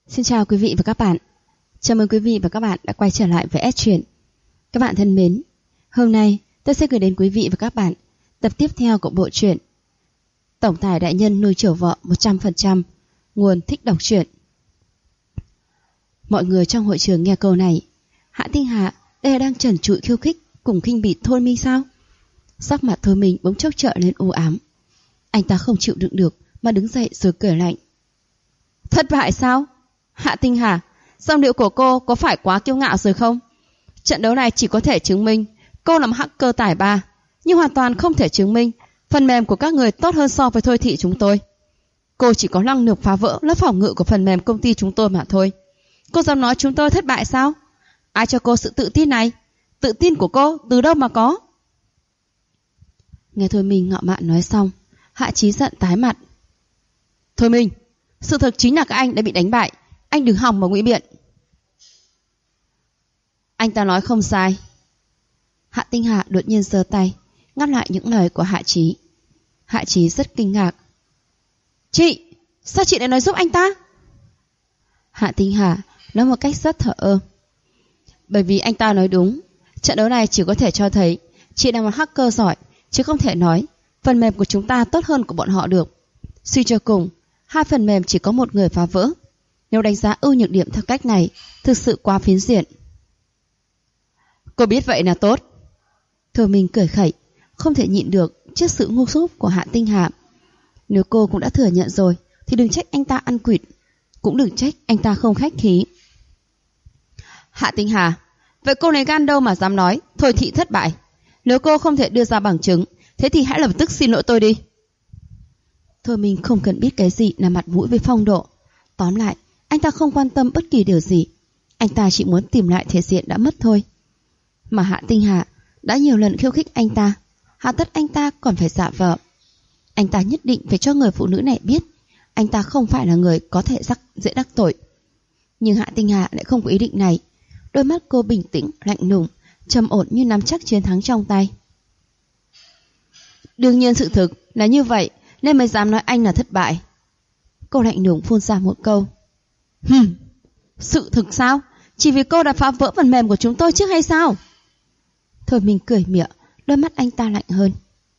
Xin chào quý vị và các bạn. Chào mừng quý vị và các bạn đã quay trở lại với S Truyện. Các bạn thân mến, hôm nay tôi sẽ gửi đến quý vị và các bạn tập tiếp theo của bộ truyện Tổng tài đại nhân nuôi chiều vợ 100%, nguồn thích đọc truyện. Mọi người trong hội trường nghe câu này, Hạ Tinh Hà đây là đang trần trụi khiêu khích cùng khinh bỉ Thôi Minh sao? Sắc mặt Thôi Minh bỗng chốc trở lên u ám. Anh ta không chịu đựng được mà đứng dậy rồi cười lạnh. Thất bại sao? Hạ Tinh Hà, giọng điệu của cô có phải quá kiêu ngạo rồi không? Trận đấu này chỉ có thể chứng minh cô là một hacker tài ba, nhưng hoàn toàn không thể chứng minh phần mềm của các người tốt hơn so với Thôi thị chúng tôi. Cô chỉ có năng lực phá vỡ lớp phòng ngự của phần mềm công ty chúng tôi mà thôi. Cô dám nói chúng tôi thất bại sao? Ai cho cô sự tự tin này? Tự tin của cô từ đâu mà có? Nghe Thôi Minh ngạo mạn nói xong, Hạ Chí giận tái mặt. Thôi Minh, sự thật chính là các anh đã bị đánh bại. Anh đừng hòng mà ngụy biện. Anh ta nói không sai. Hạ Tinh Hà đột nhiên giơ tay ngắt lại những lời của Hạ Chí. Hạ Chí rất kinh ngạc. Chị, sao chị lại nói giúp anh ta? Hạ Tinh Hà nói một cách rất thờ ơ. Bởi vì anh ta nói đúng. Trận đấu này chỉ có thể cho thấy chị là một hacker giỏi, chứ không thể nói phần mềm của chúng ta tốt hơn của bọn họ được. Suy cho cùng, hai phần mềm chỉ có một người phá vỡ. Nếu đánh giá ưu nhược điểm theo cách này, thực sự quá phiến diện. Cô biết vậy là tốt. Thôi Minh cười khẩy, không thể nhịn được trước sự ngu dốt của Hạ Tinh Hà. Nếu cô cũng đã thừa nhận rồi thì đừng trách anh ta ăn quỵt, cũng đừng trách anh ta không khách khí. Hạ Tinh Hà, vậy cô này gan đâu mà dám nói Thôi thị thất bại? Nếu cô không thể đưa ra bằng chứng, thế thì hãy lập tức xin lỗi tôi đi. Thôi Minh không cần biết cái gì là mặt mũi với phong độ. Tóm lại, anh ta không quan tâm bất kỳ điều gì. Anh ta chỉ muốn tìm lại thể diện đã mất thôi. Mà Hạ Tinh Hà đã nhiều lần khiêu khích anh ta, hà tất anh ta còn phải giả vờ. Anh ta nhất định phải cho người phụ nữ này biết anh ta không phải là người có thể dễ đắc tội. Nhưng Hạ Tinh Hà lại không có ý định này. Đôi mắt cô bình tĩnh, lạnh lùng, trầm ổn như nắm chắc chiến thắng trong tay. Đương nhiên sự thực là như vậy nên mới dám nói anh là thất bại. Cô lạnh lùng phun ra một câu. Sự thực sao? Chỉ vì cô đã phá vỡ phần mềm của chúng tôi trước hay sao? Thôi mình cười miệng, đôi mắt anh ta lạnh hơn.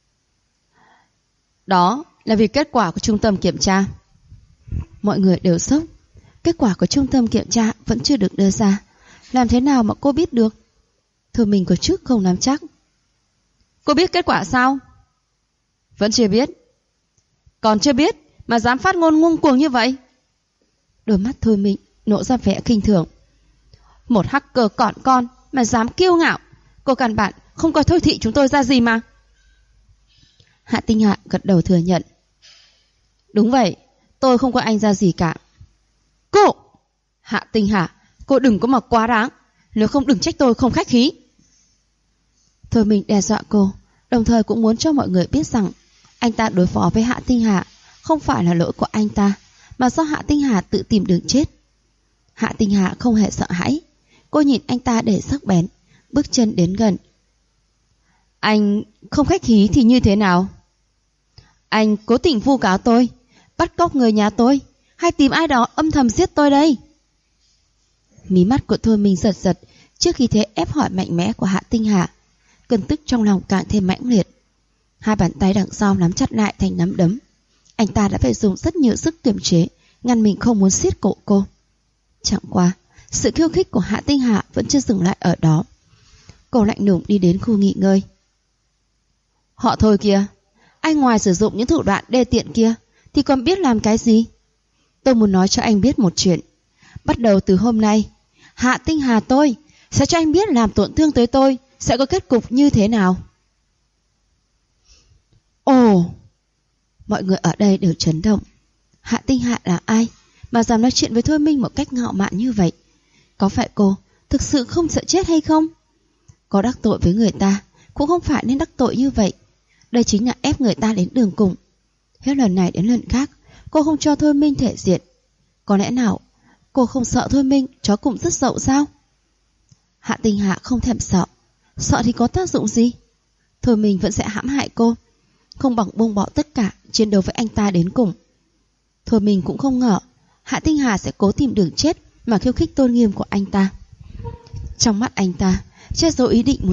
Đó là vì kết quả của trung tâm kiểm tra. Mọi người đều sốc. Kết quả của trung tâm kiểm tra vẫn chưa được đưa ra. Làm thế nào mà cô biết được? Thôi mình có chút không nắm chắc. Cô biết kết quả sao? Vẫn chưa biết. Còn chưa biết mà dám phát ngôn ngông cuồng như vậy? Đôi mắt Thôi Minh nộ ra vẻ khinh thường. Một hacker cỏn con mà dám kiêu ngạo. Cô căn bản không coi Thôi thị chúng tôi ra gì mà. Hạ Tinh Hạ gật đầu thừa nhận. Đúng vậy, tôi không coi anh ra gì cả. Cô! Hạ Tinh Hạ, cô đừng có mà quá đáng. Nếu không đừng trách tôi không khách khí. Thôi mình đe dọa cô, đồng thời cũng muốn cho mọi người biết rằng anh ta đối phó với Hạ Tinh Hà không phải là lỗi của anh ta, mà do Hạ Tinh Hà tự tìm đường chết. Hạ Tinh Hà không hề sợ hãi. Cô nhìn anh ta để sắc bén, bước chân đến gần. Anh không khách khí thì như thế nào? Anh cố tình vu cáo tôi, bắt cóc người nhà tôi, hay tìm ai đó âm thầm giết tôi đây? Mí mắt của Thôi Minh giật giật trước khi thế ép hỏi mạnh mẽ của Hạ Tinh Hà. Cơn tức trong lòng càng thêm mãnh liệt. Hai bàn tay đằng sau nắm chặt lại thành nắm đấm. Anh ta đã phải dùng rất nhiều sức kiềm chế, ngăn mình không muốn siết cổ cô. Chẳng qua, sự khiêu khích của Hạ Tinh Hà vẫn chưa dừng lại ở đó. Cô lạnh lùng đi đến khu nghỉ ngơi. Họ Thôi kìa, anh ngoài sử dụng những thủ đoạn đê tiện kia thì còn biết làm cái gì? Tôi muốn nói cho anh biết một chuyện. Bắt đầu từ hôm nay, Hạ Tinh Hà tôi sẽ cho anh biết làm tổn thương tới tôi sẽ có kết cục như thế nào. Ồ! Mọi người ở đây đều chấn động. Hạ Tinh Hạ là ai mà dám nói chuyện với Thôi Minh một cách ngạo mạn như vậy? Có phải cô thực sự không sợ chết hay không? Có đắc tội với người ta cũng không phải nên đắc tội như vậy. Đây chính là ép người ta đến đường cùng. Hết lần này đến lần khác cô không cho Thôi Minh thể diện. Có lẽ nào cô không sợ Thôi Minh chó cùng rất dậu sao? Hạ Tinh Hạ không thèm sợ. Sợ thì có tác dụng gì? Thôi Minh vẫn sẽ hãm hại cô, không bằng buông bỏ tất cả chiến đấu với anh ta đến cùng. Thôi Minh cũng không ngờ Hạ Tinh Hà sẽ cố tìm đường chết mà khiêu khích tôn nghiêm của anh ta. Trong mắt anh ta che giấu ý định muốn.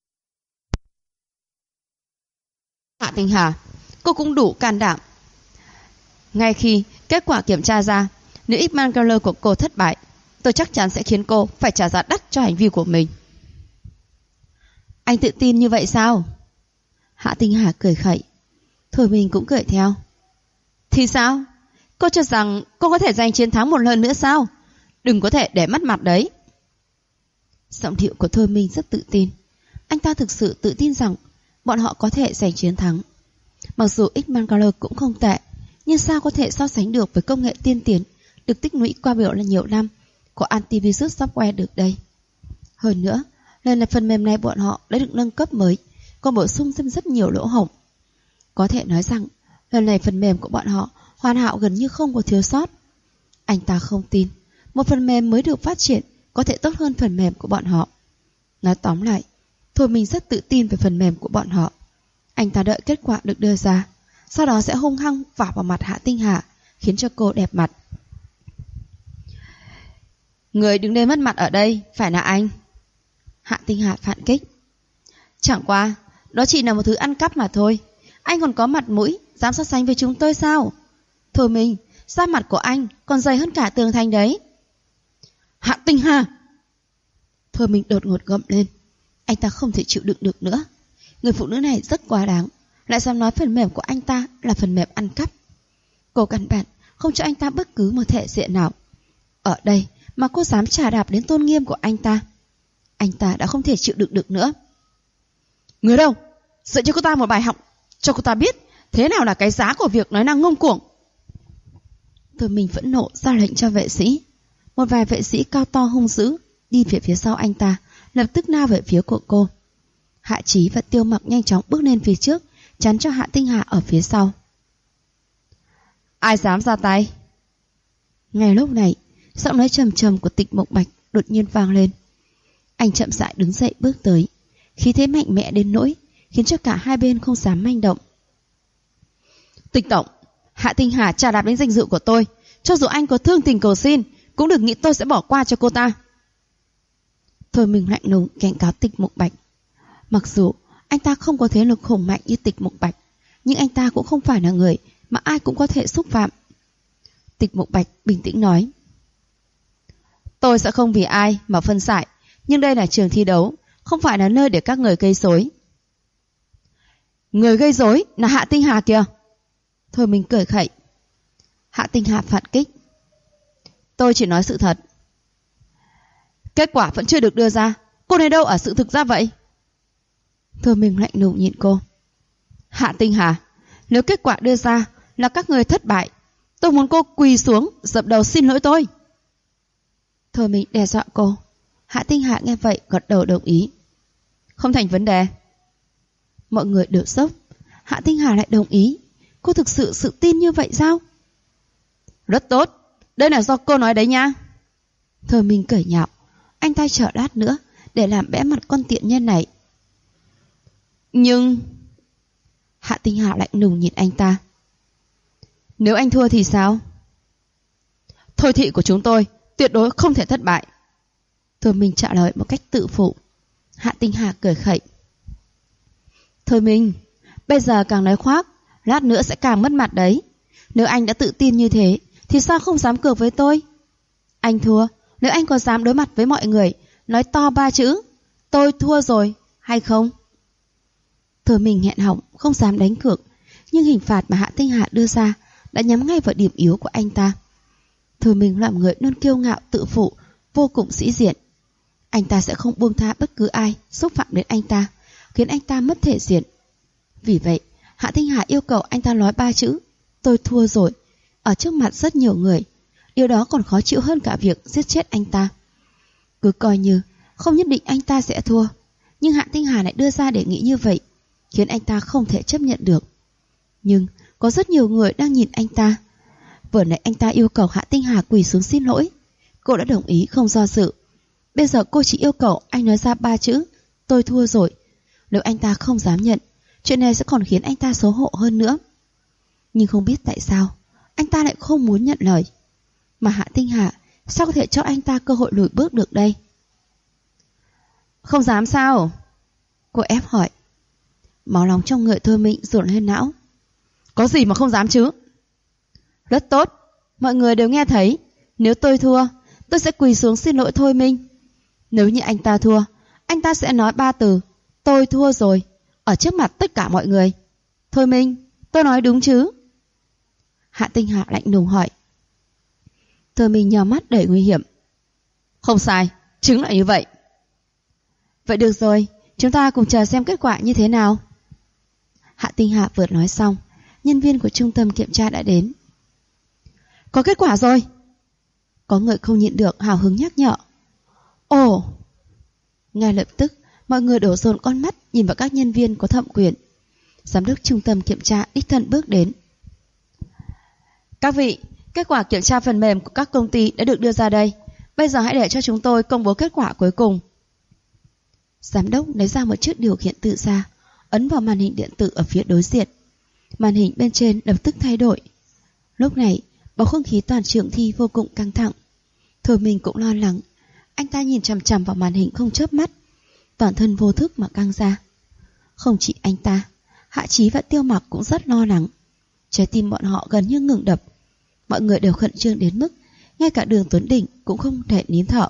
Hạ Tinh Hà, cô cũng đủ can đảm. Ngay khi kết quả kiểm tra ra, nếu Ipman Keller của cô thất bại, tôi chắc chắn sẽ khiến cô phải trả giá đắt cho hành vi của mình. Anh tự tin như vậy sao? Hạ Tinh Hà cười khẩy. Thôi mình cũng cười theo. Thì sao? Cô cho rằng cô có thể giành chiến thắng một lần nữa sao? Đừng có thể để mất mặt đấy. Giọng điệu của Thôi Minh rất tự tin. Anh ta thực sự tự tin rằng bọn họ có thể giành chiến thắng. Mặc dù Ipman Keller cũng không tệ, nhưng sao có thể so sánh được với công nghệ tiên tiến được tích lũy qua biểu là nhiều năm của antivirus software được đây. Hơn nữa, lần này phần mềm này bọn họ đã được nâng cấp mới, còn bổ sung thêm rất nhiều lỗ hổng. Có thể nói rằng lần này phần mềm của bọn họ hoàn hảo gần như không có thiếu sót. Anh ta không tin một phần mềm mới được phát triển có thể tốt hơn phần mềm của bọn họ. Nói tóm lại, Thôi mình rất tự tin về phần mềm của bọn họ. Anh ta đợi kết quả được đưa ra, sau đó sẽ hung hăng vả vào mặt Hạ Tinh Hà, khiến cho cô đẹp mặt. Người đứng đây mất mặt ở đây phải là anh. Hạ Tinh Hà phản kích. Chẳng qua, đó chỉ là một thứ ăn cắp mà thôi. Anh còn có mặt mũi dám so sánh với chúng tôi sao? Thôi mình, da mặt của anh còn dày hơn cả tường thành đấy. Hạ Tinh Hà! Thôi mình đột ngột gầm lên. Anh ta không thể chịu đựng được nữa. Người phụ nữ này rất quá đáng, lại dám nói phần mềm của anh ta là phần mềm ăn cắp. Cô căn bản không cho anh ta bất cứ một thể diện nào. Ở đây mà cô dám chà đạp đến tôn nghiêm của anh ta. Anh ta đã không thể chịu đựng được nữa. Người đâu? Dạy cho cô ta một bài học, cho cô ta biết thế nào là cái giá của việc nói năng ngông cuồng. Thôi mình phẫn nộ ra lệnh cho vệ sĩ. Một vài vệ sĩ cao to hung dữ đi về phía sau anh ta, lập tức lao về phía của cô. Hạ Chí và Tiêu Mặc nhanh chóng bước lên phía trước, chắn cho Hạ Tinh Hà ở phía sau. Ai dám ra tay? Ngay lúc này, giọng nói trầm trầm của Tịch Mộc Bạch đột nhiên vang lên. Anh chậm rãi đứng dậy bước tới, khí thế mạnh mẽ đến nỗi khiến cho cả hai bên không dám manh động. Tịch tổng, Hạ Tinh Hà chà đạp đến danh dự của tôi, cho dù anh có thương tình cầu xin, cũng đừng nghĩ tôi sẽ bỏ qua cho cô ta. Thôi mình lạnh lùng cảnh cáo Tịch Mộc Bạch. Mặc dù anh ta không có thế lực hùng mạnh như Tịch Mộc Bạch, nhưng anh ta cũng không phải là người mà ai cũng có thể xúc phạm. Tịch Mộc Bạch bình tĩnh nói. Tôi sẽ không vì ai mà phân giải, nhưng đây là trường thi đấu, không phải là nơi để các người gây rối. Người gây rối là Hạ Tinh Hà kìa. Thôi mình cười khẩy. Hạ Tinh Hà phản kích. Tôi chỉ nói sự thật. Kết quả vẫn chưa được đưa ra, cô này đâu ở sự thực ra vậy? Thôi mình lạnh lùng nhìn cô. Hạ Tinh Hà, nếu kết quả đưa ra là các người thất bại, tôi muốn cô quỳ xuống dập đầu xin lỗi tôi. Thôi mình đe dọa cô. Hạ Tinh Hà nghe vậy gật đầu đồng ý. Không thành vấn đề. Mọi người đều sốc. Hạ Tinh Hà lại đồng ý. Cô thực sự tự tin như vậy sao? Rất tốt, đây là do cô nói đấy nha. Thôi mình cười nhạo. Anh ta chờ lát nữa để làm bẽ mặt con tiện nhân này. Nhưng... Hạ Tinh Hà lạnh lùng nhìn anh ta. Nếu anh thua thì sao? Thôi thị của chúng tôi tuyệt đối không thể thất bại. Thôi mình trả lời một cách tự phụ. Hạ Tinh Hà cười khẩy. Thôi mình, bây giờ càng nói khoác, lát nữa sẽ càng mất mặt đấy. Nếu anh đã tự tin như thế thì sao không dám cược với tôi? Anh thua, nếu anh có dám đối mặt với mọi người nói to 3 chữ tôi thua rồi hay không? Thôi mình nghẹn họng không dám đánh cược, nhưng hình phạt mà Hạ Tinh Hà đưa ra đã nhắm ngay vào điểm yếu của anh ta. Thôi mình làm người luôn kiêu ngạo tự phụ, vô cùng sĩ diện. Anh ta sẽ không buông tha bất cứ ai xúc phạm đến anh ta, khiến anh ta mất thể diện. Vì vậy, Hạ Tinh Hà yêu cầu anh ta nói 3 chữ tôi thua rồi ở trước mặt rất nhiều người. Điều đó còn khó chịu hơn cả việc giết chết anh ta. Cứ coi như không nhất định anh ta sẽ thua, nhưng Hạ Tinh Hà lại đưa ra đề nghị như vậy, khiến anh ta không thể chấp nhận được. Nhưng có rất nhiều người đang nhìn anh ta. Vừa nãy anh ta yêu cầu Hạ Tinh Hà quỳ xuống xin lỗi, cô đã đồng ý không do dự. Bây giờ cô chỉ yêu cầu anh nói ra 3 chữ tôi thua rồi. Nếu anh ta không dám nhận, chuyện này sẽ còn khiến anh ta xấu hổ hơn nữa. Nhưng không biết tại sao anh ta lại không muốn nhận lời. Mà Hạ Tinh Hà sao có thể cho anh ta cơ hội lùi bước được đây? Không dám sao? Cô ép hỏi. Máu nóng trong người Thôi Minh dồn lên não. Có gì mà không dám chứ? Rất tốt, mọi người đều nghe thấy. Nếu tôi thua, tôi sẽ quỳ xuống xin lỗi Thôi Minh. Nếu như anh ta thua, anh ta sẽ nói 3 từ: tôi thua rồi, ở trước mặt tất cả mọi người. Thôi Minh, tôi nói đúng chứ? Hạ Tinh Hà lạnh lùng hỏi. Thôi Minh nhào mắt đầy nguy hiểm. Không sai, chính là như vậy. Vậy được rồi, chúng ta cùng chờ xem kết quả như thế nào. Hạ Tinh Hà vừa nói xong, nhân viên của trung tâm kiểm tra đã đến. Có kết quả rồi. Có người không nhịn được hào hứng nhắc nhở. Ồ! Ngay lập tức, mọi người đổ dồn con mắt nhìn vào các nhân viên có thẩm quyền. Giám đốc trung tâm kiểm tra đích thân bước đến. Các vị, kết quả kiểm tra phần mềm của các công ty đã được đưa ra đây. Bây giờ hãy để cho chúng tôi công bố kết quả cuối cùng. Giám đốc lấy ra một chiếc điều khiển từ xa, ấn vào màn hình điện tử ở phía đối diện. Màn hình bên trên lập tức thay đổi. Lúc này, bầu không khí toàn trường thi vô cùng căng thẳng. Thôi mình cũng lo lắng. Anh ta nhìn chằm chằm vào màn hình không chớp mắt, toàn thân vô thức mà căng ra. Không chỉ anh ta, Hạ Chí và Tiêu Mặc cũng rất lo lắng. Trái tim bọn họ gần như ngừng đập. Mọi người đều khẩn trương đến mức ngay cả Đường Tuấn Đỉnh cũng không thể nín thở.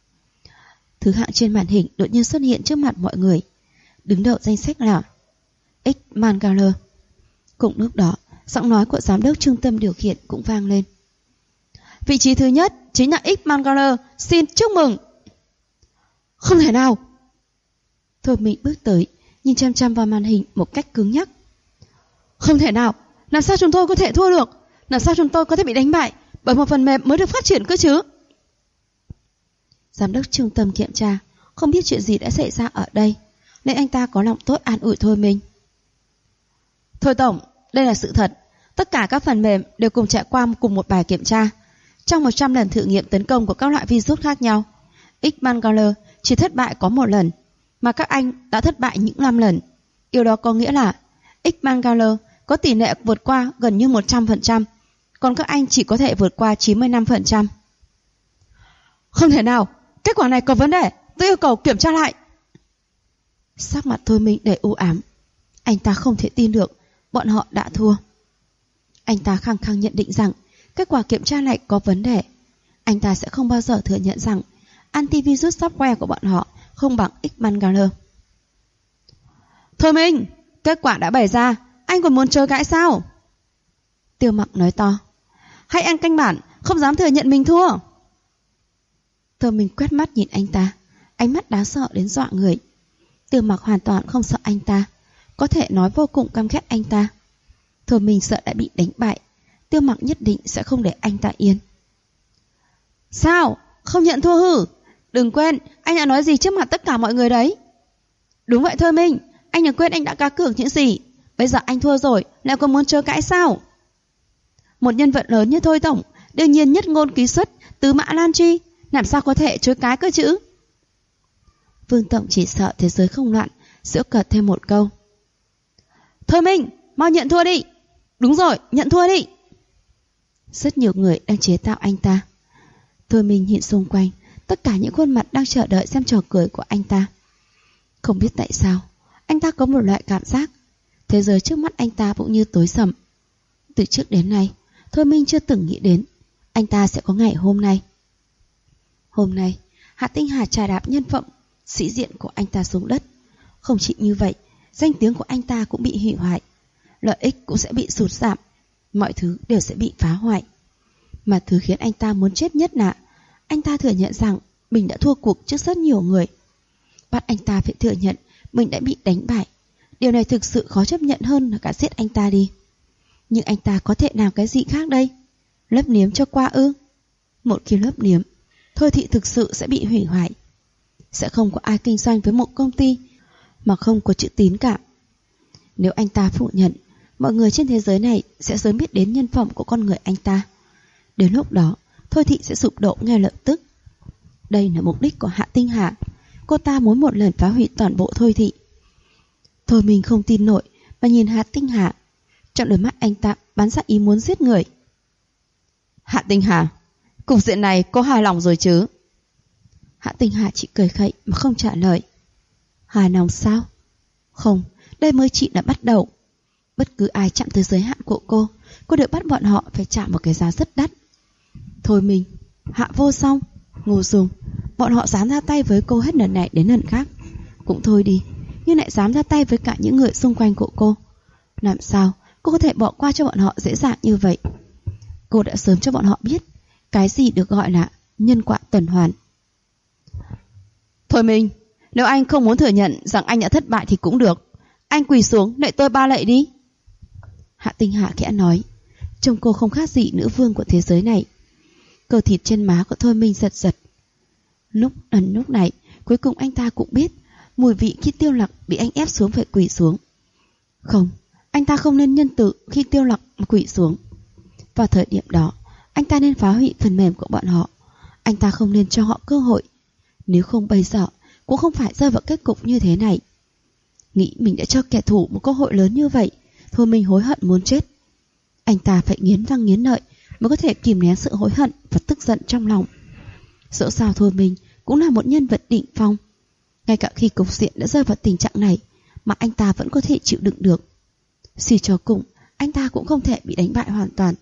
Thứ hạng trên màn hình đột nhiên xuất hiện trước mặt mọi người. Đứng đầu danh sách là X Mangaler. Cùng lúc đó, giọng nói của giám đốc trung tâm điều khiển cũng vang lên. Vị trí thứ nhất chính là X Mangaler, xin chúc mừng. Không thể nào. Thôi mình bước tới, nhìn chăm chăm vào màn hình một cách cứng nhắc. Không thể nào, làm sao chúng tôi có thể thua được? Làm sao chúng tôi có thể bị đánh bại bởi một phần mềm mới được phát triển cơ chứ? Giám đốc trung tâm kiểm tra không biết chuyện gì đã xảy ra ở đây, nên anh ta có lòng tốt an ủi Thôi Minh. Thôi Tổng, đây là sự thật. Tất cả các phần mềm đều cùng trải qua cùng một bài kiểm tra. Trong 100 lần thử nghiệm tấn công của các loại virus khác nhau, X-Mangaler chỉ thất bại có 1 lần, mà các anh đã thất bại những 5 lần. Điều đó có nghĩa là X-Mangaler có tỷ lệ vượt qua gần như 100%, còn các anh chỉ có thể vượt qua 95%. Không thể nào, kết quả này có vấn đề, tôi yêu cầu kiểm tra lại. Sắc mặt Thôi Minh đầy u ám. Anh ta không thể tin được bọn họ đã thua. Anh ta khăng khăng nhận định rằng kết quả kiểm tra này có vấn đề. Anh ta sẽ không bao giờ thừa nhận rằng antivirus software của bọn họ không bằng X-Mangaler. Thôi Minh, kết quả đã bày ra, anh còn muốn chối cãi sao? Tiêu Mặc nói to. Hay anh canh bản, không dám thừa nhận mình thua? Thôi Minh quét mắt nhìn anh ta, ánh mắt đáng sợ đến dọa người. Tiêu Mặc hoàn toàn không sợ anh ta, có thể nói vô cùng căm ghét anh ta. Thôi Minh sợ đã bị đánh bại, Tiêu Mặc nhất định sẽ không để anh ta yên. Sao? Không nhận thua hử? Đừng quên, anh đã nói gì trước mặt tất cả mọi người đấy. Đúng vậy Thôi Minh, anh đừng quên anh đã cá cược những gì. Bây giờ anh thua rồi, lại còn muốn chối cãi sao? Một nhân vật lớn như Thôi Tổng, đương nhiên nhất ngôn ký xuất, tứ mã nan truy, làm sao có thể chối cãi cơ chứ? Vương Tổng chỉ sợ thế giới không loạn, giễu cợt thêm một câu. Thôi Minh, mau nhận thua đi. Đúng rồi, nhận thua đi. Rất nhiều người đang chế tạo anh ta. Thôi Minh nhìn xung quanh, tất cả những khuôn mặt đang chờ đợi xem trò cười của anh ta. Không biết tại sao, anh ta có một loại cảm giác thế giới trước mắt anh ta cũng như tối sầm. Từ trước đến nay, Thôi Minh chưa từng nghĩ đến anh ta sẽ có ngày hôm nay. Hôm nay, Hạ Tinh Hà trà đạp nhân phẩm, sĩ diện của anh ta xuống đất. Không chỉ như vậy, danh tiếng của anh ta cũng bị hủy hoại, lợi ích cũng sẽ bị sụt giảm, mọi thứ đều sẽ bị phá hoại. Mà thứ khiến anh ta muốn chết nhất là anh ta thừa nhận rằng mình đã thua cuộc trước rất nhiều người. Bắt anh ta phải thừa nhận mình đã bị đánh bại. Điều này thực sự khó chấp nhận hơn là cả giết anh ta đi. Nhưng anh ta có thể làm cái gì khác đây? Lấp liếm cho qua ư? Một khi lấp liếm, Thôi Thị thực sự sẽ bị hủy hoại. Sẽ không có ai kinh doanh với một công ty mà không có chữ tín cả. Nếu anh ta phủ nhận, mọi người trên thế giới này sẽ sớm biết đến nhân phẩm của con người anh ta. Đến lúc đó, Thôi Thị sẽ sụp đổ ngay lập tức. Đây là mục đích của Hạ Tinh Hà. Cô ta muốn một lần phá hủy toàn bộ Thôi Thị. Thôi mình không tin nổi mà nhìn Hạ Tinh Hà. Trong đôi mắt anh ta bắn ra ý muốn giết người. Hạ Tinh Hà, Cục diện này cô hài lòng rồi chứ? Hạ Tinh Hà chỉ cười khẩy mà không trả lời. Hài lòng sao? Không, đây mới chỉ là bắt đầu. Bất cứ ai chạm tới giới hạn của cô đều bắt bọn họ phải trả một cái giá rất đắt. Thôi mình, Hạ Vô Song, Ngô Dung, bọn họ dám ra tay với cô hết lần này đến lần khác. Cũng thôi đi, nhưng lại dám ra tay với cả những người xung quanh của cô. Làm sao cô có thể bỏ qua cho bọn họ dễ dàng như vậy? Cô đã sớm cho bọn họ biết cái gì được gọi là nhân quả tuần hoàn. Thôi mình, nếu anh không muốn thừa nhận rằng anh đã thất bại thì cũng được. Anh quỳ xuống lạy tôi 3 lạy đi. Hạ Tinh Hạ khẽ nói. Trông cô không khác gì nữ vương của thế giới này. Cơ thịt trên má của Thôi Minh giật giật. Lúc này cuối cùng anh ta cũng biết mùi vị khi Tiêu Lặc bị anh ép xuống phải quỳ xuống. Không, anh ta không nên nhân từ khi Tiêu Lặc quỳ xuống. Vào thời điểm đó, anh ta nên phá hủy phần mềm của bọn họ. Anh ta không nên cho họ cơ hội. Nếu không bây giờ cũng không phải rơi vào kết cục như thế này. Nghĩ mình đã cho kẻ thù một cơ hội lớn như vậy, Thôi Minh hối hận muốn chết. Anh ta phải nghiến răng nghiến lợi mới có thể kìm nén sự hối hận và tức giận trong lòng. Dẫu sao Thôi Minh cũng là một nhân vật đỉnh phong. Ngay cả khi cục diện đã rơi vào tình trạng này mà anh ta vẫn có thể chịu đựng được. Suy cho cùng, anh ta cũng không thể bị đánh bại hoàn toàn.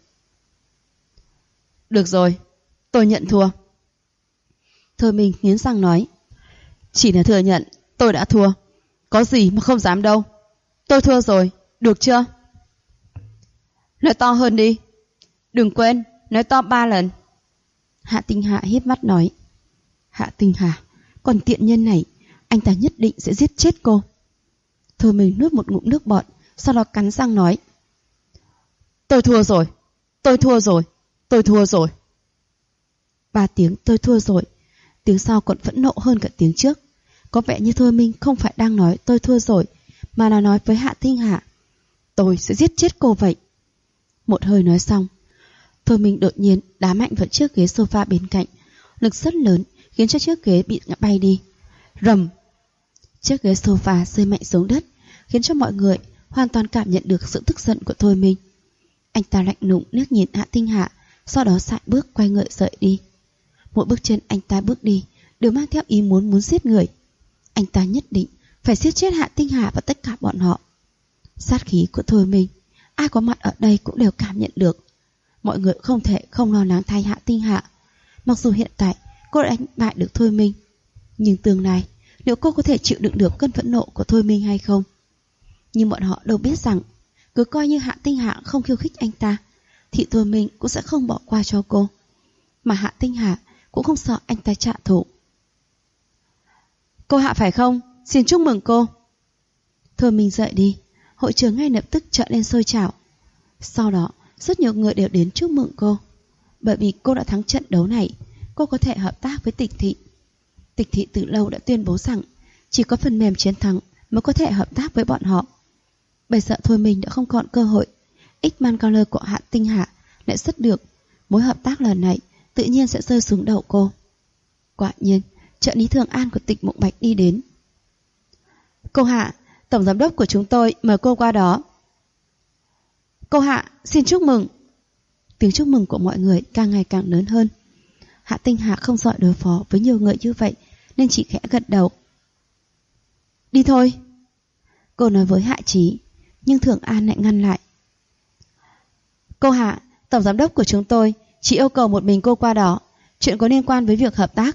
Được rồi, tôi nhận thua. Thôi Minh nghiến răng nói. Chỉ là thừa nhận tôi đã thua. Có gì mà không dám đâu. Tôi thua rồi, được chưa? Nói to hơn đi. Đừng quên, nói to 3 lần. Hạ Tinh Hà híp mắt nói. Hạ Tinh Hà, còn tiện nhân này, anh ta nhất định sẽ giết chết cô. Thôi mình nuốt một ngụm nước bọt, sau đó cắn răng nói. Tôi thua rồi, tôi thua rồi, tôi thua rồi. 3 tiếng tôi thua rồi. Tiếng sau còn phẫn nộ hơn cả tiếng trước. Có vẻ như Thôi Minh không phải đang nói tôi thua rồi, mà là nói với Hạ Tinh Hà. Tôi sẽ giết chết cô vậy. Một hơi nói xong, Thôi Minh đột nhiên đá mạnh vào chiếc ghế sofa bên cạnh. Lực rất lớn khiến cho chiếc ghế bị bay đi. Rầm. Chiếc ghế sofa rơi mạnh xuống đất, khiến cho mọi người hoàn toàn cảm nhận được sự tức giận của Thôi Minh. Anh ta lạnh lùng liếc nhìn Hạ Tinh Hà, sau đó sải bước quay người rời đi. Mỗi bước chân anh ta bước đi đều mang theo ý muốn giết người. Anh ta nhất định phải giết chết Hạ Tinh Hà và tất cả bọn họ. Sát khí của Thôi Minh, ai có mặt ở đây cũng đều cảm nhận được. Mọi người không thể không lo lắng thay Hạ Tinh Hà. Mặc dù hiện tại cô đã đánh bại được Thôi Minh, nhưng tương lai liệu cô có thể chịu đựng được cơn phẫn nộ của Thôi Minh hay không? Nhưng bọn họ đâu biết rằng cứ coi như Hạ Tinh Hà không khiêu khích anh ta thì Thôi Minh cũng sẽ không bỏ qua cho cô. Mà Hạ Tinh Hà cũng không sợ anh ta trả thù. Cô Hạ phải không? Xin chúc mừng cô. Thôi Minh dậy đi. Hội trường ngay lập tức trở nên sôi trào. Sau đó rất nhiều người đều đến chúc mừng cô. Bởi vì cô đã thắng trận đấu này, cô có thể hợp tác với Tịch Thị. Tịch Thị từ lâu đã tuyên bố rằng chỉ có phần mềm chiến thắng mới có thể hợp tác với bọn họ. Bây giờ Thôi Minh đã không còn cơ hội. X-Man Color của Hạ Tinh Hà lại rất được. Mối hợp tác lần này tự nhiên sẽ rơi xuống đầu cô. Quả nhiên, trợ lý Thường An của Tịch Mộng Bạch đi đến. Cô Hạ, tổng giám đốc của chúng tôi mời cô qua đó. Cô Hạ, xin chúc mừng. Tiếng chúc mừng của mọi người càng ngày càng lớn hơn. Hạ Tinh Hà không giỏi đối phó với nhiều người như vậy nên chỉ khẽ gật đầu. Đi thôi. Cô nói với Hạ Chí, nhưng Thường An lại ngăn lại. Cô Hạ, tổng giám đốc của chúng tôi chỉ yêu cầu một mình cô qua đó. Chuyện có liên quan với việc hợp tác.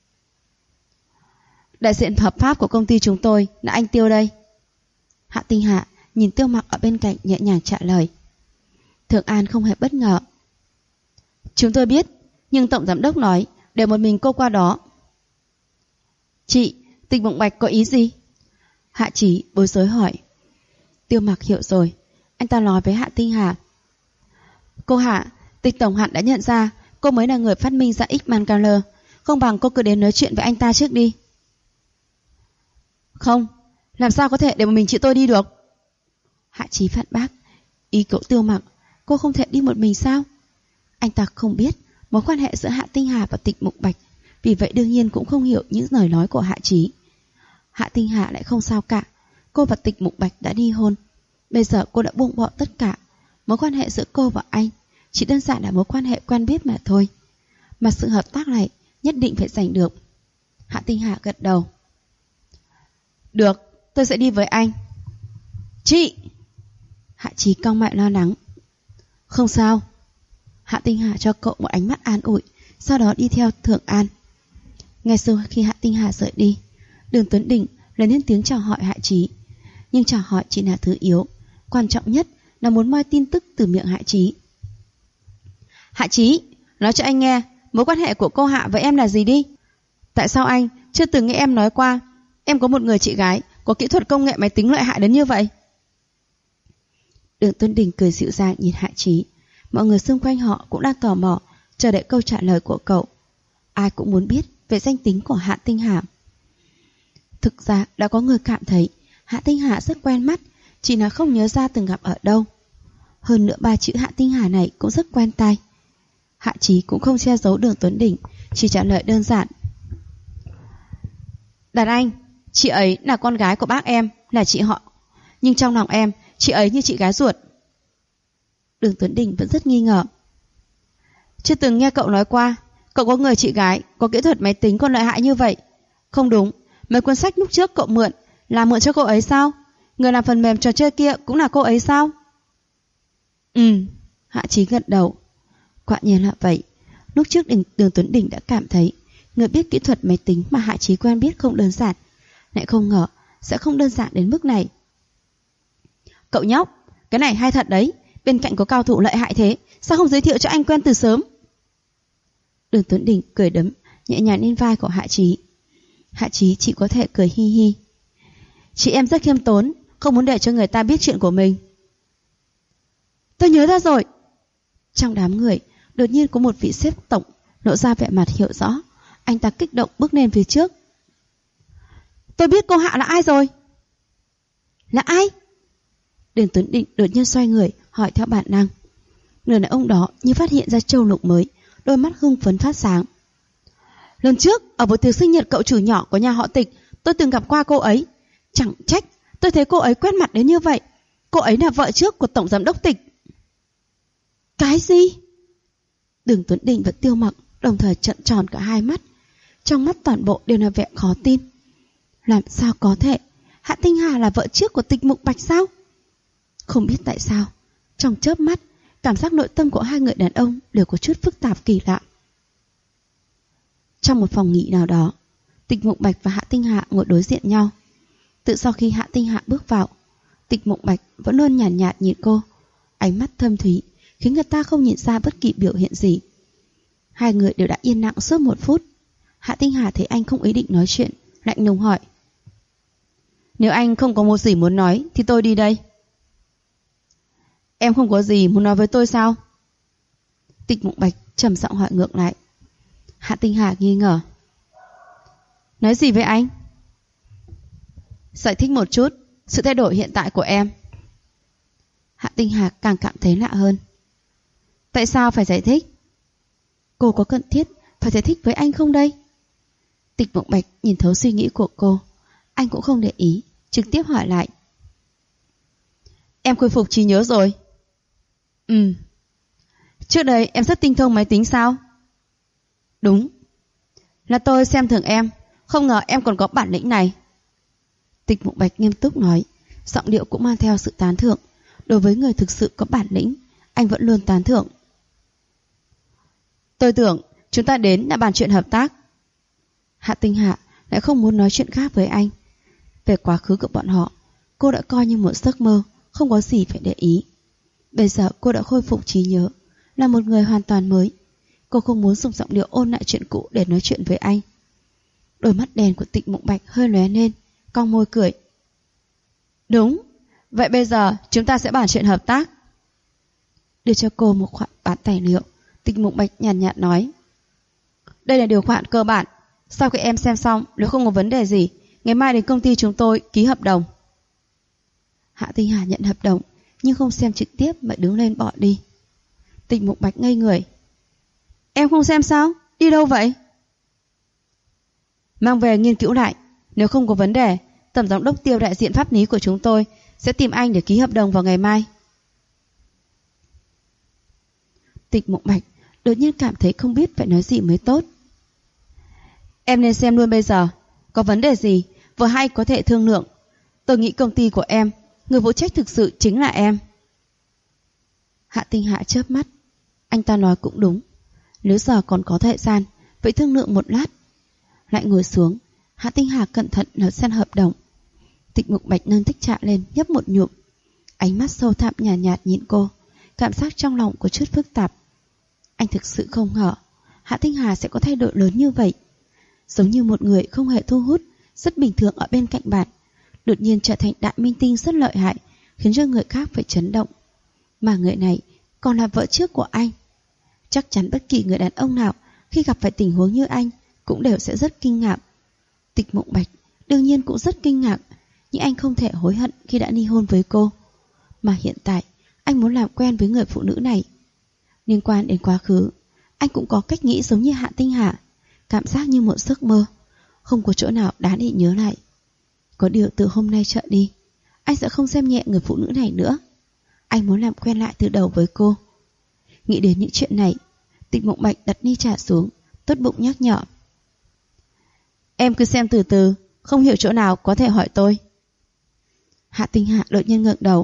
Đại diện hợp pháp của công ty chúng tôi là anh Tiêu đây. Hạ Tinh Hạ nhìn Tiêu Mặc ở bên cạnh nhẹ nhàng trả lời. Thường An không hề bất ngờ. Chúng tôi biết, nhưng tổng giám đốc nói để một mình cô qua đó. Chị, Tịch Mộng Bạch có ý gì? Hạ Chí bối rối hỏi. Tiêu Mặc hiểu rồi. Anh ta nói với Hạ Tinh Hà. Cô Hạ, Tịch tổng hẳn đã nhận ra cô mới là người phát minh ra X-Man Color. Không bằng cô cứ đến nói chuyện với anh ta trước đi. Không, làm sao có thể để một mình chị tôi đi được? Hạ Chí phản bác. Ý cậu Tiêu Mặc, cô không thể đi một mình sao? Anh ta không biết mối quan hệ giữa Hạ Tinh Hà và Tịch Mộng Bạch, vì vậy đương nhiên cũng không hiểu những lời nói của Hạ Chí. Hạ Tinh Hà lại không sao cả. Cô và Tịch Mộng Bạch đã đi hôn. Bây giờ cô đã buông bỏ tất cả. Mối quan hệ giữa cô và anh chỉ đơn giản là mối quan hệ quen biết mà thôi. mà sự hợp tác này nhất định phải giành được. Hạ Tinh Hà gật đầu. Được, tôi sẽ đi với anh. Chị! Hạ Chí cau mày lo lắng. Không sao. Hạ Tinh Hà cho cậu một ánh mắt an ủi, sau đó đi theo Thượng An. Ngay sau khi Hạ Tinh Hà rời đi, Đường Tuấn Đình lên lên tiếng chào hỏi Hạ Chí. Nhưng chào hỏi chỉ là thứ yếu, quan trọng nhất là muốn moi tin tức từ miệng Hạ Chí. Hạ Chí, nói cho anh nghe, mối quan hệ của cô Hạ với em là gì đi? Tại sao anh chưa từng nghe em nói qua em có một người chị gái có kỹ thuật công nghệ máy tính lợi hại đến như vậy? Đường Tuấn Đình cười dịu dàng nhìn Hạ Chí. Mọi người xung quanh họ cũng đang tò mò chờ đợi câu trả lời của cậu. Ai cũng muốn biết về danh tính của Hạ Tinh Hà. Thực ra đã có người cảm thấy Hạ Tinh Hà rất quen mắt, chỉ là không nhớ ra từng gặp ở đâu. Hơn nữa 3 chữ Hạ Tinh Hà này cũng rất quen tai. Hạ Chí cũng không che giấu Đường Tuấn Đình, chỉ trả lời đơn giản. Đàn anh, chị ấy là con gái của bác em, là chị họ. Nhưng trong lòng em, chị ấy như chị gái ruột. Đường Tuấn Đình vẫn rất nghi ngờ. Chưa từng nghe cậu nói qua cậu có người chị gái có kỹ thuật máy tính còn lợi hại như vậy. Không đúng, mấy cuốn sách lúc trước cậu mượn là mượn cho cô ấy sao? Người làm phần mềm trò chơi kia cũng là cô ấy sao? Hạ Chí gật đầu. Quả nhiên là vậy. Lúc trước Đường Tuấn Đình đã cảm thấy người biết kỹ thuật máy tính mà Hạ Chí quen biết không đơn giản, lại không ngờ sẽ không đơn giản đến mức này. Cậu nhóc, cái này hay thật đấy. Bên cạnh có cao thủ lợi hại thế, sao không giới thiệu cho anh quen từ sớm? Đường Tuấn Đình cười đấm nhẹ nhàng lên vai của Hạ Chí. Hạ Chí chỉ có thể cười hi hi. Chị em rất khiêm tốn, không muốn để cho người ta biết chuyện của mình. Tôi nhớ ra rồi. Trong đám người đột nhiên có một vị sếp tổng lộ ra vẻ mặt hiểu rõ. Anh ta kích động bước lên phía trước. Tôi biết cô Hạ là ai rồi. Là ai? Đường Tuấn Định đột nhiên xoay người hỏi theo bản năng. Người đàn ông đó như phát hiện ra châu lục mới, đôi mắt hưng phấn phát sáng. Lần trước ở buổi tiệc sinh nhật cậu chủ nhỏ của nhà họ Tịch, tôi từng gặp qua cô ấy. Chẳng trách tôi thấy cô ấy quen mặt đến như vậy. Cô ấy là vợ trước của tổng giám đốc Tịch. Cái gì? Đường Tuấn Định và Tiêu Mặc đồng thời trợn tròn cả hai mắt. Trong mắt toàn bộ đều là vẻ khó tin. Làm sao có thể? Hạ Tinh Hà là vợ trước của Tịch Mục Bạch sao? Không biết tại sao, trong chớp mắt, cảm giác nội tâm của hai người đàn ông đều có chút phức tạp kỳ lạ. Trong một phòng nghỉ nào đó, Tịch Mục Bạch và Hạ Tinh Hà ngồi đối diện nhau. Từ sau khi Hạ Tinh Hà bước vào, Tịch Mục Bạch vẫn luôn nhàn nhạt nhìn cô, ánh mắt thâm thúy khiến người ta không nhìn ra bất kỳ biểu hiện gì. Hai người đều đã yên lặng suốt 1 phút. Hạ Tinh Hà thấy anh không ý định nói chuyện, lạnh lùng hỏi. Nếu anh không có một gì muốn nói thì tôi đi đây. Em không có gì muốn nói với tôi sao? Tịch Mục Bạch trầm giọng hỏi ngược lại. Hạ Tinh Hà nghi ngờ. Nói gì với anh? Giải thích một chút sự thay đổi hiện tại của em. Hạ Tinh Hà càng cảm thấy lạ hơn. Tại sao phải giải thích? Cô có cần thiết phải giải thích với anh không đây? Tịch Mục Bạch nhìn thấu suy nghĩ của cô. Anh cũng không để ý, trực tiếp hỏi lại. Em khôi phục trí nhớ rồi. Trước đây em rất tinh thông máy tính sao? Đúng. Là tôi xem thường em, không ngờ em còn có bản lĩnh này. Tịch Mục Bạch nghiêm túc nói, giọng điệu cũng mang theo sự tán thưởng. Đối với người thực sự có bản lĩnh, anh vẫn luôn tán thưởng. Tôi tưởng chúng ta đến là bàn chuyện hợp tác. Hạ Tinh Hà lại không muốn nói chuyện khác với anh. Về quá khứ của bọn họ, cô đã coi như một giấc mơ, không có gì phải để ý. Bây giờ cô đã khôi phục trí nhớ, là một người hoàn toàn mới. Cô không muốn dùng giọng điệu ôn lại chuyện cũ để nói chuyện với anh. Đôi mắt đen của Tịch Mục Bạch hơi lóe lên, cong môi cười. Đúng, vậy bây giờ chúng ta sẽ bàn chuyện hợp tác. Đưa cho cô một khoản bản tài liệu, Tịch Mục Bạch nhàn nhạt nói. Đây là điều khoản cơ bản. Sau khi em xem xong, nếu không có vấn đề gì, ngày mai đến công ty chúng tôi ký hợp đồng. Hạ Tinh Hà nhận hợp đồng, nhưng không xem trực tiếp mà đứng lên bỏ đi. Tịch Mục Bạch ngây người. Em không xem sao? Đi đâu vậy? Mang về nghiên cứu lại. Nếu không có vấn đề, tổng giám đốc Tiêu đại diện pháp lý của chúng tôi sẽ tìm anh để ký hợp đồng vào ngày mai. Tịch Mục Bạch đột nhiên cảm thấy không biết phải nói gì mới tốt. Em nên xem luôn bây giờ. Có vấn đề gì, vừa hay có thể thương lượng. Tôi nghĩ công ty của em, người phụ trách thực sự chính là em. Hạ Tinh Hạ chớp mắt. Anh ta nói cũng đúng. Nếu giờ còn có thời gian, vậy thương lượng một lát. Lại ngồi xuống, Hạ Tinh Hà cẩn thận nói xem hợp đồng. Tịch Mục Bạch nâng tách trà lên, nhấp một nhụm. Ánh mắt sâu thẳm nhàn nhạt nhìn cô, cảm giác trong lòng có chút phức tạp. Anh thực sự không ngờ Hạ Tinh Hà sẽ có thay đổi lớn như vậy. Giống như một người không hề thu hút, rất bình thường ở bên cạnh bạn, đột nhiên trở thành đại minh tinh rất lợi hại, khiến cho người khác phải chấn động. Mà người này còn là vợ trước của anh. Chắc chắn bất kỳ người đàn ông nào khi gặp phải tình huống như anh cũng đều sẽ rất kinh ngạc. Tịch Mục Bạch đương nhiên cũng rất kinh ngạc, nhưng anh không thể hối hận khi đã ly hôn với cô. Mà hiện tại anh muốn làm quen với người phụ nữ này. Liên quan đến quá khứ, anh cũng có cách nghĩ giống như Hạ Tinh Hà, cảm giác như một giấc mơ, không có chỗ nào đáng để nhớ lại. Có điều từ hôm nay trở đi, anh sẽ không xem nhẹ người phụ nữ này nữa. Anh muốn làm quen lại từ đầu với cô. Nghĩ đến những chuyện này, Tịch Mục Bạch đặt ly trà xuống, tốt bụng nhắc nhở. Em cứ xem từ từ, không hiểu chỗ nào có thể hỏi tôi. Hạ Tinh Hạ đột nhiên ngẩng đầu.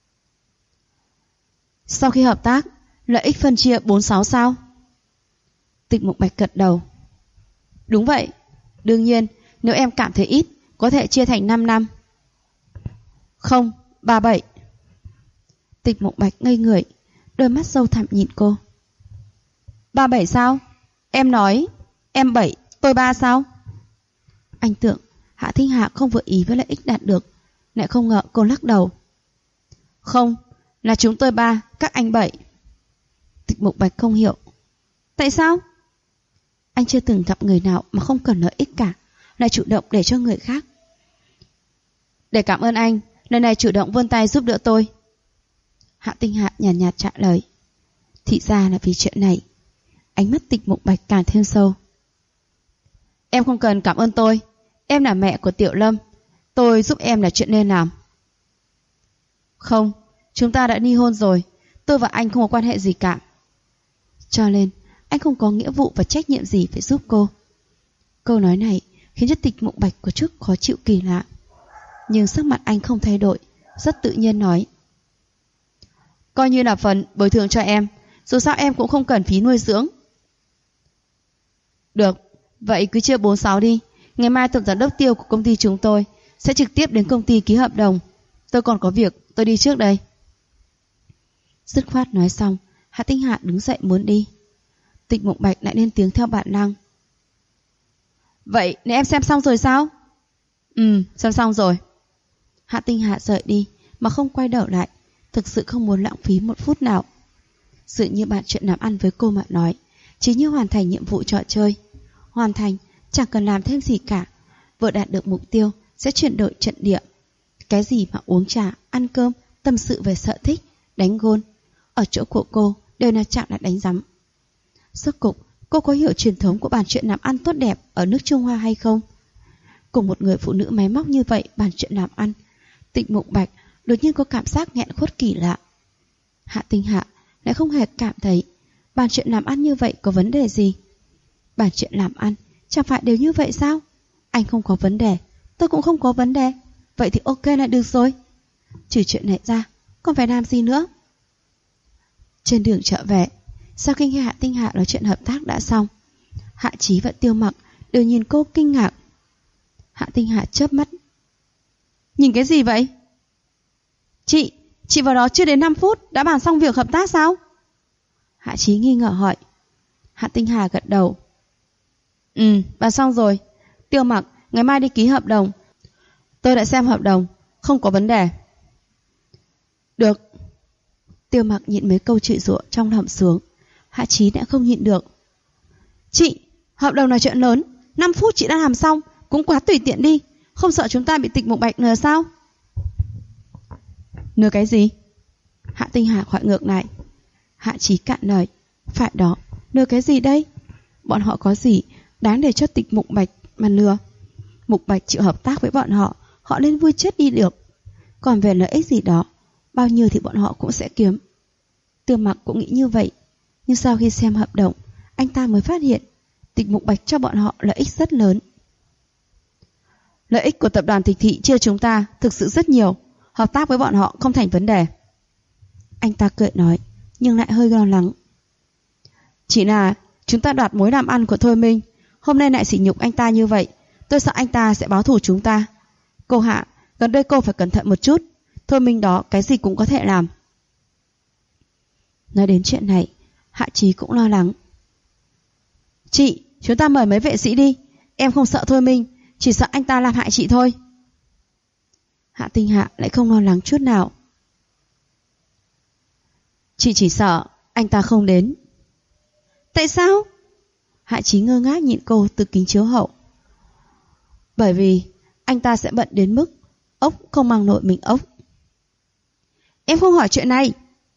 Sau khi hợp tác, lợi ích phân chia 4-6 sao? Tịch Mục Bạch gật đầu. Đúng vậy. Đương nhiên, nếu em cảm thấy ít, có thể chia thành 5 năm. Không, 3-7. Tịch Mục Bạch ngây người, đôi mắt sâu thẳm nhìn cô. 3-7 sao? Em nói, em 7, tôi 3 sao? Anh tưởng Hạ Tinh Hạ không vừa ý với lợi ích đạt được, lại không ngờ cô lắc đầu. Không, là chúng tôi 3, các anh 7. Tịch Mục Bạch không hiểu. Tại sao? Anh chưa từng gặp người nào mà không cần lợi ích cả, lại chủ động để cho người khác. Để cảm ơn anh, lần này chủ động vươn tay giúp đỡ tôi. Hạ Tinh Hạ nhàn nhạt trả lời. Thì ra là vì chuyện này. Ánh mắt Tịch Mục Bạch càng thêm sâu. Em không cần cảm ơn tôi, em là mẹ của Tiểu Lâm, tôi giúp em là chuyện nên làm. Không, chúng ta đã ly hôn rồi, tôi và anh không có quan hệ gì cả. Cho nên anh không có nghĩa vụ và trách nhiệm gì phải giúp cô. Câu nói này khiến cho Tịch Mục Bạch có chút khó chịu kỳ lạ. Nhưng sắc mặt anh không thay đổi, rất tự nhiên nói. Coi như là phần bồi thường cho em, dù sao em cũng không cần phí nuôi dưỡng. Được, vậy cứ chia 4-6 đi. Ngày mai tổng giám đốc Tiêu của công ty chúng tôi sẽ trực tiếp đến công ty ký hợp đồng. Tôi còn có việc, tôi đi trước đây. Dứt khoát nói xong, Hạ Tinh Hạ đứng dậy muốn đi. Tịch Mục Bạch lại lên tiếng theo bản năng. Vậy nếu em xem xong rồi sao? Xem xong rồi. Hạ Tinh Hạ rời đi mà không quay đầu lại, thực sự không muốn lãng phí một phút nào. Dường như bạn chuyện làm ăn với cô mà nói, chỉ như hoàn thành nhiệm vụ trò chơi. Hoàn thành, chẳng cần làm thêm gì cả. Vừa đạt được mục tiêu sẽ chuyển đổi trận địa. Cái gì mà uống trà, ăn cơm, tâm sự về sở thích, đánh gôn, ở chỗ của cô đều là chẳng là đánh rắm. Rốt cục, cô có hiểu truyền thống của bàn chuyện làm ăn tốt đẹp ở nước Trung Hoa hay không? Cùng một người phụ nữ máy móc như vậy bàn chuyện làm ăn, Tịch Mục Bạch đột nhiên có cảm giác nghẹn khuất kỳ lạ. Hạ Tinh Hạ lại không hề cảm thấy bàn chuyện làm ăn như vậy có vấn đề gì. Bàn chuyện làm ăn chẳng phải đều như vậy sao? Anh không có vấn đề, tôi cũng không có vấn đề, vậy thì ok là được rồi. Trừ chuyện này ra, còn phải làm gì nữa? Trên đường trở về, sau khi nghe Hạ Tinh Hạ nói chuyện hợp tác đã xong, Hạ Chí và Tiêu Mặc đều nhìn cô kinh ngạc. Hạ Tinh Hạ chớp mắt. Nhìn cái gì vậy? Chị vào đó chưa đến 5 phút đã bàn xong việc hợp tác sao? Hạ Chí nghi ngờ hỏi. Hạ Tinh Hà gật đầu. Bàn xong rồi. Tiêu Mặc, ngày mai đi ký hợp đồng. Tôi đã xem hợp đồng, không có vấn đề. Được. Tiêu Mặc nhịn mấy câu chửi rủa trong lòng xuống. Hạ Chí đã không nhịn được. Chị, hợp đồng là chuyện lớn, 5 phút chị đã làm xong, cũng quá tùy tiện đi. Không sợ chúng ta bị Tịch Mục Bạch lừa sao? Lừa cái gì? Hạ Tinh Hà hỏi ngược lại. Hạ Chí cạn lời. Phải đó, lừa cái gì đây? Bọn họ có gì đáng để cho Tịch Mục Bạch mà lừa? Mục Bạch chịu hợp tác với bọn họ, họ nên vui chết đi được. Còn về lợi ích gì đó, bao nhiêu thì bọn họ cũng sẽ kiếm. Tiêu Mặc cũng nghĩ như vậy, Nhưng sau khi xem hợp đồng, anh ta mới phát hiện Tịch Mục Bạch cho bọn họ lợi ích rất lớn. Lợi ích của tập đoàn Tịch Thị chia chúng ta thực sự rất nhiều, hợp tác với bọn họ không thành vấn đề. Anh ta cười nói, nhưng lại hơi lo lắng. Chỉ là chúng ta đoạt mối làm ăn của Thôi Minh, hôm nay lại sỉ nhục anh ta như vậy, tôi sợ anh ta sẽ báo thù chúng ta. Cô Hạ, gần đây cô phải cẩn thận một chút, Thôi Minh đó cái gì cũng có thể làm. Nói đến chuyện này, Hạ Chí cũng lo lắng. Chị, chúng ta mời mấy vệ sĩ đi, em không sợ Thôi Minh, chỉ sợ anh ta làm hại chị thôi. Hạ Tinh Hạ lại không lo lắng chút nào. Chị chỉ sợ anh ta không đến. Tại sao? Hạ Chí ngơ ngác nhìn cô từ kính chiếu hậu. Bởi vì anh ta sẽ bận đến mức ốc không mang nổi mình ốc. Em không hỏi chuyện này.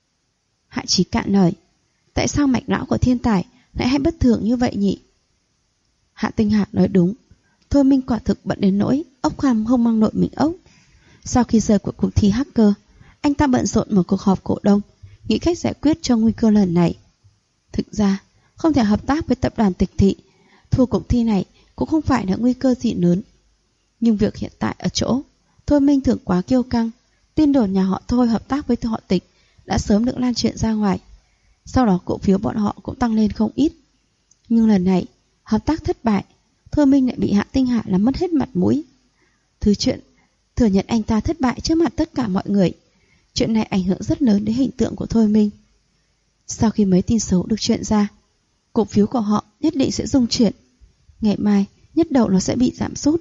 Hạ Chí cạn lời. Tại sao mạch não của thiên tài lại hay bất thường như vậy nhỉ? Hạ Tinh Hạ nói đúng. Thôi Minh quả thực bận đến nỗi ốc không mang nổi mình ốc. Sau khi rời cuộc thi hacker, anh ta bận rộn một cuộc họp cổ đông, nghĩ cách giải quyết cho nguy cơ lần này. Thực ra, không thể hợp tác với tập đoàn Tịch Thị, thua cuộc thi này cũng không phải là nguy cơ gì lớn. Nhưng việc hiện tại ở chỗ, Thôi Minh thường quá kiêu căng, tin đồn nhà họ Thôi hợp tác với họ Tịch đã sớm được lan truyền ra ngoài. Sau đó cổ phiếu bọn họ cũng tăng lên không ít. Nhưng lần này, hợp tác thất bại, Thôi Minh lại bị Hạ Tinh Hạ làm mất hết mặt mũi. Thứ chuyện thừa nhận anh ta thất bại trước mặt tất cả mọi người. Chuyện này ảnh hưởng rất lớn đến hình tượng của Thôi Minh. Sau khi mấy tin xấu được truyền ra, cổ phiếu của họ nhất định sẽ rung chuyển. Ngày mai nhất đầu nó sẽ bị giảm sút.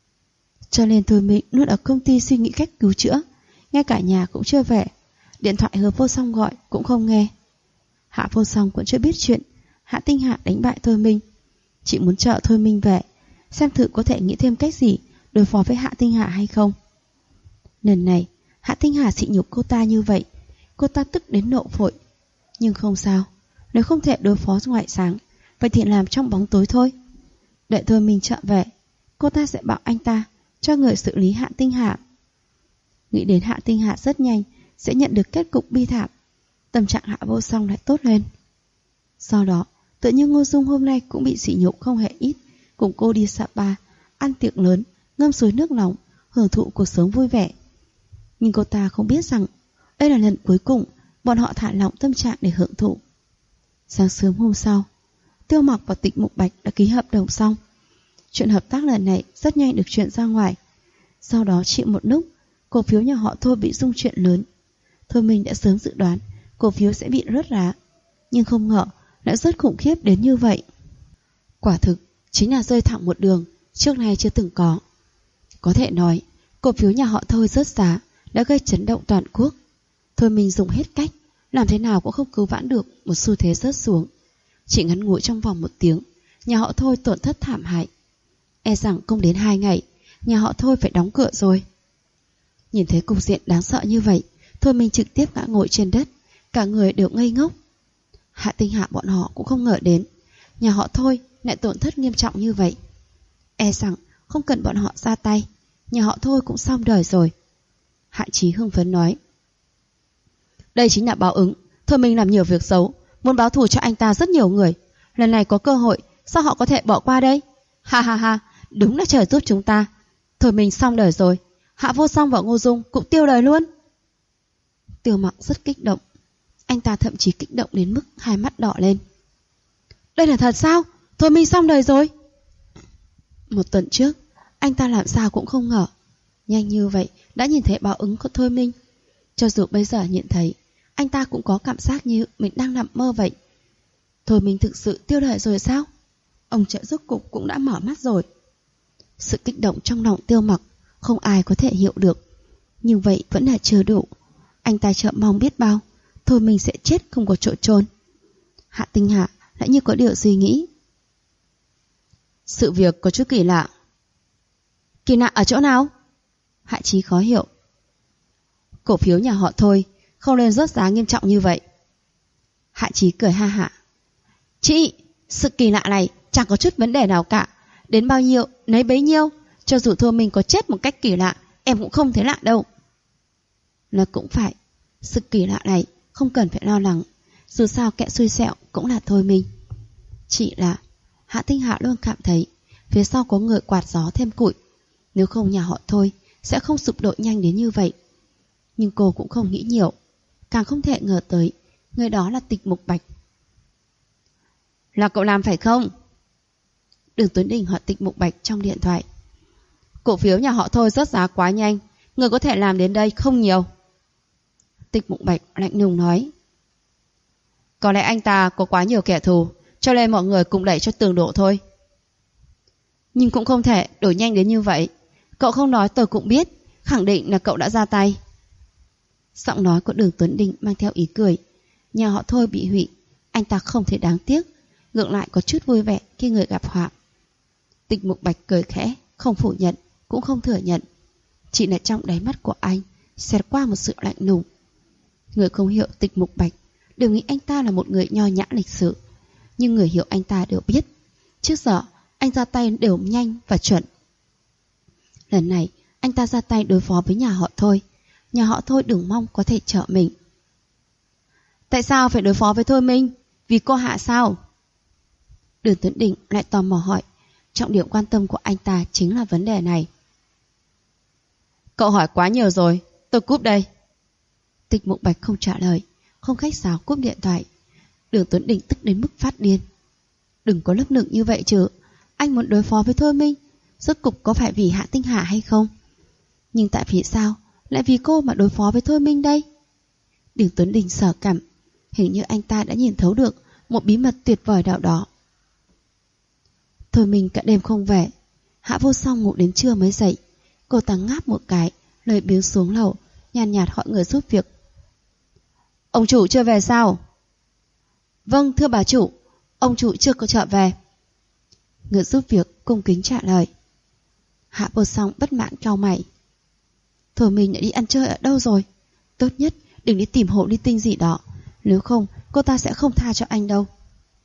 Cho nên Thôi Minh luôn ở công ty suy nghĩ cách cứu chữa. Ngay cả nhà cũng chưa về. Điện thoại Hứa Vô Song gọi cũng không nghe. Hạ Vô Song cũng chưa biết chuyện Hạ Tinh Hạ đánh bại Thôi Minh. Chị muốn chờ Thôi Minh về, xem thử có thể nghĩ thêm cách gì đối phó với Hạ Tinh Hạ hay không. Lần này Hạ Tinh Hạ sỉ nhục cô ta như vậy, cô ta tức đến nộ phổi. Nhưng không sao, nếu không thể đối phó ngoại sáng, vậy thì làm trong bóng tối thôi. Đợi Thôi Minh trở về, cô ta sẽ bảo anh ta cho người xử lý Hạ Tinh Hạ. Nghĩ đến Hạ Tinh Hạ rất nhanh sẽ nhận được kết cục bi thảm, tâm trạng Hạ Vô Song lại tốt lên. Sau đó, tự nhiên Ngô Dung hôm nay cũng bị sỉ nhục không hề ít, cùng cô đi Sapa, ăn tiệc lớn, ngâm suối nước nóng, hưởng thụ cuộc sống vui vẻ. Nhưng cô ta không biết rằng đây là lần cuối cùng bọn họ thả lỏng tâm trạng để hưởng thụ. Sáng sớm hôm sau, Tiêu Mặc và Tịch Mục Bạch đã ký hợp đồng xong. Chuyện hợp tác lần này rất nhanh được truyền ra ngoài. Sau đó chỉ một lúc, cổ phiếu nhà họ Thôi bị rung chuyển lớn. Thôi mình đã sớm dự đoán cổ phiếu sẽ bị rớt giá, nhưng không ngờ lại rất khủng khiếp đến như vậy. Quả thực chính là rơi thẳng một đường, trước nay chưa từng có. Có thể nói, cổ phiếu nhà họ Thôi rớt giá đã gây chấn động toàn quốc. Thôi mình dùng hết cách, làm thế nào cũng không cứu vãn được một xu thế rớt xuống. Chỉ ngắn ngủi trong vòng 1 tiếng, nhà họ Thôi tổn thất thảm hại. E rằng không đến 2 ngày, nhà họ Thôi phải đóng cửa rồi. Nhìn thấy cục diện đáng sợ như vậy, Thôi mình trực tiếp ngã ngồi trên đất, cả người đều ngây ngốc. Hạ Tinh Hạ bọn họ cũng không ngờ đến nhà họ Thôi lại tổn thất nghiêm trọng như vậy. E rằng không cần bọn họ ra tay, nhà họ Thôi cũng xong đời rồi. Hạ Chí hưng phấn nói, đây chính là báo ứng. Thôi mình làm nhiều việc xấu, muốn báo thù cho anh ta rất nhiều người. Lần này có cơ hội, sao họ có thể bỏ qua đây? Ha ha ha, đúng là trời giúp chúng ta. Thôi mình xong đời rồi, Hạ Vô Song và Ngô Dung cũng tiêu đời luôn. Tiêu Mặc rất kích động. Anh ta thậm chí kích động đến mức hai mắt đỏ lên. Đây là thật sao? Thôi mình xong đời rồi. 1 tuần trước, anh ta làm sao cũng không ngờ nhanh như vậy đã nhìn thấy báo ứng của Thôi Minh. Cho dù bây giờ nhìn thấy, anh ta cũng có cảm giác như mình đang nằm mơ vậy. Thôi Minh thực sự tiêu đời rồi sao? Ông trợ rốt cục cũng đã mở mắt rồi. Sự kích động trong lòng Tiêu Mặc không ai có thể hiểu được. Nhưng vậy vẫn là chưa đủ. Anh ta chờ mong biết bao Thôi Minh sẽ chết không có chỗ chôn. Hạ Tinh Hạ lại như có điều suy nghĩ. Sự việc có chút kỳ lạ. Kỳ lạ ở chỗ nào? Hạ Chí khó hiểu. Cổ phiếu nhà họ Thôi không nên rớt giá nghiêm trọng như vậy. Hạ Chí cười ha hả. Chị, sự kỳ lạ này chẳng có chút vấn đề nào cả. Đến bao nhiêu nấy bấy nhiêu. Cho dù Thôi Minh có chết một cách kỳ lạ, em cũng không thấy lạ đâu. Nó cũng phải. Sự kỳ lạ này không cần phải lo lắng. Dù sao kẻ xui xẻo cũng là Thôi Minh. Chỉ là Hạ Tinh Hà luôn cảm thấy phía sau có người quạt gió thêm củi. Nếu không nhà họ Thôi sẽ không sụp đổ nhanh đến như vậy. Nhưng cô cũng không nghĩ nhiều, càng không thể ngờ tới người đó là Tịch Mục Bạch. Là cậu làm phải không? Đường Tuấn Đình hỏi Tịch Mục Bạch trong điện thoại. Cổ phiếu nhà họ Thôi rớt giá quá nhanh, người có thể làm đến đây không nhiều. Tịch Mục Bạch lạnh lùng nói. Có lẽ anh ta có quá nhiều kẻ thù, cho nên mọi người cùng đẩy cho tường đổ thôi. Nhưng cũng không thể đổi nhanh đến như vậy. Cậu không nói tôi cũng biết, khẳng định là cậu đã ra tay. Giọng nói của Đường Tuấn Đình mang theo ý cười. Nhà họ Thôi bị hủy, anh ta không thể đáng tiếc, ngược lại có chút vui vẻ khi người gặp họa. Tịch Mục Bạch cười khẽ, không phủ nhận, cũng không thừa nhận. Chỉ là trong đáy mắt của anh xẹt qua một sự lạnh lùng. Người không hiểu Tịch Mục Bạch đều nghĩ anh ta là một người nho nhã lịch sự, nhưng người hiểu anh ta đều biết trước giờ anh ra tay đều nhanh và chuẩn. Lần này anh ta ra tay đối phó với nhà họ Thôi. Nhà họ Thôi đừng mong có thể trợ mình. Tại sao phải đối phó với Thôi Minh? Vì cô Hạ sao? Đường Tuấn Đình lại tò mò hỏi. Trọng điểm quan tâm của anh ta chính là vấn đề này. Cậu hỏi quá nhiều rồi, tôi cúp đây. Tịch Mục Bạch không trả lời, không khách sáo cúp điện thoại. Đường Tuấn Đình tức đến mức phát điên. Đừng có lấp lửng như vậy chứ. Anh muốn đối phó với Thôi Minh, rốt cục có phải vì Hạ Tinh Hà hay không? Nhưng tại vì sao lại vì cô mà đối phó với Thôi Minh đây? Đường Tuấn Đình sờ cảm, hình như anh ta đã nhìn thấu được một bí mật tuyệt vời nào đó. Thôi Minh cả đêm không về. Hạ Vô Song ngủ đến trưa mới dậy. Cô ta ngáp một cái, lười biếng xuống lầu, nhàn nhạt hỏi người giúp việc. Ông chủ chưa về sao? Vâng thưa bà chủ, ông chủ chưa có trở về. Người giúp việc cung kính trả lời. Hạ Vô Song bất mãn cau mày. Thôi mình đã đi ăn chơi ở đâu rồi? Tốt nhất đừng đi tìm hộ linh tinh gì đó, nếu không cô ta sẽ không tha cho anh đâu.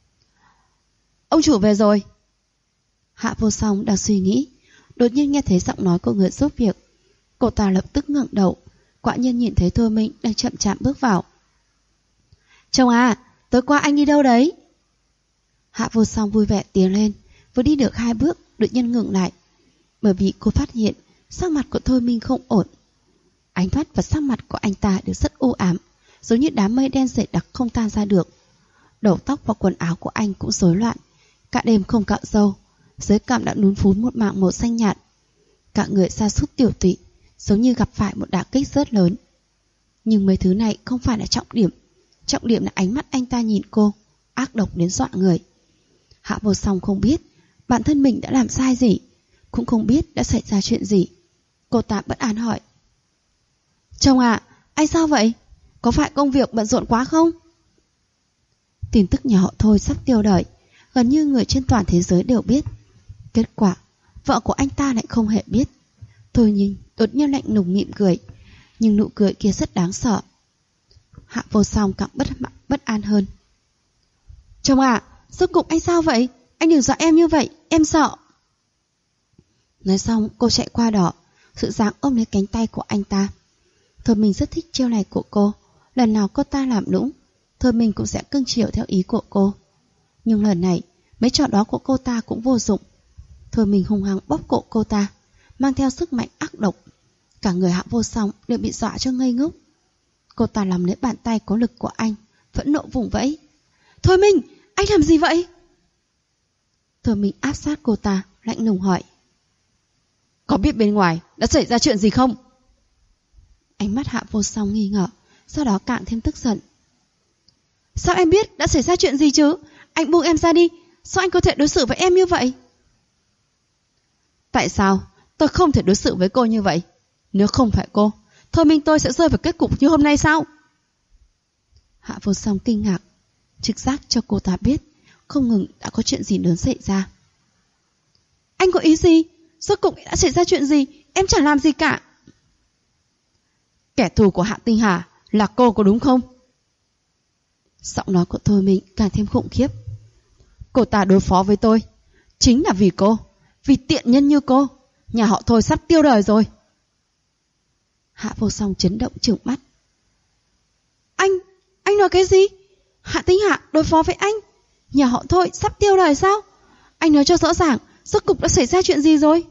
Ông chủ về rồi. Hạ Vô Song đang suy nghĩ, đột nhiên nghe thấy giọng nói của người giúp việc. Cô ta lập tức ngẩng đầu, quả nhiên nhìn thấy Thôi Minh đang chậm chạp bước vào. Chồng à, tối qua anh đi đâu đấy? Hạ Vô Song vui vẻ tiến lên, vừa đi được 2 bước đột nhiên ngừng lại, bởi vì cô phát hiện sắc mặt của Thôi Minh không ổn. Ánh mắt và sắc mặt của anh ta đều rất u ám, giống như đám mây đen dày đặc không tan ra được. Đầu tóc và quần áo của anh cũng rối loạn, cả đêm không cạo râu, dưới cằm đã nún phún một mảng màu xanh nhạt. Cả người sa sút tiểu tụy, giống như gặp phải một đả kích rất lớn. Nhưng mấy thứ này không phải là trọng điểm. Trọng điểm là ánh mắt anh ta nhìn cô, ác độc đến dọa người. Hạ Vô Song không biết bản thân mình đã làm sai gì, cũng không biết đã xảy ra chuyện gì. Cô ta bất an hỏi. Chồng ạ, anh sao vậy? Có phải công việc bận rộn quá không? Tin tức nhà họ Thôi sắp tiêu đời, gần như người trên toàn thế giới đều biết. Kết quả, vợ của anh ta lại không hề biết. Thôi nhưng đột nhiên lạnh lùng mỉm cười, nhưng nụ cười kia rất đáng sợ. Hạ Vô Song càng bất an hơn. Chồng ạ, rốt cục anh sao vậy? Anh đừng dọa em như vậy, em sợ. Nói xong cô chạy qua đó, sự dáng ôm lấy cánh tay của anh ta. Thôi mình rất thích chiêu này của cô. Lần nào cô ta làm nũng, thôi mình cũng sẽ cưng chiều theo ý của cô. Nhưng lần này mấy trò đó của cô ta cũng vô dụng. Thôi mình hung hăng bóp cổ cô ta, mang theo sức mạnh ác độc. Cả người Hạ Vô Song đều bị dọa cho ngây ngốc. Cô ta làm lấy bàn tay có lực của anh, phẫn nộ vùng vẫy. Thôi Minh, anh làm gì vậy? Thôi Minh áp sát cô ta, lạnh lùng hỏi. Có biết bên ngoài đã xảy ra chuyện gì không? Ánh mắt Hạ Vô Song nghi ngờ, sau đó càng thêm tức giận. Sao em biết đã xảy ra chuyện gì chứ? Anh buông em ra đi, sao anh có thể đối xử với em như vậy? Tại sao tôi không thể đối xử với cô như vậy? Nếu không phải cô, Thôi Minh tôi sẽ rơi vào kết cục như hôm nay sao? Hạ Vô Song kinh ngạc, trực giác cho cô ta biết không ngừng đã có chuyện gì lớn xảy ra. Anh có ý gì? Rốt cục đã xảy ra chuyện gì? Em chẳng làm gì cả. Kẻ thù của Hạ Tinh Hà là cô có đúng không? Giọng nói của Thôi Minh càng thêm khủng khiếp. Cô ta đối phó với tôi chính là vì cô, vì tiện nhân như cô, nhà họ Thôi sắp tiêu đời rồi. Hạ Vô Song chấn động trừng mắt. Anh nói cái gì? Hạ Tinh Hạ đối phó với anh? Nhà họ Thôi sắp tiêu đời sao? Anh nói cho rõ ràng, rốt cục đã xảy ra chuyện gì rồi?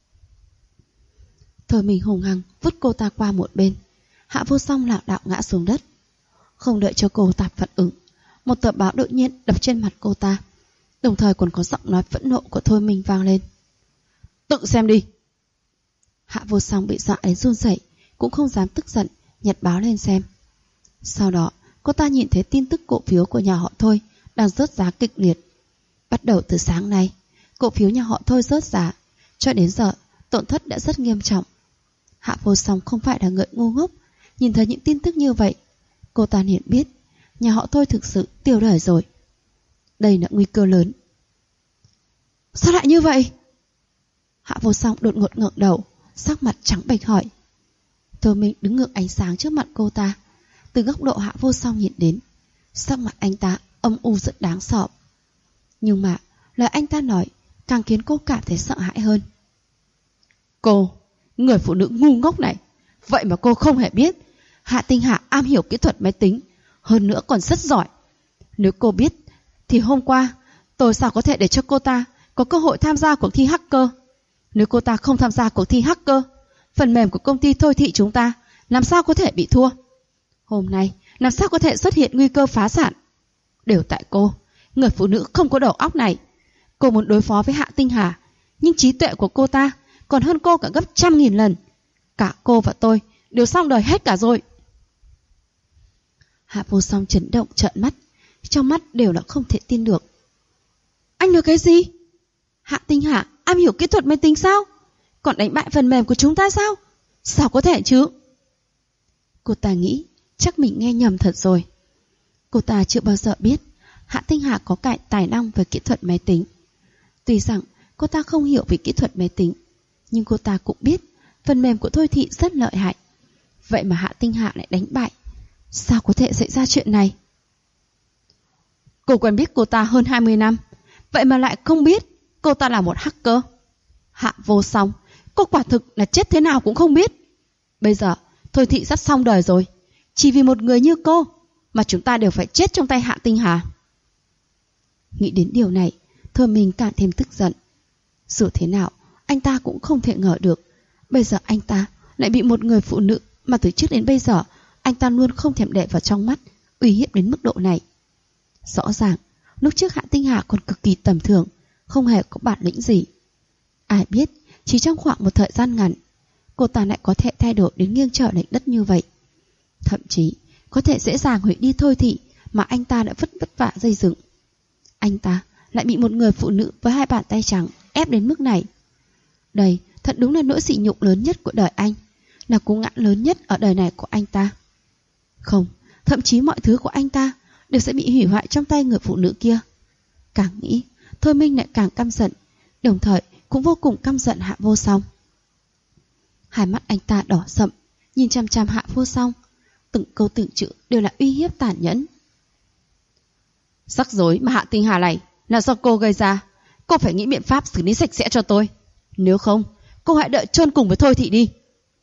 Thôi mình hùng hăng vứt cô ta qua một bên. Hạ Vô Song lảo đảo ngã xuống đất. Không đợi cho cô ta phản ứng, một tờ báo đột nhiên đập trên mặt cô ta, đồng thời còn có giọng nói phẫn nộ của Thôi Minh vang lên. Tự xem đi. Hạ Vô Song bị dọa đến run rẩy, cũng không dám tức giận, nhặt báo lên xem. Sau đó cô ta nhìn thấy tin tức cổ phiếu của nhà họ Thôi đang rớt giá kịch liệt. Bắt đầu từ sáng nay, cổ phiếu nhà họ Thôi rớt giá, cho đến giờ tổn thất đã rất nghiêm trọng. Hạ Vô Song không phải là người ngu ngốc, nhìn thấy những tin tức như vậy, cô ta liền biết nhà họ Thôi thực sự tiêu đời rồi. Đây là nguy cơ lớn. Sao lại như vậy? Hạ Vô Song đột ngột ngẩng đầu, sắc mặt trắng bệch hỏi. Thôi Minh đứng ngược ánh sáng trước mặt cô ta. Từ góc độ Hạ Vô Song nhìn đến, sắc mặt anh ta âm u rất đáng sợ. Nhưng mà lời anh ta nói càng khiến cô cảm thấy sợ hãi hơn. Cô, người phụ nữ ngu ngốc này, vậy mà cô không hề biết Hạ Tinh Hạ am hiểu kỹ thuật máy tính, hơn nữa còn rất giỏi. Nếu cô biết thì hôm qua tôi sao có thể để cho cô ta có cơ hội tham gia cuộc thi hacker. Nếu cô ta không tham gia cuộc thi hacker, phần mềm của công ty Thôi Thị chúng ta làm sao có thể bị thua. Hôm nay làm sao có thể xuất hiện nguy cơ phá sản. Đều tại cô, người phụ nữ không có đầu óc này. Cô muốn đối phó với Hạ Tinh Hà, nhưng trí tuệ của cô ta còn hơn cô cả gấp 100.000 lần. Cả cô và tôi đều xong đời hết cả rồi. Hạ Vô Song chấn động trợn mắt, trong mắt đều là không thể tin được. Anh nói cái gì? Hạ Tinh Hà am hiểu kỹ thuật máy tính sao? Còn đánh bại phần mềm của chúng ta sao? Sao có thể chứ? Cô ta nghĩ chắc mình nghe nhầm thật rồi. Cô ta chưa bao giờ biết Hạ Tinh Hà có cải tài năng về kỹ thuật máy tính. Tuy rằng cô ta không hiểu về kỹ thuật máy tính, nhưng cô ta cũng biết phần mềm của Thôi Thị rất lợi hại. Vậy mà Hạ Tinh Hà lại đánh bại. Sao có thể xảy ra chuyện này? Cô quen biết cô ta hơn 20 năm, vậy mà lại không biết cô ta là một hacker. Hạ Vô Song, cô quả thực là chết thế nào cũng không biết. Bây giờ Thôi Thị sắp xong đời rồi. Chỉ vì một người như cô mà chúng ta đều phải chết trong tay Hạ Tinh Hà. Nghĩ đến điều này, Thôi Minh càng thêm tức giận. Dù thế nào, anh ta cũng không thể ngờ được bây giờ anh ta lại bị một người phụ nữ mà từ trước đến bây giờ anh ta luôn không thèm để vào trong mắt uy hiếp đến mức độ này. Rõ ràng lúc trước Hạ Tinh Hà còn cực kỳ tầm thường, không hề có bản lĩnh gì. Ai biết chỉ trong khoảng một thời gian ngắn, cô ta lại có thể thay đổi đến nghiêng trời lệch đất như vậy. Thậm chí có thể dễ dàng hủy đi Thôi Thị mà anh ta đã vất vả xây dựng. Anh ta lại bị một người phụ nữ với hai bàn tay trắng ép đến mức này. Đây thật đúng là nỗi sỉ nhục lớn nhất của đời anh, là cú ngã lớn nhất ở đời này của anh ta. Không, thậm chí mọi thứ của anh ta đều sẽ bị hủy hoại trong tay người phụ nữ kia. Càng nghĩ, Thôi Minh lại càng căm giận, đồng thời cũng vô cùng căm giận Hạ Vô Song. Hai mắt anh ta đỏ sậm, nhìn chằm chằm Hạ Vô Song, từng câu từng chữ đều là uy hiếp tàn nhẫn. Rắc rối mà Hạ Tinh Hà này là do cô gây ra, cô phải nghĩ biện pháp xử lý sạch sẽ cho tôi. Nếu không, cô hãy đợi chôn cùng với Thôi Thị đi.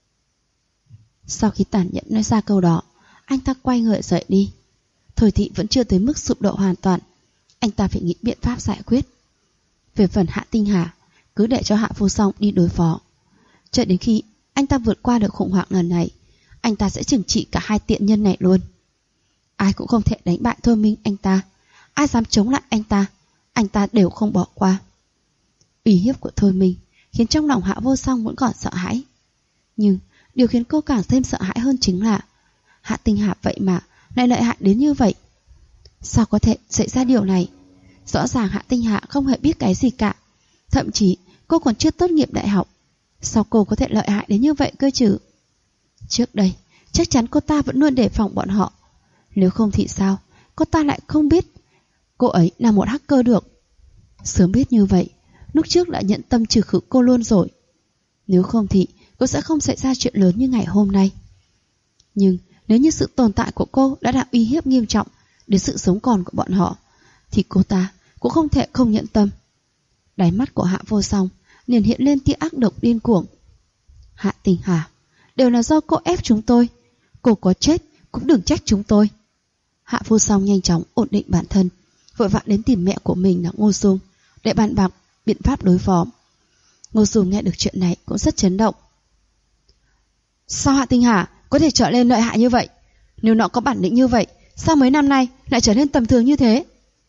Sau khi tàn nhẫn nói ra câu đó, anh ta quay người rời đi. Thôi Thị vẫn chưa tới mức sụp đổ hoàn toàn, anh ta phải nghĩ biện pháp giải quyết. Về phần Hạ Tinh Hà, cứ để cho Hạ Vô Song đi đối phó. Cho đến khi anh ta vượt qua được khủng hoảng lần này, anh ta sẽ trừng trị cả hai tiện nhân này luôn. Ai cũng không thể đánh bại Thôi Minh anh ta, ai dám chống lại anh ta đều không bỏ qua. Uy hiếp của Thôi Minh khiến trong lòng Hạ Vô Song vẫn còn sợ hãi. Nhưng điều khiến cô càng thêm sợ hãi hơn chính là Hạ Tinh Hà vậy mà lại lợi hại đến như vậy. Sao có thể xảy ra điều này? Rõ ràng Hạ Tinh Hà không hề biết cái gì cả. Thậm chí cô còn chưa tốt nghiệp đại học. Sao cô có thể lợi hại đến như vậy cơ chứ? Trước đây chắc chắn cô ta vẫn luôn đề phòng bọn họ. Nếu không thì sao cô ta lại không biết cô ấy là một hacker được? Sớm biết như vậy, lúc trước đã nhận tâm trừ khử cô luôn rồi. Nếu không thì cô sẽ không xảy ra chuyện lớn như ngày hôm nay. Nhưng nếu như sự tồn tại của cô đã đạt uy hiếp nghiêm trọng đến sự sống còn của bọn họ, thì cô ta cũng không thể không nhận tâm. Đáy mắt của Hạ Vô Song liền hiện lên tia ác độc điên cuồng. Hạ Tinh Hà, đều là do cô ép chúng tôi. Cô có chết cũng đừng trách chúng tôi. Hạ Vô Song nhanh chóng ổn định bản thân, vội vã đến tìm mẹ của mình là Ngô Dung để bàn bạc biện pháp đối phó. Ngô Dung nghe được chuyện này cũng rất chấn động. Sao Hạ Tinh Hà có thể trở lên lợi hại như vậy? Nếu nó có bản lĩnh như vậy, sao mấy năm nay lại trở nên tầm thường như thế?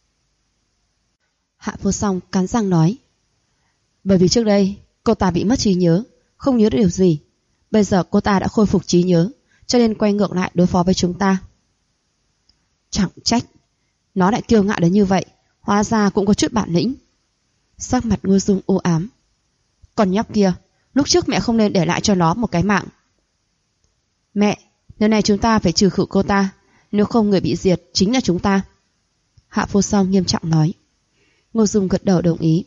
Hạ Vô Song cắn răng nói. Bởi vì trước đây cô ta bị mất trí nhớ, không nhớ được điều gì. Bây giờ cô ta đã khôi phục trí nhớ, cho nên quay ngược lại đối phó với chúng ta. Chẳng trách nó lại kiêu ngạo đến như vậy, hóa ra cũng có chút bản lĩnh. Sắc mặt Ngô Dung u ám. Còn nhóc kia, lúc trước mẹ không nên để lại cho nó một cái mạng. Mẹ, lần này chúng ta phải trừ khử cô ta, nếu không người bị diệt chính là chúng ta. Hạ Vô Song nghiêm trọng nói. Ngô Dung gật đầu đồng ý.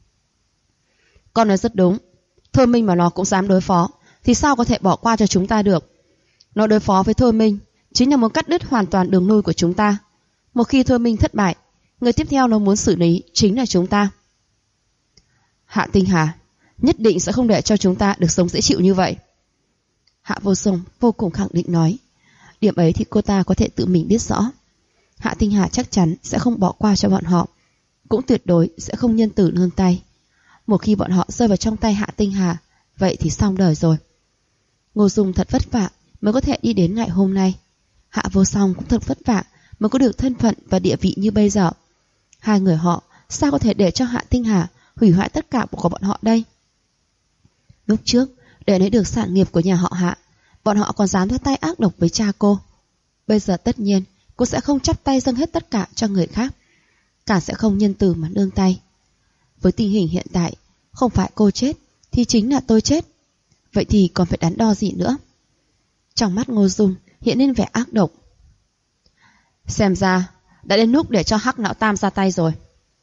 Con nói rất đúng. Thôi Minh mà nó cũng dám đối phó, thì sao có thể bỏ qua cho chúng ta được? Nó đối phó với Thôi Minh chính là muốn cắt đứt hoàn toàn đường lui của chúng ta. Một khi Thôi Minh thất bại, người tiếp theo nó muốn xử lý chính là chúng ta. Hạ Tinh Hà nhất định sẽ không để cho chúng ta được sống dễ chịu như vậy. Hạ Vô Song vô cùng khẳng định nói. Điểm ấy thì cô ta có thể tự mình biết rõ. Hạ Tinh Hà chắc chắn sẽ không bỏ qua cho bọn họ, cũng tuyệt đối sẽ không nhân từ nương tay. Một khi bọn họ rơi vào trong tay Hạ Tinh Hà, vậy thì xong đời rồi. Ngô Dung thật vất vả mới có thể đi đến ngày hôm nay. Hạ Vô Song cũng thật vất vả mới có được thân phận và địa vị như bây giờ. Hai người họ sao có thể để cho Hạ Tinh Hà hủy hoại tất cả của bọn họ đây? Lúc trước, để lấy được sản nghiệp của nhà họ Hạ, bọn họ còn dám ra tay ác độc với cha cô. Bây giờ tất nhiên cô sẽ không chắp tay dâng hết tất cả cho người khác, cả sẽ không nhân từ mà nương tay. Với tình hình hiện tại, không phải cô chết thì chính là tôi chết. Vậy thì còn phải đắn đo gì nữa? Trong mắt Ngô Dung hiện lên vẻ ác độc. Xem ra đã đến lúc để cho Hắc Lão Tam ra tay rồi.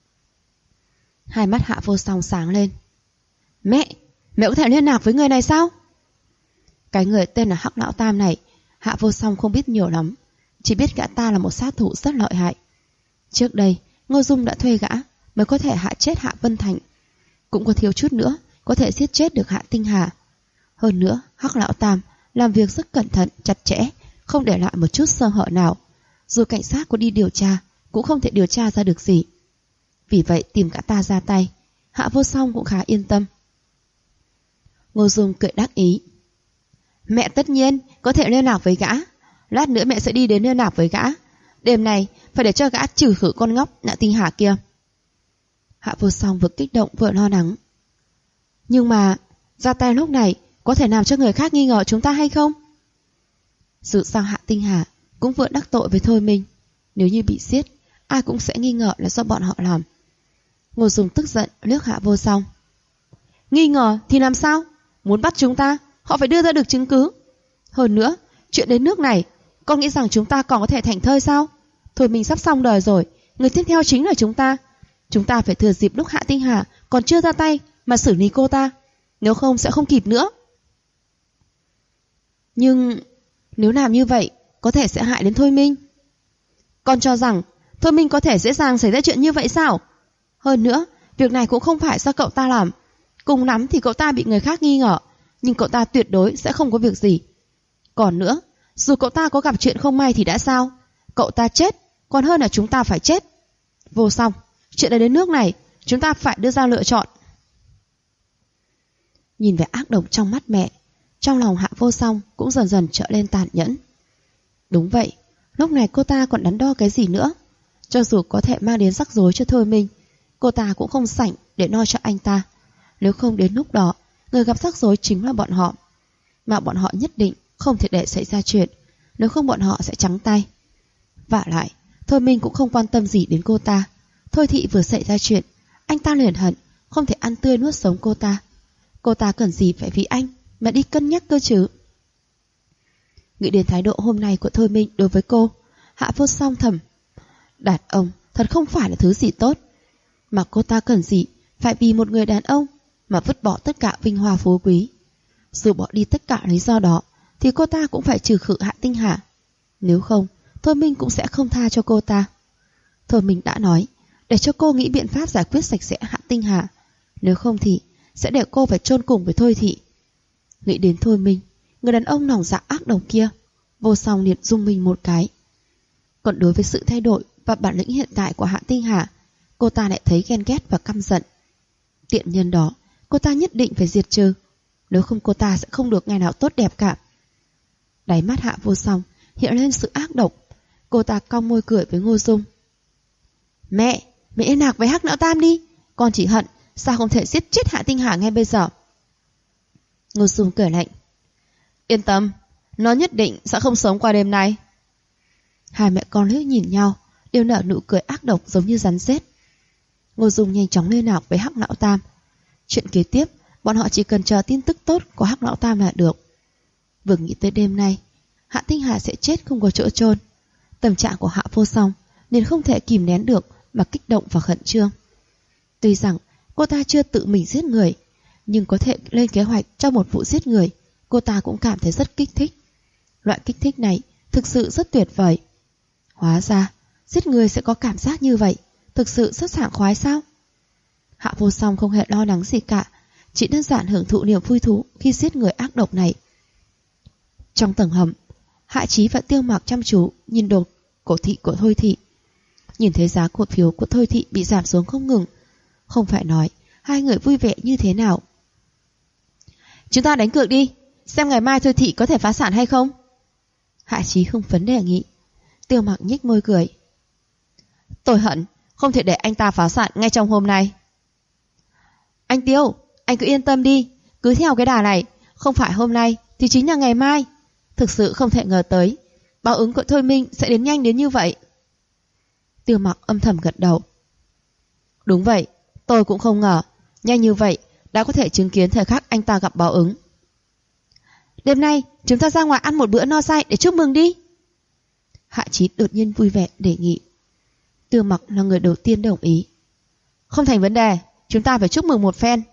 Hai mắt Hạ Vô Song sáng lên. Mẹ có thể liên lạc với người này sao? Cái người tên là Hắc Lão Tam này, Hạ Vô Song không biết nhiều lắm, chỉ biết gã ta là một sát thủ rất lợi hại. Trước đây Ngô Dung đã thuê gã mới có thể hạ chết Hạ Vân Thành, cũng có thiếu chút nữa có thể giết chết được Hạ Tinh Hà. Hơn nữa Hắc Lão Tam làm việc rất cẩn thận, chặt chẽ, không để lại một chút sơ hở nào. Dù cảnh sát có đi điều tra cũng không thể điều tra ra được gì. Vì vậy tìm cả ta ra tay, Hạ Vô Song cũng khá yên tâm. Ngô Dung cười đắc ý. Mẹ tất nhiên có thể liên lạc với gã. Lát nữa mẹ sẽ đi đến liên lạc với gã. Đêm này phải để cho gã trừ khử con ngốc Hạ Tinh Hà kia. Hạ Vô Song vừa kích động vừa lo lắng. Nhưng mà ra tay lúc này có thể làm cho người khác nghi ngờ chúng ta hay không? Dù sao Hạ Tinh Hà cũng vừa đắc tội với Thôi Minh, nếu như bị giết, ai cũng sẽ nghi ngờ là do bọn họ làm. Ngô Dung tức giận liếc Hạ Vô Song. Nghi ngờ thì làm sao? Muốn bắt chúng ta, họ phải đưa ra được chứng cứ. Hơn nữa, chuyện đến nước này, con nghĩ rằng chúng ta còn có thể thảnh thơi sao? Thôi mình sắp xong đời rồi, người tiếp theo chính là chúng ta. Chúng ta phải thừa dịp lúc Hạ Tinh Hà còn chưa ra tay mà xử lý cô ta, nếu không sẽ không kịp nữa. Nhưng nếu làm như vậy có thể sẽ hại đến Thôi Minh. Con cho rằng Thôi Minh có thể dễ dàng xảy ra chuyện như vậy sao? Hơn nữa, việc này cũng không phải do cậu ta làm. Cùng lắm thì cậu ta bị người khác nghi ngờ, nhưng cậu ta tuyệt đối sẽ không có việc gì. Còn nữa, dù cậu ta có gặp chuyện không may thì đã sao? Cậu ta chết còn hơn là chúng ta phải chết. Vô Song, chuyện đã đến nước này, chúng ta phải đưa ra lựa chọn. Nhìn vẻ ác độc trong mắt mẹ, trong lòng Hạ Vô Song cũng dần dần trở lên tàn nhẫn. Đúng vậy, lúc này cô ta còn đắn đo cái gì nữa? Cho dù có thể mang đến rắc rối cho Thôi Minh, cô ta cũng không rảnh để lo cho anh ta. Nếu không đến lúc đó, người gặp rắc rối chính là bọn họ. Mà bọn họ nhất định không thể để xảy ra chuyện, nếu không bọn họ sẽ trắng tay. Vả lại, Thôi Minh cũng không quan tâm gì đến cô ta. Thôi Thị vừa xảy ra chuyện, anh ta liền hận, không thể ăn tươi nuốt sống cô ta. Cô ta cần gì phải vì anh mà đi cân nhắc cơ chứ? Nghĩ đến thái độ hôm nay của Thôi Minh đối với cô, Hạ Vô Song thầm, đàn ông thật không phải là thứ gì tốt. Mà cô ta cần gì phải vì một người đàn ông mà vứt bỏ tất cả vinh hoa phú quý. Dù bỏ đi tất cả lý do đó thì cô ta cũng phải trừ khử Hạ Tinh Hà. Nếu không, Thôi Minh cũng sẽ không tha cho cô ta. Thôi Minh đã nói để cho cô nghĩ biện pháp giải quyết sạch sẽ Hạ Tinh Hà. Nếu không thì sẽ để cô phải chôn cùng với Thôi Thị. Nghĩ đến Thôi Minh, người đàn ông lòng dạ ác độc kia, Vô Song liệt rung mình một cái. Còn đối với sự thay đổi và bản lĩnh hiện tại của Hạ Tinh Hà, cô ta lại thấy ghen ghét và căm giận. Tiện nhân đó, cô ta nhất định phải diệt trừ, nếu không cô ta sẽ không được ngày nào tốt đẹp cả. Đáy mắt Hạ Vô Song hiện lên sự ác độc. Cô ta cong môi cười với Ngô Dung. Mẹ liên lạc với Hắc Não Tam đi. Con chỉ hận sao không thể giết chết Hạ Tinh Hà ngay bây giờ. Ngô Dung cười lạnh. Yên tâm, nó nhất định sẽ không sống qua đêm nay. Hai mẹ con liếc nhìn nhau, đều nở nụ cười ác độc giống như rắn rết. Ngô Dung nhanh chóng liên lạc với Hắc Lão Tam. Chuyện kế tiếp, bọn họ chỉ cần chờ tin tức tốt của Hắc Lão Tam là được. Vừa nghĩ tới đêm nay, Hạ Tinh Hà sẽ chết không có chỗ chôn, tâm trạng của Hạ Vô Song nên không thể kìm nén được mà kích động và khẩn trương. Tuy rằng cô ta chưa tự mình giết người, nhưng có thể lên kế hoạch cho một vụ giết người, cô ta cũng cảm thấy rất kích thích. Loại kích thích này thực sự rất tuyệt vời. Hóa ra, giết người sẽ có cảm giác như vậy, thực sự rất sảng khoái sao? Hạ Vô Song không hề lo lắng gì cả, chỉ đơn giản hưởng thụ niềm vui thú khi giết người ác độc này. Trong tầng hầm, Hạ Chí và Tiêu Mặc chăm chú nhìn đồ cổ thị của Thôi Thị. Nhìn thấy giá cổ phiếu của Thôi Thị bị giảm xuống không ngừng, không phải nói hai người vui vẻ như thế nào. Chúng ta đánh cược đi, xem ngày mai Thôi Thị có thể phá sản hay không. Hạ Chí hưng phấn đề nghị. Tiêu Mặc nhếch môi cười. Tôi hận không thể để anh ta phá sản ngay trong hôm nay. Anh Tiêu, anh cứ yên tâm đi, cứ theo cái đà này, không phải hôm nay thì chính là ngày mai. Thực sự không thể ngờ tới báo ứng của Thôi Minh sẽ đến nhanh đến như vậy. Tiêu Mặc âm thầm gật đầu. Đúng vậy, tôi cũng không ngờ nhanh như vậy đã có thể chứng kiến thời khắc anh ta gặp báo ứng. Đêm nay chúng ta ra ngoài ăn một bữa no say để chúc mừng đi. Hạ Chí đột nhiên vui vẻ đề nghị. Tiêu Mặc là người đầu tiên đồng ý. Không thành vấn đề, chúng ta phải chúc mừng một phen.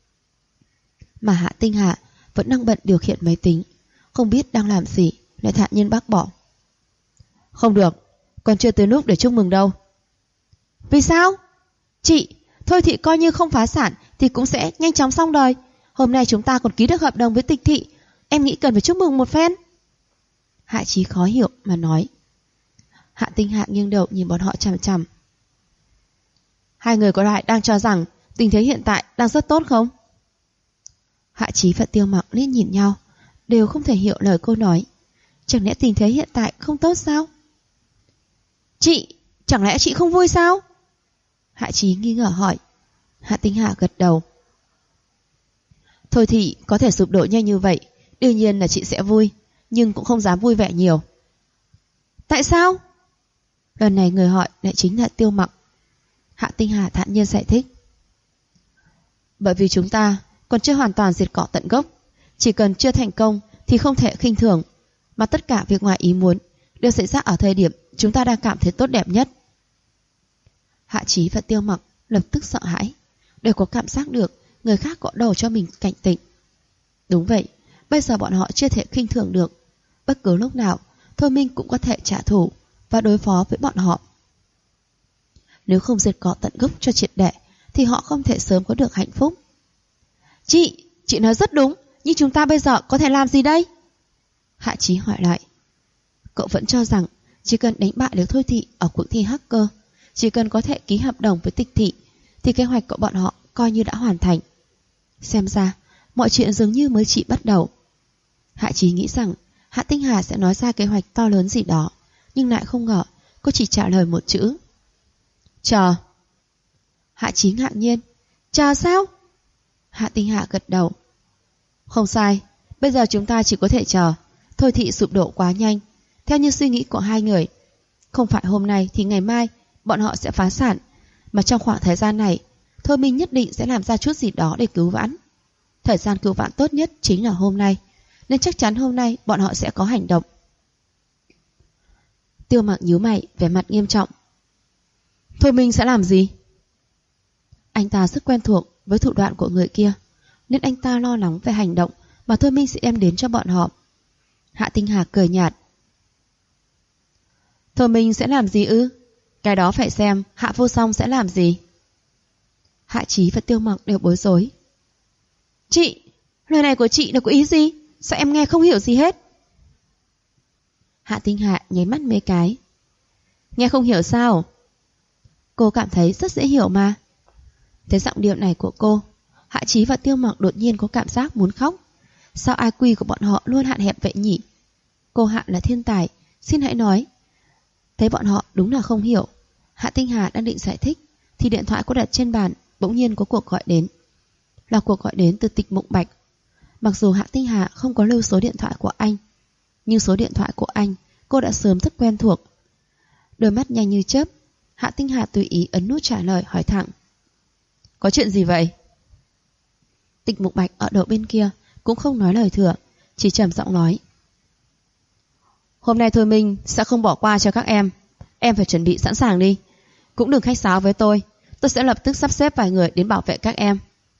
Mà Hạ Tinh Hà vẫn đang bận điều khiển máy tính, không biết đang làm gì, lại thản nhiên bác bỏ. Không được, còn chưa tới lúc để chúc mừng đâu. Vì sao? Chị, Thôi Thị coi như không phá sản thì cũng sẽ nhanh chóng xong đời. Hôm nay chúng ta còn ký được hợp đồng với Tịch Thị, em nghĩ cần phải chúc mừng một phen. Hạ Chí khó hiểu mà nói. Hạ Tinh Hạ nghiêng đầu nhìn bọn họ chằm chằm. Hai người có lại đang cho rằng tình thế hiện tại đang rất tốt không? Hạ Chí và Tiêu Mặc liếc nhìn nhau, đều không thể hiểu lời cô nói. Chẳng lẽ tình thế hiện tại không tốt sao? Chị, chẳng lẽ chị không vui sao? Hạ Chí nghi ngờ hỏi. Hạ Tinh Hạ gật đầu. Thôi thì có thể sụp đổ nhanh như vậy, đương nhiên là chị sẽ vui, nhưng cũng không dám vui vẻ nhiều. Tại sao? Lần này người hỏi lại chính là Tiêu Mặc. Hạ Tinh Hà thản nhiên giải thích. Bởi vì chúng ta còn chưa hoàn toàn diệt cỏ tận gốc, chỉ cần chưa thành công thì không thể khinh thường, mà tất cả việc ngoài ý muốn đều xảy ra ở thời điểm chúng ta đang cảm thấy tốt đẹp nhất. Hạ Chí và Tiêu Mặc lập tức sợ hãi, đều có cảm giác được người khác gõ đầu cho mình cảnh tỉnh. Đúng vậy, bây giờ bọn họ chưa thể khinh thường được, bất cứ lúc nào Thôi Minh cũng có thể trả thù và đối phó với bọn họ. Nếu không diệt cỏ tận gốc cho triệt để thì họ không thể sớm có được hạnh phúc. Chị nói rất đúng, nhưng chúng ta bây giờ có thể làm gì đây? Hạ Chí hỏi lại. Cậu vẫn cho rằng chỉ cần đánh bại được Thôi Thị ở cuộc thi hacker, chỉ cần có thể ký hợp đồng với Tịch Thị thì kế hoạch của bọn họ coi như đã hoàn thành. Xem ra mọi chuyện dường như mới chỉ bắt đầu. Hạ Chí nghĩ rằng Hạ Tinh Hà sẽ nói ra kế hoạch to lớn gì đó, nhưng lại không ngờ cô chỉ trả lời một chữ. Chờ. Hạ Chí ngạc nhiên. Chờ sao? Hạ Tinh Hà gật đầu. Không sai, bây giờ chúng ta chỉ có thể chờ. Thôi Thị sụp đổ quá nhanh, theo như suy nghĩ của hai người. Không phải hôm nay thì ngày mai bọn họ sẽ phá sản, mà trong khoảng thời gian này Thôi Minh nhất định sẽ làm ra chút gì đó để cứu vãn. Thời gian cứu vãn tốt nhất chính là hôm nay, nên chắc chắn hôm nay bọn họ sẽ có hành động. Tiêu Mặc nhíu mày, vẻ mặt nghiêm trọng. Thôi Minh sẽ làm gì? Anh ta rất quen thuộc với thủ đoạn của người kia, nên anh ta lo lắng về hành động mà Thôi Minh sẽ đem đến cho bọn họ. Hạ Tinh Hà cười nhạt. Thôi Minh sẽ làm gì ư? Cái đó phải xem Hạ Vô Song sẽ làm gì. Hạ Chí và Tiêu Mặc đều bối rối. Chị, lời này của chị là có ý gì? Sao em nghe không hiểu gì hết? Hạ Tinh Hà nháy mắt mấy cái. Nghe không hiểu sao? Cô cảm thấy rất dễ hiểu mà. Thấy giọng điệu này của cô, Hạ Chí và Tiêu Mặc đột nhiên có cảm giác muốn khóc. Sao IQ của bọn họ luôn hạn hẹp vậy nhỉ? Cô Hạ là thiên tài, xin hãy nói. Thấy bọn họ đúng là không hiểu. Hạ Tinh Hà đang định giải thích thì điện thoại cô đặt trên bàn bỗng nhiên có cuộc gọi đến. Là cuộc gọi đến từ Tịch Mộng Bạch. Mặc dù Hạ Tinh Hà không có lưu số điện thoại của anh, nhưng số điện thoại của anh cô đã sớm rất quen thuộc. Đôi mắt nhanh như chớp, Hạ Tinh Hà tùy ý ấn nút trả lời, hỏi thẳng. Có chuyện gì vậy? Tịch Mộng Bạch ở đầu bên kia cũng không nói lời thừa, chỉ trầm giọng nói. Hôm nay Thôi Minh sẽ không bỏ qua cho các em phải chuẩn bị sẵn sàng đi. Cũng đừng khách sáo với tôi sẽ lập tức sắp xếp vài người đến bảo vệ các em.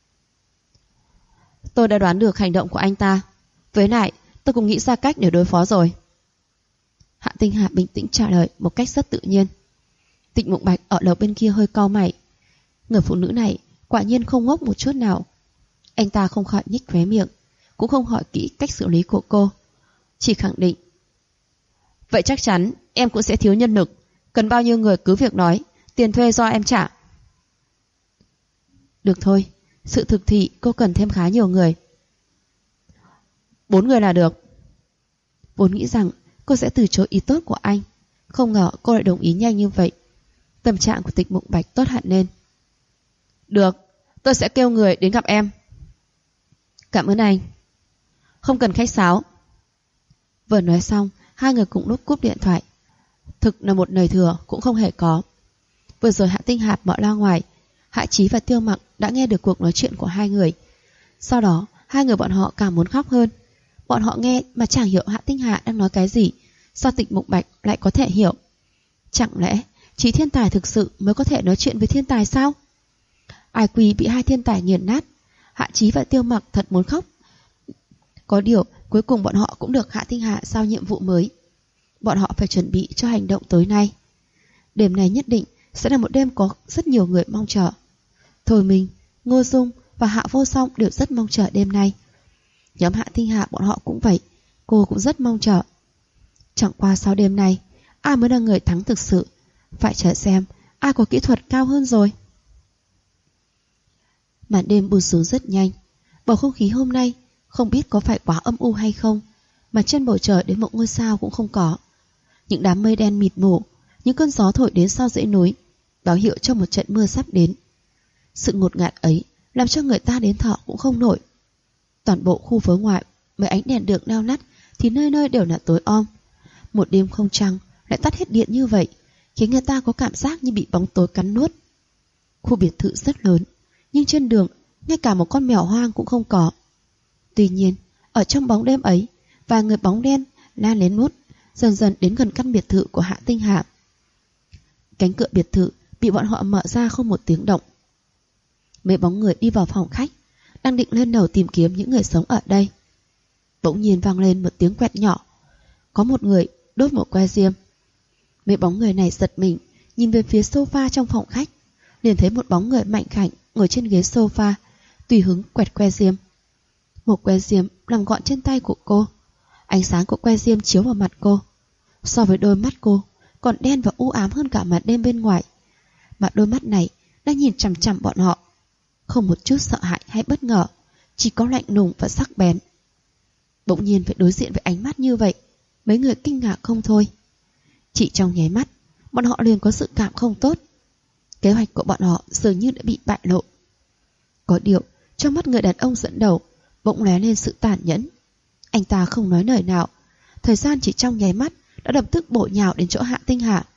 Tôi đã đoán được hành động của anh ta. Với lại tôi cũng nghĩ ra cách để đối phó rồi. Hạ Tinh Hà bình tĩnh trả lời một cách rất tự nhiên. Tịch Mộng Bạch ở lầu bên kia hơi cau mày. Người phụ nữ này quả nhiên không ngốc một chút nào. Anh ta không khỏi nhếch khóe miệng, cũng không hỏi kỹ cách xử lý của cô, chỉ khẳng định. Vậy chắc chắn em cũng sẽ thiếu nhân lực. Cần bao nhiêu người cứ việc nói, tiền thuê do em trả. Được thôi, sự thực thì cô cần thêm khá nhiều người. 4 người là được. Vốn nghĩ rằng cô sẽ từ chối ý tốt của anh, không ngờ cô lại đồng ý nhanh như vậy. Tâm trạng của Tịch Mộng Bạch tốt hẳn lên. Được, tôi sẽ kêu người đến gặp em. Cảm ơn anh. Không cần khách sáo. Vừa nói xong, hai người cùng lúc cúp điện thoại. Thực là một lời thừa cũng không hề có. Vừa rồi Hạ Tinh Hạp mở loa ngoài, Hạ Chí và Tiêu Mặc đã nghe được cuộc nói chuyện của hai người. Sau đó hai người bọn họ càng muốn khóc hơn. Bọn họ nghe mà chẳng hiểu Hạ Tinh Hà đang nói cái gì. Sao Tịch Mộng Bạch lại có thể hiểu? Chẳng lẽ chỉ thiên tài thực sự mới có thể nói chuyện với thiên tài sao? IQ bị hai thiên tài nghiền nát. Hạ Chí và Tiêu Mặc thật muốn khóc. Có điều cuối cùng bọn họ cũng được Hạ Tinh Hà giao nhiệm vụ mới. Bọn họ phải chuẩn bị cho hành động tối nay. Đêm này nhất định sẽ là một đêm có rất nhiều người mong chờ. Thôi Minh, Ngô Dung và Hạ Vô Song đều rất mong chờ đêm nay. Nhóm Hạ Tinh Hà bọn họ cũng vậy, cô cũng rất mong chờ. Chẳng qua sau đêm nay, ai mới là người thắng thực sự? Phải chờ xem ai có kỹ thuật cao hơn rồi. Màn đêm buông xuống rất nhanh. Bầu không khí hôm nay không biết có phải quá âm u hay không, mà trên bầu trời đến một ngôi sao cũng không có. Những đám mây đen mịt mù, những cơn gió thổi đến sau dãy núi, báo hiệu cho một trận mưa sắp đến. Sự ngột ngạt ấy làm cho người ta đến thở cũng không nổi. Toàn bộ khu phố ngoại, mấy ánh đèn đường neo nắt thì nơi nơi đều là tối om. Một đêm không trăng lại tắt hết điện như vậy, khiến người ta có cảm giác như bị bóng tối cắn nuốt. Khu biệt thự rất lớn, nhưng trên đường ngay cả một con mèo hoang cũng không có. Tuy nhiên, ở trong bóng đêm ấy, vài người bóng đen lan lén nút, dần dần đến gần căn biệt thự của Hạ Tinh Hà. Cánh cửa biệt thự bị bọn họ mở ra không một tiếng động. Mấy bóng người đi vào phòng khách, đang định lên lầu tìm kiếm những người sống ở đây. Bỗng nhiên vang lên một tiếng quẹt nhỏ. Có một người đốt một que diêm. Mấy bóng người này giật mình, nhìn về phía sofa trong phòng khách, liền thấy một bóng người mạnh khảnh ngồi trên ghế sofa, tùy hứng quẹt que diêm. Một que diêm nằm gọn trên tay của cô. Ánh sáng của que diêm chiếu vào mặt cô. So với đôi mắt cô, còn đen và u ám hơn cả màn đêm bên ngoài. Mà đôi mắt này đang nhìn chằm chằm bọn họ, không một chút sợ hãi hay bất ngờ, chỉ có lạnh lùng và sắc bén. Bỗng nhiên phải đối diện với ánh mắt như vậy, mấy người kinh ngạc không thôi. Chỉ trong nháy mắt, bọn họ liền có sự cảm không tốt. Kế hoạch của bọn họ dường như đã bị bại lộ. Có điều, trong mắt người đàn ông dẫn đầu bỗng lóe lên sự tàn nhẫn. Anh ta không nói lời nào, thời gian chỉ trong nháy mắt đã lập tức bổ nhào đến chỗ Hạ Tinh Hà.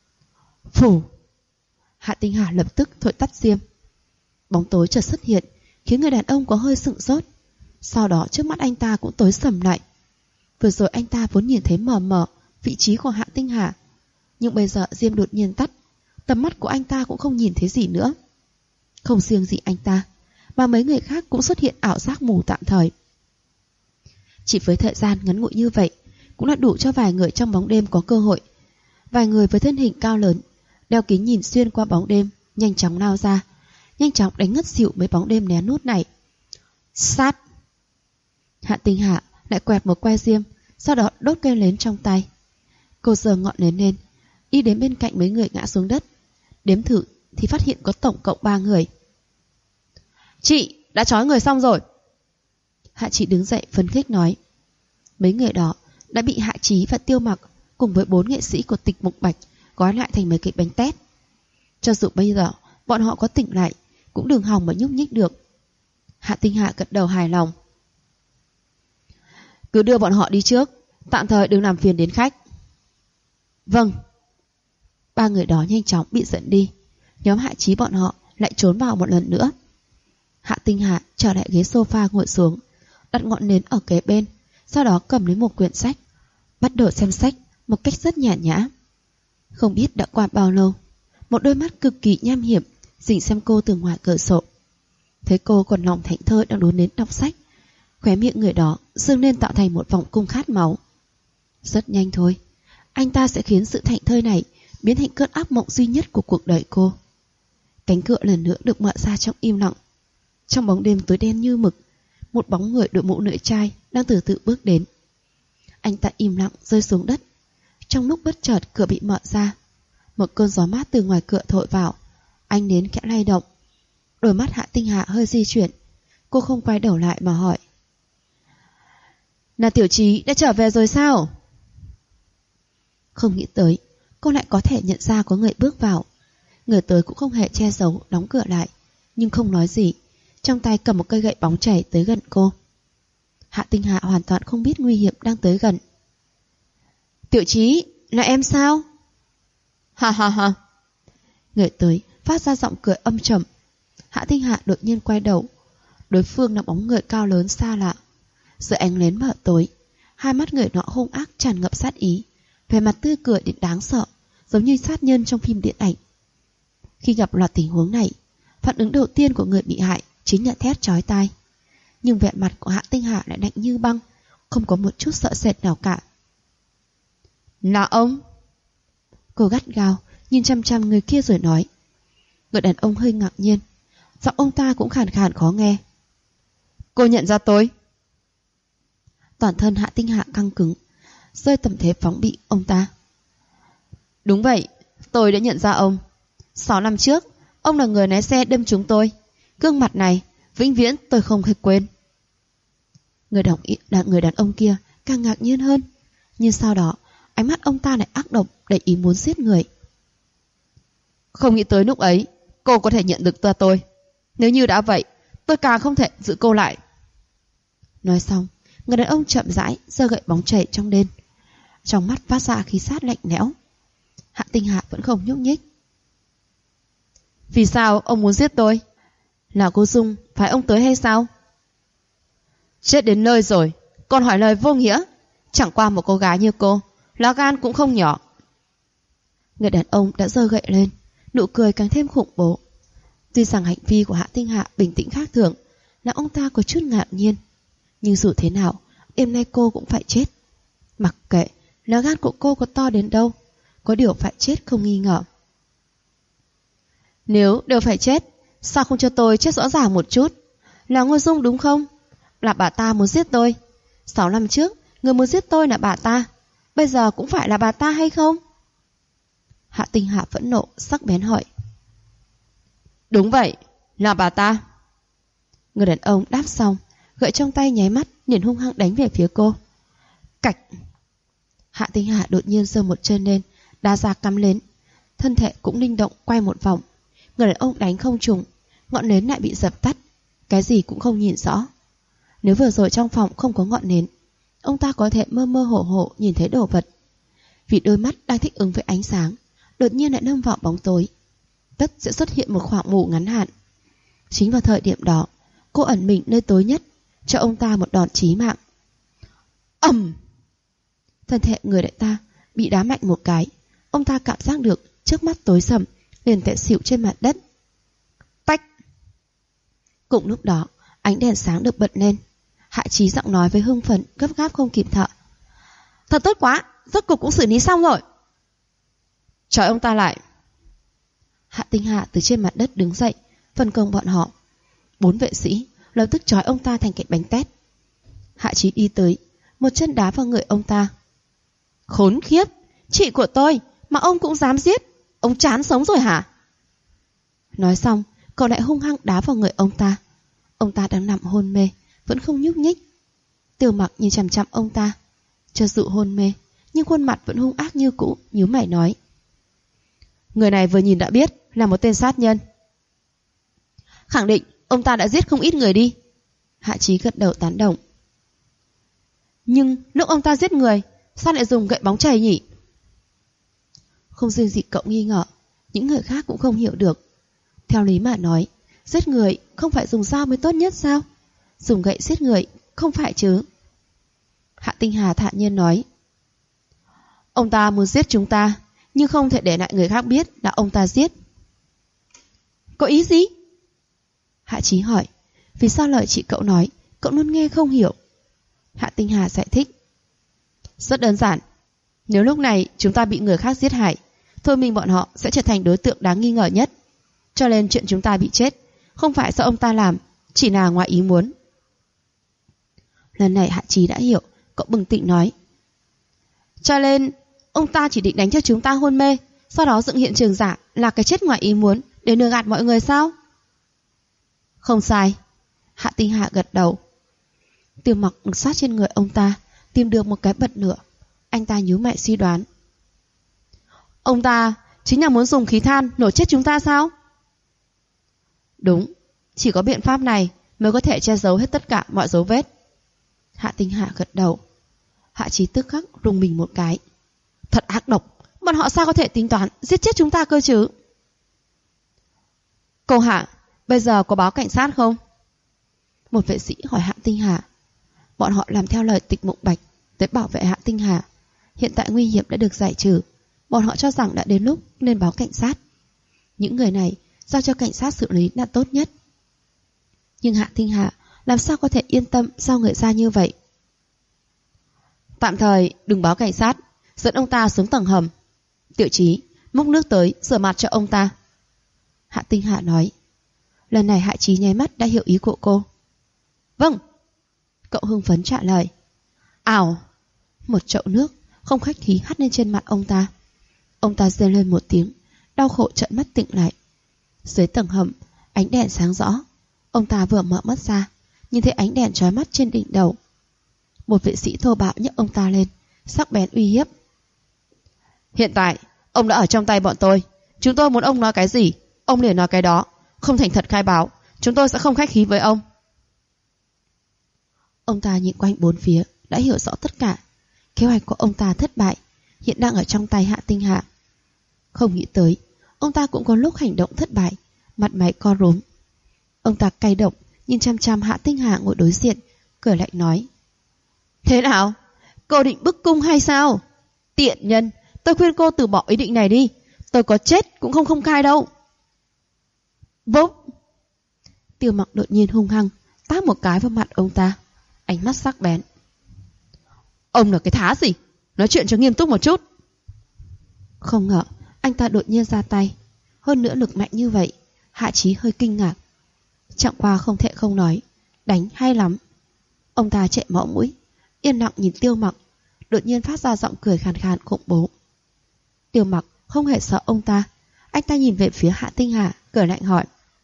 Phù! Hạ Tinh Hà lập tức thổi tắt diêm. Bóng tối chợt xuất hiện, khiến người đàn ông có hơi sửng sốt. Sau đó trước mắt anh ta cũng tối sầm lại. Vừa rồi anh ta vốn nhìn thấy mờ mờ vị trí của Hạ Tinh Hà, nhưng bây giờ diêm đột nhiên tắt, tầm mắt của anh ta cũng không nhìn thấy gì nữa. Không riêng gì anh ta, mà mấy người khác cũng xuất hiện ảo giác mù tạm thời. Chỉ với thời gian ngắn ngủi như vậy, cũng đã đủ cho vài người trong bóng đêm có cơ hội. Vài người với thân hình cao lớn, đeo kính nhìn xuyên qua bóng đêm, nhanh chóng lao ra, nhanh chóng đánh ngất xỉu mấy bóng đêm né nút này. Sát! Hạ Tinh Hà lại quẹt một que diêm, sau đó đốt cây nến trong tay. Cô giơ ngọn nến lên, đi đến bên cạnh mấy người ngã xuống đất. Đếm thử thì phát hiện có tổng cộng 3 người. Chị đã trói người xong rồi. Hạ Chí đứng dậy phấn khích nói. Mấy người đó đã bị Hạ Chí và Tiêu Mặc cùng với 4 nghệ sĩ của Tịch Mục Bạch gói lại thành mấy cái bánh tét. Cho dù bây giờ bọn họ có tỉnh lại cũng đừng hòng mà nhúc nhích được. Hạ Tinh Hạ gật đầu hài lòng. Cứ đưa bọn họ đi trước, tạm thời đừng làm phiền đến khách. Vâng. 3 người đó nhanh chóng bị dẫn đi. Nhóm Hạ Chí bọn họ lại trốn vào một lần nữa. Hạ Tinh Hạ trở lại ghế sofa ngồi xuống, đặt ngọn nến ở kế bên, sau đó cầm lấy một quyển sách, bắt đầu xem sách một cách rất nhàn nhã. Không biết đã qua bao lâu, một đôi mắt cực kỳ nham hiểm dình xem cô từ ngoài cửa sổ. Thấy cô còn lòng thảnh thơi đang đốn nến đọc sách, khóe miệng người đó dương lên tạo thành một vòng cung khát máu. Rất nhanh thôi, anh ta sẽ khiến sự thảnh thơi này biến thành cơn ác mộng duy nhất của cuộc đời cô. Cánh cửa lần nữa được mở ra trong im lặng. Trong bóng đêm tối đen như mực, một bóng người đội mũ lưỡi chai đang từ từ bước đến. Anh ta im lặng rơi xuống đất. Trong lúc bất chợt cửa bị mở ra, một cơn gió mát từ ngoài cửa thổi vào. Ánh nến khẽ lay động. Đôi mắt Hạ Tinh Hạ hơi di chuyển. Cô không quay đầu lại mà hỏi. Là Tiểu Chí đã trở về rồi sao? Không nghĩ tới cô lại có thể nhận ra có người bước vào. Người tới cũng không hề che giấu, đóng cửa lại, nhưng không nói gì, trong tay cầm một cây gậy bóng chảy tới gần cô. Hạ Tinh Hạ hoàn toàn không biết nguy hiểm đang tới gần. Tiểu Chí, là em sao? Ha ha ha. Người tới phát ra giọng cười âm trầm. Hạ Tinh Hạ đột nhiên quay đầu. Đối phương là bóng người cao lớn xa lạ. Dưới ánh nến mờ tối, hai mắt người nọ hung ác tràn ngập sát ý, vẻ mặt tươi cười đến đáng sợ, giống như sát nhân trong phim điện ảnh. Khi gặp loạt tình huống này, phản ứng đầu tiên của người bị hại chính là thét chói tai. Nhưng vẻ mặt của Hạ Tinh Hạ lại lạnh như băng, không có một chút sợ sệt nào cả. Là ông? Cô gắt gao nhìn chăm chăm người kia rồi nói. Người đàn ông hơi ngạc nhiên, giọng ông ta cũng khàn khàn khó nghe. Cô nhận ra tôi? Toàn thân Hạ Tinh Hạ căng cứng, rơi tầm thế phóng bị ông ta. Đúng vậy, tôi đã nhận ra ông. 6 năm trước, ông là người lái xe đâm chúng tôi. Gương mặt này vĩnh viễn tôi không thể quên. Người đàn ông kia càng ngạc nhiên hơn, nhưng sau đó ánh mắt ông ta lại ác độc, đầy ý muốn giết người. Không nghĩ tới lúc ấy cô có thể nhận được tôi. Nếu như đã vậy, tôi càng không thể giữ cô lại. Nói xong, người đàn ông chậm rãi giơ gậy bóng chảy trong đêm, trong mắt phát ra khí sát lạnh lẽo. Hạ Tinh Hạ vẫn không nhúc nhích. Vì sao ông muốn giết tôi? Là cô Dung phải ông tới hay sao? Chết đến nơi rồi còn hỏi lời vô nghĩa. Chẳng qua một cô gái như cô, lá gan cũng không nhỏ. Người đàn ông đã giơ gậy lên, nụ cười càng thêm khủng bố. Tuy rằng hành vi của Hạ Tinh Hạ bình tĩnh khác thường, là ông ta có chút ngạc nhiên, nhưng dù thế nào đêm nay cô cũng phải chết. Mặc kệ lá gan của cô có to đến đâu, có điều phải chết không nghi ngờ. Nếu đều phải chết, sao không cho tôi chết rõ ràng một chút? Là Ngô Dung đúng không? Là bà ta muốn giết tôi. 6 năm trước người muốn giết tôi là bà ta, bây giờ cũng phải là bà ta hay không? Hạ Tinh Hạ phẫn nộ sắc bén hỏi. Đúng vậy, là bà ta. Người đàn ông đáp xong, gậy trong tay nháy mắt liền hung hăng đánh về phía cô. Cạch. Hạ Tinh Hạ đột nhiên giơ một chân lên, đá ra cắm lên, thân thể cũng linh động quay một vòng. Người đàn ông đánh không trúng, ngọn nến lại bị dập tắt, cái gì cũng không nhìn rõ. Nếu vừa rồi trong phòng không có ngọn nến, ông ta có thể mơ mơ hồ hồ nhìn thấy đồ vật. Vì đôi mắt đang thích ứng với ánh sáng, đột nhiên lại lâm vào bóng tối, tất sẽ xuất hiện một khoảng mù ngắn hạn. Chính vào thời điểm đó, cô ẩn mình nơi tối nhất, cho ông ta một đòn chí mạng. Ầm! Thân thể người đại ta bị đá mạnh một cái, ông ta cảm giác được trước mắt tối sầm, liền té xỉu trên mặt đất. Tách! Cùng lúc đó, ánh đèn sáng được bật lên. Hạ Chí giọng nói với hưng phấn, gấp gáp không kịp thở. Thật tốt quá, rốt cục cũng xử lý xong rồi. Trói ông ta lại. Hạ Tinh Hạ từ trên mặt đất đứng dậy, phân công bọn họ. 4 vệ sĩ lập tức trói ông ta thành cái bánh tét. Hạ Chí đi tới, một chân đá vào người ông ta. Khốn khiếp, chị của tôi mà ông cũng dám giết. Ông chán sống rồi hả? Nói xong, cậu lại hung hăng đá vào người ông ta. Ông ta đang nằm hôn mê, vẫn không nhúc nhích. Tiêu Mặc nhìn chằm chằm ông ta. Cho dù hôn mê, nhưng khuôn mặt vẫn hung ác như cũ, nhíu mày nói: người này vừa nhìn đã biết là một tên sát nhân. Khẳng định ông ta đã giết không ít người đi. Hạ Chí gật đầu tán đồng. Nhưng lúc ông ta giết người, sao lại dùng gậy bóng chày nhỉ? Không riêng gì cậu nghi ngờ, những người khác cũng không hiểu được. Theo lý mà nói, giết người không phải dùng dao mới tốt nhất sao? Dùng gậy giết người không phải chứ? Hạ Tinh Hà thản nhiên nói: ông ta muốn giết chúng ta, nhưng không thể để lại người khác biết là ông ta giết. Có ý gì? Hạ Chí hỏi. Vì sao lời chị cậu nói cậu luôn nghe không hiểu? Hạ Tinh Hà giải thích: rất đơn giản. Nếu lúc này chúng ta bị người khác giết hại, thôi mình bọn họ sẽ trở thành đối tượng đáng nghi ngờ nhất. Cho nên chuyện chúng ta bị chết không phải do ông ta làm, chỉ là ngoài ý muốn. Lần này Hạ Chí đã hiểu, cậu bừng tỉnh nói: cho nên ông ta chỉ định đánh cho chúng ta hôn mê, sau đó dựng hiện trường giả là cái chết ngoài ý muốn để lừa gạt mọi người sao? Không sai. Hạ Tinh Hà gật đầu. Tiêu Mặc sát trên người ông ta, tìm được một cái bật lửa. Anh ta nhíu mày suy đoán: ông ta chính là muốn dùng khí than nổ chết chúng ta sao? Đúng, chỉ có biện pháp này mới có thể che giấu hết tất cả mọi dấu vết. Hạ Tinh Hà gật đầu. Hạ Chí tức khắc rùng mình một cái. Thật ác độc, bọn họ sao có thể tính toán giết chết chúng ta cơ chứ? Cô Hạ, bây giờ có báo cảnh sát không? Một vệ sĩ hỏi Hạ Tinh Hà. Bọn họ làm theo lời Tịch Mộng Bạch tới bảo vệ Hạ Tinh Hà. Hiện tại nguy hiểm đã được giải trừ, bọn họ cho rằng đã đến lúc nên báo cảnh sát. Những người này giao cho cảnh sát xử lý là tốt nhất. Nhưng Hạ Tinh Hà làm sao có thể yên tâm giao người ra như vậy? Tạm thời đừng báo cảnh sát, dẫn ông ta xuống tầng hầm. Tiểu Chí, múc nước tới rửa mặt cho ông ta. Hạ Tinh Hà nói. Lần này Hạ Chí nháy mắt đã hiểu ý của cô. Vâng. Cậu hưng phấn trả lời. Ào. Một chậu nước không khách khí hắt lên trên mặt ông ta. Ông ta rên lên một tiếng, đau khổ trợn mắt tỉnh lại. Dưới tầng hầm, ánh đèn sáng rõ. Ông ta vừa mở mắt ra, nhìn thấy ánh đèn chói mắt trên đỉnh đầu. Một vệ sĩ thô bạo nhấc ông ta lên, sắc bén uy hiếp. Hiện tại, ông đã ở trong tay bọn tôi. Chúng tôi muốn ông nói cái gì, ông liền nói cái đó. Không thành thật khai báo, chúng tôi sẽ không khách khí với ông. Ông ta nhìn quanh bốn phía, đã hiểu rõ tất cả. Kế hoạch của ông ta thất bại, hiện đang ở trong tay Hạ Tinh Hà. Không nghĩ tới, ông ta cũng có lúc hành động thất bại, mặt mày co rúm. Ông ta cay độc, nhìn chăm chăm Hạ Tinh Hà ngồi đối diện, cười lạnh nói. Thế nào? Cô định bức cung hay sao? Tiện nhân, tôi khuyên cô từ bỏ ý định này đi. Tôi có chết cũng không khai đâu. Bốp! Tiêu Mặc đột nhiên hung hăng tát một cái vào mặt ông ta, ánh mắt sắc bén. Ông là cái thá gì? Nói chuyện cho nghiêm túc một chút. Không ngờ anh ta đột nhiên ra tay, hơn nữa lực mạnh như vậy. Hạ Chí hơi kinh ngạc. Chẳng qua không thể không nói, đánh hay lắm. Ông ta chạy máu mũi, yên lặng nhìn Tiêu Mặc, đột nhiên phát ra giọng cười khàn khàn khủng bố. Tiêu Mặc không hề sợ ông ta. Anh ta nhìn về phía Hạ Tinh Hà, cười lạnh hỏi.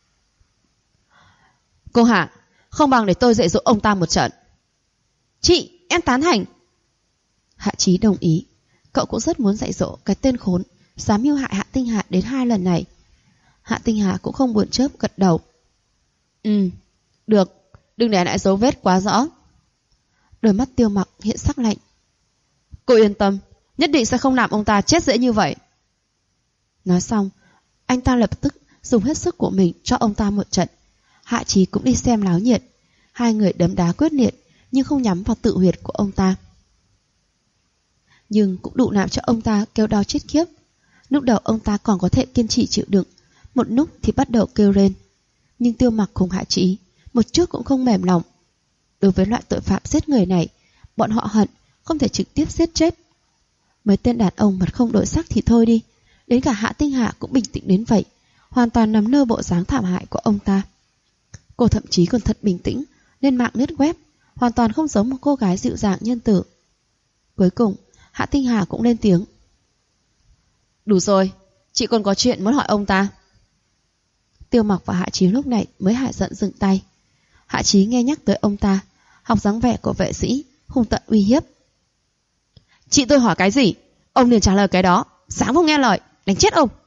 Cô Hạ, không bằng để tôi dạy dỗ ông ta một trận. Chị, em tán thành. Hạ Chí đồng ý. Cậu cũng rất muốn dạy dỗ cái tên khốn dám mưu hại Hạ Tinh Hà đến 2 lần này. Hạ Tinh Hà cũng không buồn chớp, gật đầu. Được, đừng để lại dấu vết quá rõ. Đôi mắt Tiêu Mặc hiện sắc lạnh. Cô yên tâm, nhất định sẽ không làm ông ta chết dễ như vậy. Nói xong, anh ta lập tức dùng hết sức của mình cho ông ta một trận. Hạ Chí cũng đi xem náo nhiệt. Hai người đấm đá quyết liệt, nhưng không nhắm vào tự huyệt của ông ta. Nhưng cũng đủ làm cho ông ta kêu đau chết khiếp. Lúc đầu ông ta còn có thể kiên trì chịu đựng, một lúc thì bắt đầu kêu rên. Nhưng Tiêu Mặc cùng Hạ Chí một chút cũng không mềm lòng. Đối với loại tội phạm giết người này, bọn họ hận không thể trực tiếp giết chết. Mấy tên đàn ông mặt không đổi sắc thì thôi đi, đến cả Hạ Tinh Hà cũng bình tĩnh đến vậy, hoàn toàn nắm nơ bộ dáng thảm hại của ông ta. Cô thậm chí còn thật bình tĩnh, lên mạng lướt web, hoàn toàn không giống một cô gái dịu dàng nhân tử. Cuối cùng, Hạ Tinh Hà cũng lên tiếng. Đủ rồi, chị còn có chuyện muốn hỏi ông ta. Tiêu Mặc và Hạ Chí lúc này mới hả giận dừng tay. Hạ Chí nghe nhắc tới ông ta, học dáng vẻ của vệ sĩ, hung tận uy hiếp. Chị tôi hỏi cái gì, ông liền trả lời cái đó, dám không nghe lời, đánh chết ông.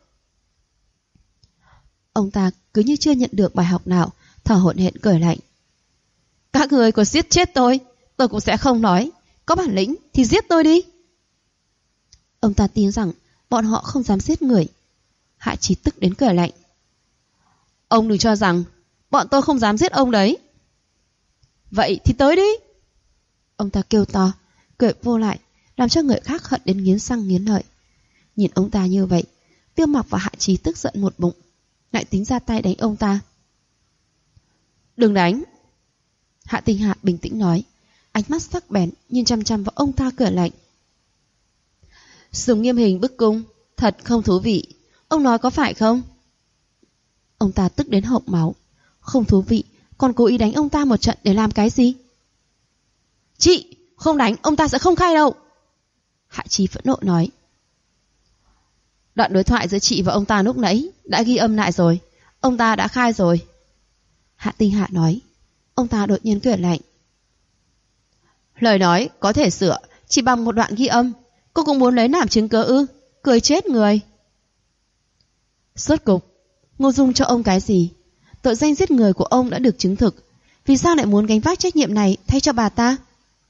Ông ta cứ như chưa nhận được bài học nào, thở hổn hển cười lạnh. Các người có giết chết tôi cũng sẽ không nói. Có bản lĩnh thì giết tôi đi. Ông ta tin rằng bọn họ không dám giết người. Hạ Chí tức đến cười lạnh. Ông đừng cho rằng bọn tôi không dám giết ông đấy. Vậy thì tới đi. Ông ta kêu to, cười vô lại, làm cho người khác hận đến nghiến răng nghiến lợi. Nhìn ông ta như vậy, Tiêu Mặc và Hạ Chí tức giận một bụng, lại tính ra tay đánh ông ta. Đừng đánh. Hạ Tinh Hạ bình tĩnh nói, ánh mắt sắc bén nhìn chăm chăm vào ông ta cười lạnh. Dùng nghiêm hình bức cung, thật không thú vị. Ông nói có phải không? Ông ta tức đến hộc máu. Không thú vị, còn cố ý đánh ông ta một trận để làm cái gì? Chị, không đánh ông ta sẽ không khai đâu. Hạ Chí phẫn nộ nói. Đoạn đối thoại giữa chị và ông ta lúc nãy đã ghi âm lại rồi. Ông ta đã khai rồi. Hạ Tinh Hạ nói. Ông ta đột nhiên cười lạnh. Lời nói có thể sửa chỉ bằng một đoạn ghi âm. Cô cũng muốn lấy làm chứng cớ ư? Cười chết người. Rốt cục Ngô Dung cho ông cái gì? Tội danh giết người của ông đã được chứng thực, vì sao lại muốn gánh vác trách nhiệm này thay cho bà ta?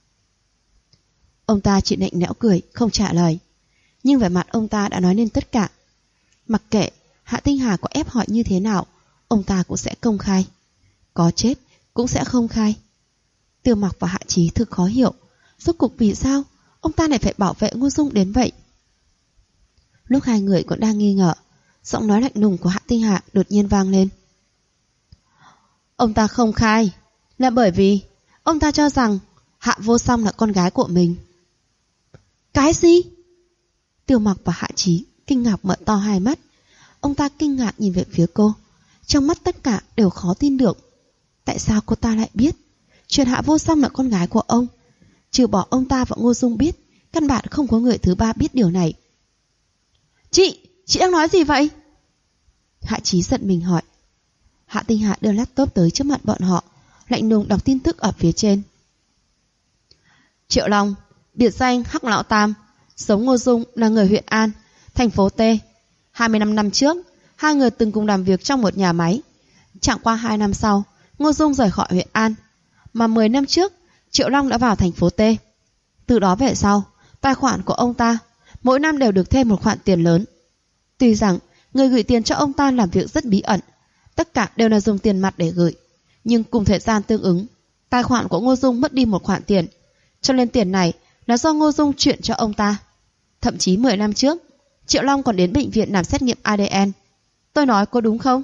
Ông ta chỉ nạnh nẽo cười, không trả lời. Nhưng vẻ mặt ông ta đã nói lên tất cả. Mặc kệ Hạ Tinh Hà có ép hỏi như thế nào, ông ta cũng sẽ công khai. Có chết cũng sẽ không khai. Tiêu Mặc và Hạ Chí thực khó hiểu, rốt cuộc vì sao ông ta lại phải bảo vệ Ngô Dung đến vậy. Lúc hai người còn đang nghi ngờ, giọng nói lạnh lùng của Hạ Tinh Hà đột nhiên vang lên. Ông ta không khai là bởi vì ông ta cho rằng Hạ Vô Song là con gái của mình. Cái gì? Tiêu Mặc và Hạ Chí kinh ngạc mở to hai mắt. Ông ta kinh ngạc nhìn về phía cô, trong mắt tất cả đều khó tin được. Tại sao cô ta lại biết chuyện Hạ Vô Song là con gái của ông? Trừ bỏ ông ta và Ngô Dung biết, căn bản không có người thứ ba biết điều này. Chị đang nói gì vậy? Hạ Chí giận mình hỏi. Hạ Tinh Hạ đưa laptop tới trước mặt bọn họ, lạnh lùng đọc tin tức ở phía trên. Triệu Long, biệt danh Hắc Lão Tam, sống Ngô Dung là người huyện An, thành phố T. 25 năm trước, hai người từng cùng làm việc trong một nhà máy. Chẳng qua 2 năm sau, Ngô Dung rời khỏi huyện An, mà 10 năm trước, Triệu Long đã vào thành phố T. Từ đó về sau, tài khoản của ông ta mỗi năm đều được thêm một khoản tiền lớn. Tuy rằng người gửi tiền cho ông ta làm việc rất bí ẩn, tất cả đều là dùng tiền mặt để gửi, nhưng cùng thời gian tương ứng, tài khoản của Ngô Dung mất đi một khoản tiền, cho nên tiền này là do Ngô Dung chuyển cho ông ta. Thậm chí 10 năm trước, Triệu Long còn đến bệnh viện làm xét nghiệm ADN. Tôi nói có đúng không?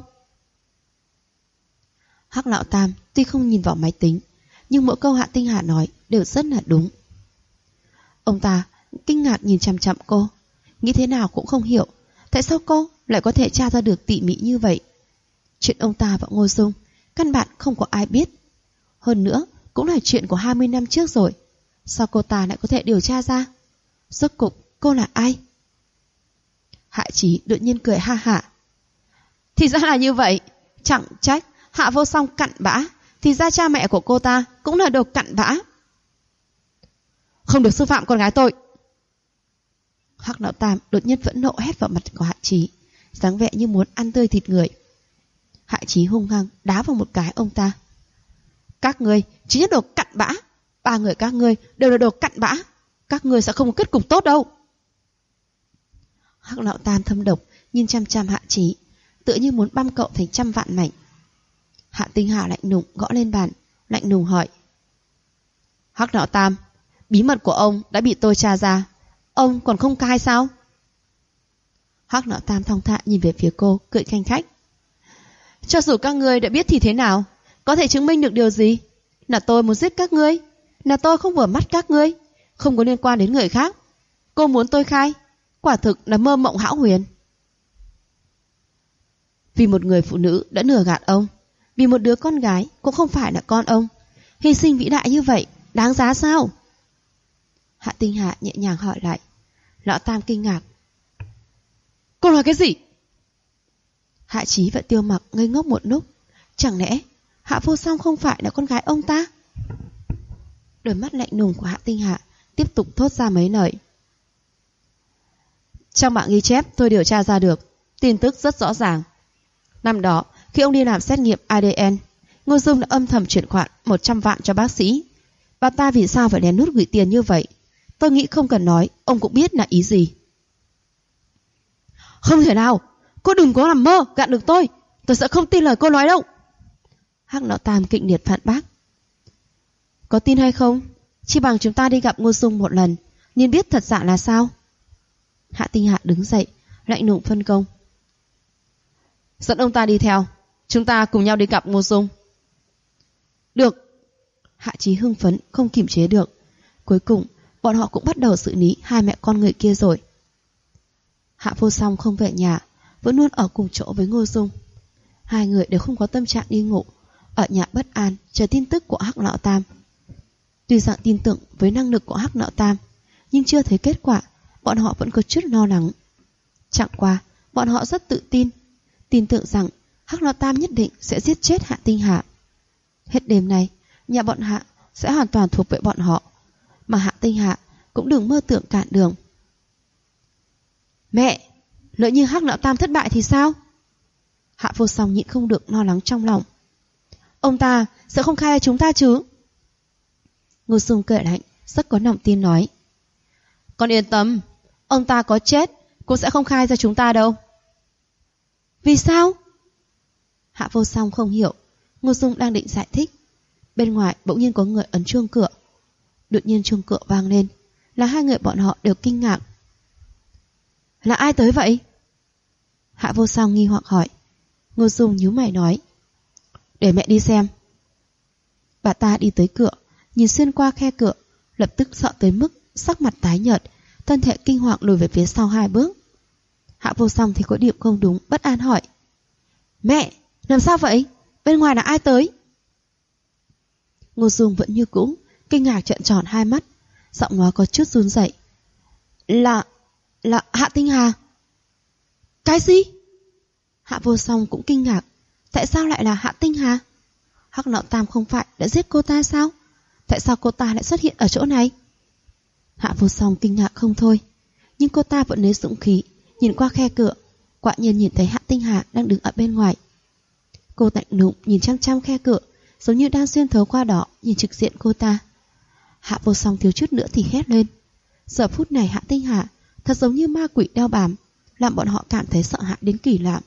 Hắc Lão Tam tuy không nhìn vào máy tính, nhưng mỗi câu Hạ Tinh Hà nói đều rất là đúng. Ông ta kinh ngạc nhìn chằm chằm cô, nghĩ thế nào cũng không hiểu tại sao cô lại có thể tra ra được tỉ mỉ như vậy. Chuyện ông ta và Ngô Dung căn bản không có ai biết. Hơn nữa cũng là chuyện của 20 năm trước rồi. Sao cô ta lại có thể điều tra ra? Rốt cục cô là ai? Hạ Chí đột nhiên cười ha hả. Thì ra là như vậy. Chẳng trách Hạ Vô Song cặn bã, thì ra cha mẹ của cô ta cũng là đồ cặn bã. Không được xúc phạm con gái tôi. Hắc Lão Tam đột nhiên phẫn nộ hét vào mặt của Hạ Chí, dáng vẻ như muốn ăn tươi thịt người. Hạ Chí hung hăng đá vào một cái ông ta. Các ngươi chính là đồ cặn bã. 3 người các ngươi đều là đồ cặn bã. Các ngươi sẽ không có kết cục tốt đâu. Hắc Lão Tam thâm độc nhìn chăm chăm Hạ Chí, tựa như muốn băm cậu thành trăm vạn mảnh. Hạ Tinh Hà lạnh lùng gõ lên bàn, lạnh lùng hỏi. Hắc Lão Tam, bí mật của ông đã bị tôi tra ra, ông còn không cai sao? Hắc Lão Tam thong thả nhìn về phía cô, cười khanh khách. Cho dù các ngươi đã biết thì thế nào, có thể chứng minh được điều gì? Là tôi muốn giết các ngươi, là tôi không vừa mắt các ngươi, không có liên quan đến người khác. Cô muốn tôi khai, quả thực là mơ mộng hão huyền. Vì một người phụ nữ đã lừa gạt ông, vì một đứa con gái cũng không phải là con ông, hy sinh vĩ đại như vậy đáng giá sao? Hạ Tinh Hạ nhẹ nhàng hỏi lại. Lão Tam kinh ngạc. Cô nói cái gì? Hạ Chí và Tiêu Mặc ngây ngốc một lúc. Chẳng lẽ Hạ Vô Song không phải là con gái ông ta? Đôi mắt lạnh lùng của Hạ Tinh Hạ tiếp tục thốt ra mấy lời. Trong bảng ghi chép tôi điều tra ra được tin tức rất rõ ràng. Năm đó khi ông đi làm xét nghiệm ADN, Ngô Dung đã âm thầm chuyển khoản 100 vạn cho bác sĩ. Bà ta vì sao phải lén lút gửi tiền như vậy? Tôi nghĩ không cần nói, ông cũng biết là ý gì. Không thể nào, cô đừng có nằm mơ gạt được tôi sẽ không tin lời cô nói đâu. Hắc Lão Tam kịch liệt phản bác. Có tin hay không, chỉ bằng chúng ta đi gặp Ngô Dung một lần, nên biết thật giả là sao. Hạ Tinh Hạ đứng dậy, lạnh lùng phân công. Dẫn ông ta đi theo, chúng ta cùng nhau đi gặp Ngô Dung. Được. Hạ Chí hưng phấn không kiềm chế được. Cuối cùng bọn họ cũng bắt đầu xử lý hai mẹ con người kia rồi. Hạ Vô Song không về nhà, vẫn luôn ở cùng chỗ với Ngô Dung. Hai người đều không có tâm trạng đi ngủ, ở nhà bất an chờ tin tức của Hắc Lão Tam. Tuy rằng tin tưởng với năng lực của Hắc Lão Tam, nhưng chưa thấy kết quả, bọn họ vẫn có chút lo lắng. Chẳng qua, bọn họ rất tự tin tưởng rằng Hắc Lão Tam nhất định sẽ giết chết Hạ Tinh Hạ. Hết đêm này, nhà bọn Hạ sẽ hoàn toàn thuộc về bọn họ, mà Hạ Tinh Hạ cũng đừng mơ tưởng cản đường. Mẹ, lỡ như Hắc Lão Tam thất bại thì sao? Hạ Vô Song nhịn không được lo lắng trong lòng. Ông ta sẽ không khai ra chúng ta chứ? Ngô Dung cười lạnh, rất có lòng tin nói. Con yên tâm, ông ta có chết cũng sẽ không khai ra chúng ta đâu. Vì sao? Hạ Vô Song không hiểu. Ngô Dung đang định giải thích, bên ngoài bỗng nhiên có người ấn chuông cửa. Đột nhiên chuông cửa vang lên, là hai người bọn họ đều kinh ngạc. Là ai tới vậy? Hạ Vô Song nghi hoặc hỏi. Ngô Dung nhíu mày nói. Để mẹ đi xem. Bà ta đi tới cửa, nhìn xuyên qua khe cửa, lập tức sợ tới mức sắc mặt tái nhợt, thân thể kinh hoàng lùi về phía sau 2 bước. Hạ Vô Song thì có điểm không đúng, bất an hỏi. Mẹ, làm sao vậy? Bên ngoài là ai tới? Ngô Dung vẫn như cũ, kinh ngạc trợn tròn 2 mắt, giọng nói có chút run rẩy. Là Hạ Tinh Hà. Cái gì? Hạ Vô Song cũng kinh ngạc. Tại sao lại là Hạ Tinh Hà? Hắc Lão Tam không phải đã giết cô ta sao? Tại sao cô ta lại xuất hiện ở chỗ này? Hạ Vô Song kinh ngạc không thôi, nhưng cô ta vẫn lấy dũng khí nhìn qua khe cửa, quả nhiên nhìn thấy Hạ Tinh Hà đang đứng ở bên ngoài. Cô lạnh lùng nhìn chăm chăm khe cửa, giống như đang xuyên thấu qua đó nhìn trực diện cô ta. Hạ Vô Song thiếu chút nữa thì hét lên. Giờ phút này Hạ Tinh Hà thật giống như ma quỷ đeo bám, làm bọn họ cảm thấy sợ hãi đến kỳ lạ.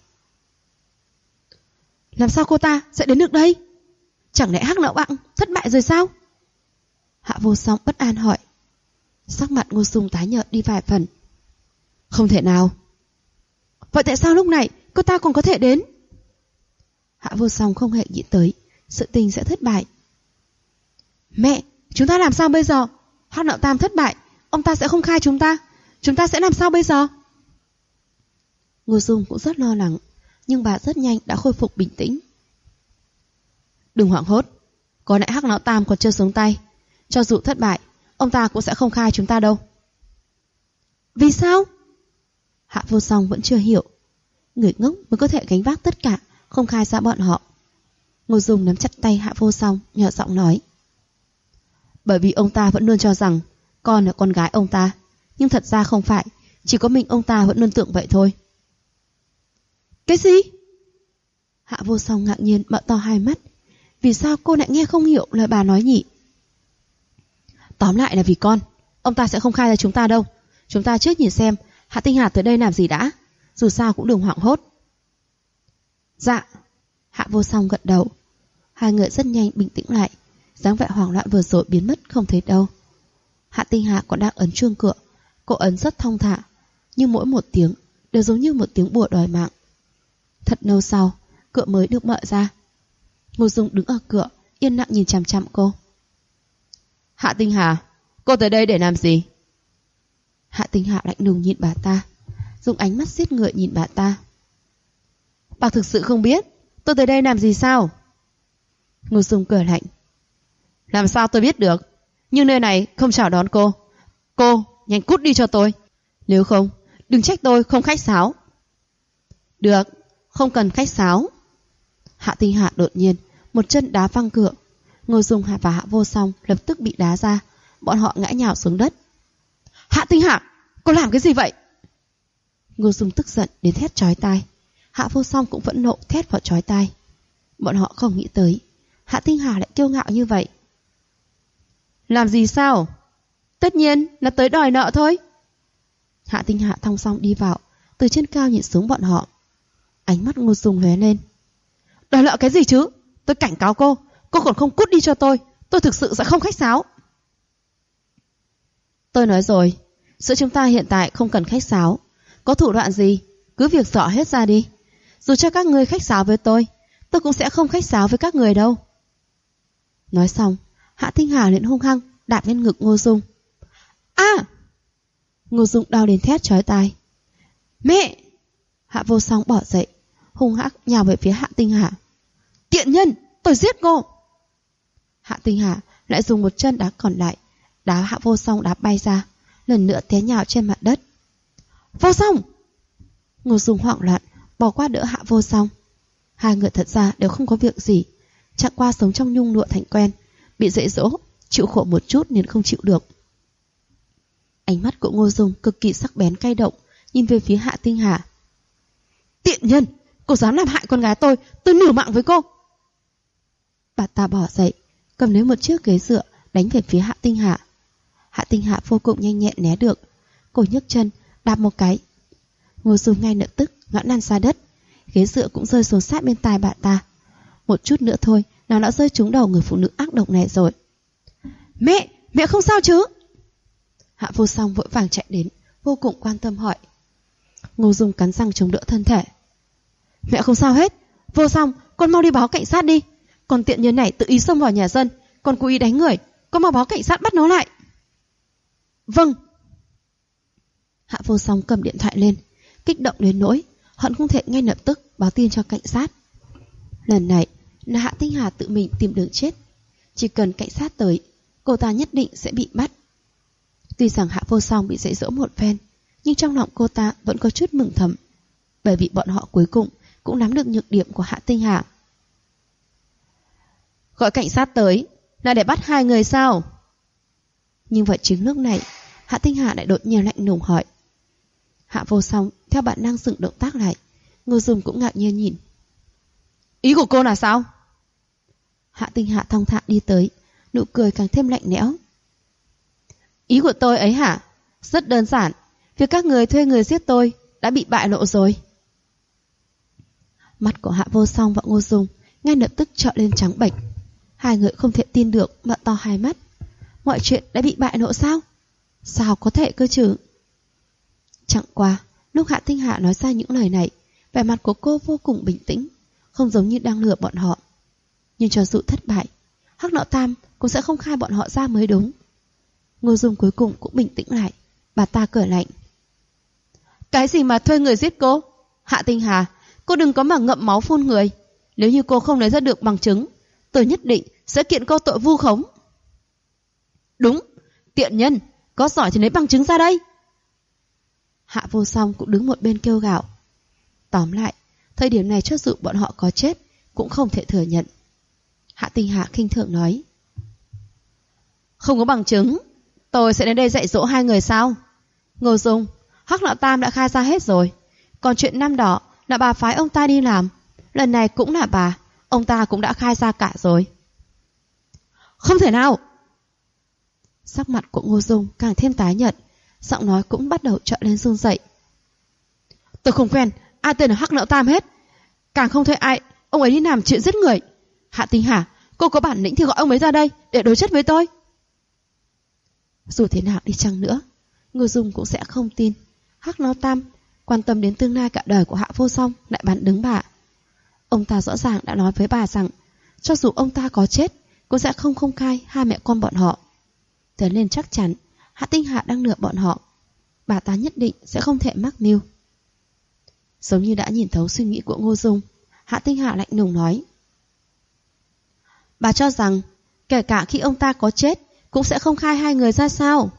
Làm sao cô ta sẽ đến được đây? Chẳng lẽ Hắc Lão Bạn thất bại rồi sao? Hạ Vô Song bất an hỏi. Sắc mặt Ngô Dung tái nhợt đi vài phần. Không thể nào. Vậy tại sao lúc này cô ta còn có thể đến? Hạ Vô Song không hề nghĩ tới sự tình sẽ thất bại. Mẹ, chúng ta làm sao bây giờ? Hắc Lão Tam thất bại, ông ta sẽ không khai chúng ta. Chúng ta sẽ làm sao bây giờ? Ngô Dung cũng rất lo lắng, nhưng bà rất nhanh đã khôi phục bình tĩnh. Đừng hoảng hốt, có lẽ Hắc Lão Tam còn chưa xuống tay. Cho dù thất bại, ông ta cũng sẽ không khai chúng ta đâu. Vì sao? Hạ Vô Song vẫn chưa hiểu. Người ngốc mới có thể gánh vác tất cả, không khai ra bọn họ. Ngô Dung nắm chặt tay Hạ Vô Song, nhỏ giọng nói. Bởi vì ông ta vẫn luôn cho rằng con là con gái ông ta, nhưng thật ra không phải, chỉ có mình ông ta vẫn luôn tưởng vậy thôi. Cái gì? Hạ Vô Song ngạc nhiên mở to 2 mắt. Vì sao cô lại nghe không hiểu lời bà nói nhỉ? Tóm lại là vì con, ông ta sẽ không khai ra chúng ta đâu. Chúng ta trước nhìn xem Hạ Tinh Hà tới đây làm gì đã. Dù sao cũng đừng hoảng hốt. Dạ. Hạ Vô Song gật đầu. Hai người rất nhanh bình tĩnh lại, dáng vẻ hoảng loạn vừa rồi biến mất không thấy đâu. Hạ Tinh Hà còn đang ấn chuông cửa. Cô ấn rất thong thả, nhưng mỗi một tiếng đều giống như một tiếng bùa đòi mạng. Thật lâu sau, cửa mới được mở ra. Ngô Dung đứng ở cửa, yên lặng nhìn chằm chằm cô. Hạ Tinh Hà, cô tới đây để làm gì? Hạ Tinh Hà lạnh lùng nhìn bà ta, dùng ánh mắt giết người nhìn bà ta. Bà thực sự không biết tôi tới đây làm gì sao? Ngô Dung cười lạnh. Làm sao tôi biết được? Nhưng nơi này không chào đón cô. Cô, nhanh cút đi cho tôi. Nếu không, đừng trách tôi không khách sáo. Được, không cần khách sáo. Hạ Tinh Hà đột nhiên một chân đá văng cửa. Ngô Dung và Hạ Vô Song lập tức bị đá ra. Bọn họ ngã nhào xuống đất. Hạ Tinh Hà, cô làm cái gì vậy? Ngô Dung tức giận đến thét chói tai. Hạ Vô Song cũng phẫn nộ thét vào chói tai. Bọn họ không nghĩ tới Hạ Tinh Hà lại kiêu ngạo như vậy. Làm gì sao? Tất nhiên là tới đòi nợ thôi. Hạ Tinh Hà thong song đi vào, từ trên cao nhìn xuống bọn họ. Ánh mắt Ngô Dung lóe lên. Đòi nợ cái gì chứ? Tôi cảnh cáo cô còn không cút đi cho tôi thực sự sẽ không khách sáo. Tôi nói rồi, giữa chúng ta hiện tại không cần khách sáo. Có thủ đoạn gì cứ việc xỏ hết ra đi. Dù cho các ngươi khách sáo với tôi cũng sẽ không khách sáo với các người đâu. Nói xong, Hạ Tinh Hà liền hung hăng đạp lên ngực Ngô Dung. A! Ngô Dung đau đến thét chói tai. Mẹ! Hạ Vô Song bỏ dậy, hung hăng nhào về phía Hạ Tinh Hà. Tiện nhân, tôi giết cô! Hạ Tinh Hà lại dùng một chân đá còn lại đá Hạ Vô Song đá bay ra, lần nữa té nhào trên mặt đất. Vô Song! Ngô Dung hoảng loạn bỏ qua đỡ Hạ Vô Song. Hai người thật ra đều không có việc gì, chẳng qua sống trong nhung lụa thành quen, bị dạy dỗ, chịu khổ một chút nên không chịu được. Ánh mắt của Ngô Dung cực kỳ sắc bén cay động, nhìn về phía Hạ Tinh Hà. Tiện nhân, cô dám làm hại con gái tôi nửa mạng với cô. Bà ta bỏ dậy, cầm lấy một chiếc ghế dựa đánh về phía Hạ Tinh Hà. Hạ Tinh Hà vô cùng nhanh nhẹn né được, cô nhấc chân đạp một cái. Ngô Dung ngay lập tức ngã lăn ra đất, ghế dựa cũng rơi xuống sát bên tai bà ta. Một chút nữa thôi, nó đã rơi trúng đầu người phụ nữ ác độc này rồi. Mẹ không sao chứ? Hạ Vô Song vội vàng chạy đến, vô cùng quan tâm hỏi. Ngô Dung cắn răng chống đỡ thân thể. Mẹ không sao hết. Vô Song, con mau đi báo cảnh sát đi. Còn tiện nhân này tự ý xông vào nhà dân, còn cố ý đánh người, con mau báo cảnh sát bắt nó lại. Vâng. Hạ Vô Song cầm điện thoại lên, kích động đến nỗi hận không thể ngay lập tức báo tin cho cảnh sát. Lần này là Hạ Tinh Hà tự mình tìm đường chết. Chỉ cần cảnh sát tới, cô ta nhất định sẽ bị bắt. Tuy rằng Hạ Vô Song bị dạy dỗ một phen, nhưng trong lòng cô ta vẫn có chút mừng thầm, bởi vì bọn họ cuối cùng cũng nắm được nhược điểm của Hạ Tinh Hà. Gọi cảnh sát tới là để bắt hai người sao? Nhưng vậy chính lúc này, Hạ Tinh Hà lại đột nhiên lạnh lùng hỏi. Hạ Vô Song theo bản năng dừng động tác lại. Ngô Dung cũng ngạc nhiên nhìn. Ý của cô là sao? Hạ Tinh Hà thong thả đi tới, nụ cười càng thêm lạnh lẽo. Ý của tôi ấy hả? Rất đơn giản, việc các người thuê người giết tôi đã bị bại lộ rồi. Mắt của Hạ Vô Song và Ngô Dung ngay lập tức trợn lên trắng bệch. Hai người không thể tin được, mở to hai mắt. Mọi chuyện đã bị bại lộ sao? Sao có thể cơ chứ? Chẳng qua, lúc Hạ Tinh Hà nói ra những lời này, vẻ mặt của cô vô cùng bình tĩnh, không giống như đang lừa bọn họ. Nhưng cho dù thất bại, Hắc Nọ Tam cũng sẽ không khai bọn họ ra mới đúng. Ngô Dung cuối cùng cũng bình tĩnh lại. Bà ta cười lạnh. Cái gì mà thuê người giết cô? Hạ Tinh Hà, cô đừng có mà ngậm máu phun người. Nếu như cô không lấy ra được bằng chứng, tôi nhất định sẽ kiện cô tội vu khống. Đúng, tiện nhân, có giỏi thì lấy bằng chứng ra đây. Hạ Vô Song cũng đứng một bên kêu gào. Tóm lại, thời điểm này cho dù bọn họ có chết cũng không thể thừa nhận. Hạ Tinh Hà khinh thường nói. Không có bằng chứng, tôi sẽ đến đây dạy dỗ hai người sao? Ngô Dung, Hắc Nọ Tam đã khai ra hết rồi. Còn chuyện năm đó là bà phái ông ta đi làm, lần này cũng là bà, ông ta cũng đã khai ra cả rồi. Không thể nào! Sắc mặt của Ngô Dung càng thêm tái nhợt, giọng nói cũng bắt đầu trợn lên run rẩy. Tôi không quen ai tên là Hắc Nọ Tam hết, càng không thấy ai ông ấy đi làm chuyện giết người. Hạ Tinh Hà, cô có bản lĩnh thì gọi ông ấy ra đây để đối chất với tôi. Dù thế nào đi chăng nữa, Ngô Dung cũng sẽ không tin Hắc Nọ Tam quan tâm đến tương lai cả đời của Hạ Vô Song lại bán đứng bà. Ông ta rõ ràng đã nói với bà rằng cho dù ông ta có chết cũng sẽ không công khai hai mẹ con bọn họ. Thế nên chắc chắn Hạ Tinh Hà đang lừa bọn họ. Bà ta nhất định sẽ không thể mắc mưu. Giống như đã nhìn thấu suy nghĩ của Ngô Dung, Hạ Tinh Hà lạnh lùng nói. Bà cho rằng kể cả khi ông ta có chết cũng sẽ không khai hai người ra sao?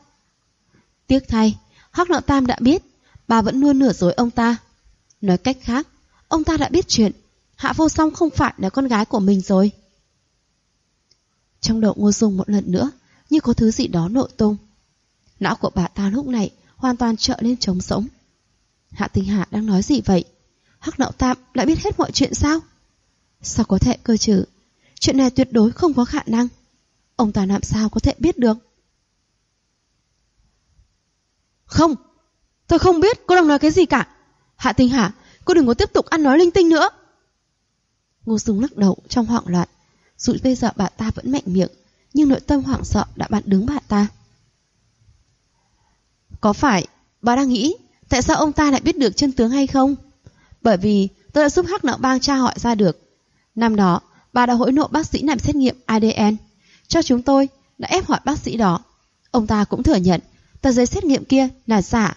Tiếc thay, Hắc Nọ Tam đã biết bà vẫn luôn lừa dối ông ta. Nói cách khác, ông ta đã biết chuyện Hạ Vô Song không phải là con gái của mình rồi. Trong đầu Ngô Dung một lần nữa như có thứ gì đó nổ tung. Não của bà ta lúc này hoàn toàn trở lên trống rỗng. Hạ Tinh Hà đang nói gì vậy? Hắc Nạo Tam lại biết hết mọi chuyện sao? Sao có thể cơ chứ? Chuyện này tuyệt đối không có khả năng. Ông ta làm sao có thể biết được? Không, tôi không biết cô đang nói cái gì cả. Hạ Tinh Hà, cô đừng có tiếp tục ăn nói linh tinh nữa. Ngô Dung lắc đầu trong hoảng loạn. Dù bây giờ bà ta vẫn mạnh miệng, nhưng nội tâm hoảng sợ đã bắn đứng bà ta. Có phải bà đang nghĩ tại sao ông ta lại biết được chân tướng hay không? Bởi vì tôi đã giúp Hắc Nạo Bang tra hỏi ra được. Năm đó, bà đã hối lộ bác sĩ làm xét nghiệm ADN cho chúng tôi, đã ép hỏi bác sĩ đó. Ông ta cũng thừa nhận tờ giấy xét nghiệm kia là giả.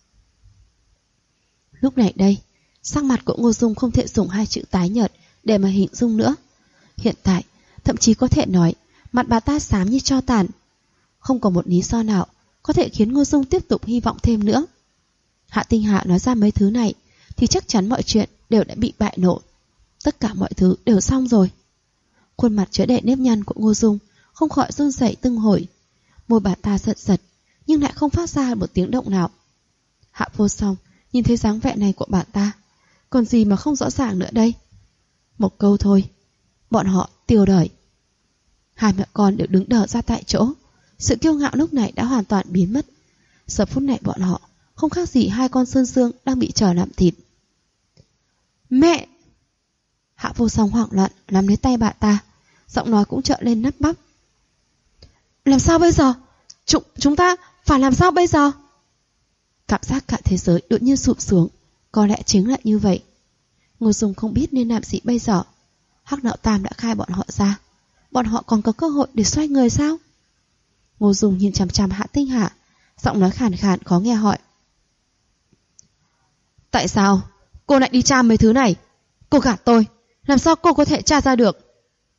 Lúc này đây, sắc mặt của Ngô Dung không thể dùng hai chữ tái nhợt để mà hình dung nữa. Hiện tại, thậm chí có thể nói mặt bà ta xám như tro tàn. Không có một lý do nào có thể khiến Ngô Dung tiếp tục hy vọng thêm nữa. Hạ Tinh Hạ nói ra mấy thứ này thì chắc chắn mọi chuyện đều đã bị bại lộ. Tất cả mọi thứ đều xong rồi. Khuôn mặt chứa đầy nếp nhăn của Ngô Dung không khỏi run rẩy từng hồi. Môi bà ta giật giật nhưng lại không phát ra một tiếng động nào. Hạ Vô Song nhìn thấy dáng vẻ này của bà ta, còn gì mà không rõ ràng nữa đây. Một câu thôi, bọn họ tiêu đời. Hai mẹ con đều đứng đờ ra tại chỗ. Sự kiêu ngạo lúc này đã hoàn toàn biến mất. Giờ phút này bọn họ không khác gì hai con sơn dương đang bị chờ làm thịt. Mẹ! Hạ Vô Song hoảng loạn nắm lấy tay bà ta, giọng nói cũng trợn lên nắp bắp. Làm sao bây giờ? Chúng ta phải làm sao bây giờ? Cảm giác cả thế giới đột nhiên sụp xuống. Có lẽ chính là như vậy. Ngô Dung không biết nên làm gì bây giờ. Hắc Nạo Tam đã khai bọn họ ra. Bọn họ còn có cơ hội để xoay người sao? Ngô Dung nhìn chằm chằm Hạ Tinh Hạ, giọng nói khàn khàn khó nghe hỏi. Tại sao cô lại đi tra mấy thứ này? Cô gạt tôi, làm sao cô có thể tra ra được?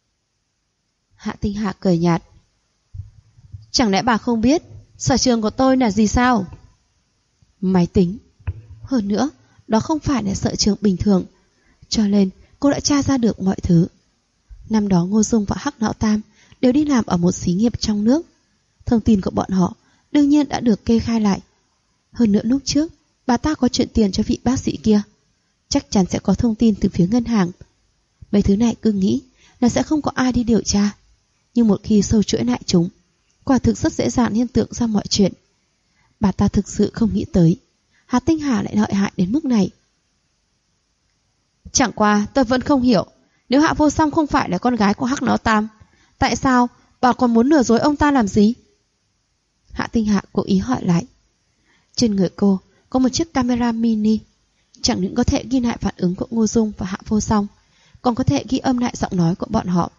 Hạ Tinh Hạ cười nhạt. Chẳng lẽ bà không biết sở trường của tôi là gì sao? Máy tính. Hơn nữa, đó không phải là sở trường bình thường, cho nên cô đã tra ra được mọi thứ. Năm đó Ngô Dung và Hắc Nạo Tam đều đi làm ở một xí nghiệp trong nước. Thông tin của bọn họ đương nhiên đã được kê khai lại. Hơn nữa lúc trước bà ta có chuyển tiền cho vị bác sĩ kia, chắc chắn sẽ có thông tin từ phía ngân hàng. Mấy thứ này cứ nghĩ là sẽ không có ai đi điều tra, nhưng một khi sâu chuỗi lại chúng, quả thực rất dễ dàng liên tưởng ra mọi chuyện. Bà ta thực sự không nghĩ tới Hạ Tinh Hà lại lợi hại đến mức này. Chẳng qua tôi vẫn không hiểu, nếu Hạ Vô Song không phải là con gái của Hắc Nạo Tam, tại sao bà còn muốn lừa dối ông ta làm gì? Hạ Tinh Hạ cố ý hỏi lại. Trên người cô có một chiếc camera mini, chẳng những có thể ghi lại phản ứng của Ngô Dung và Hạ Vô Song, còn có thể ghi âm lại giọng nói của bọn họ.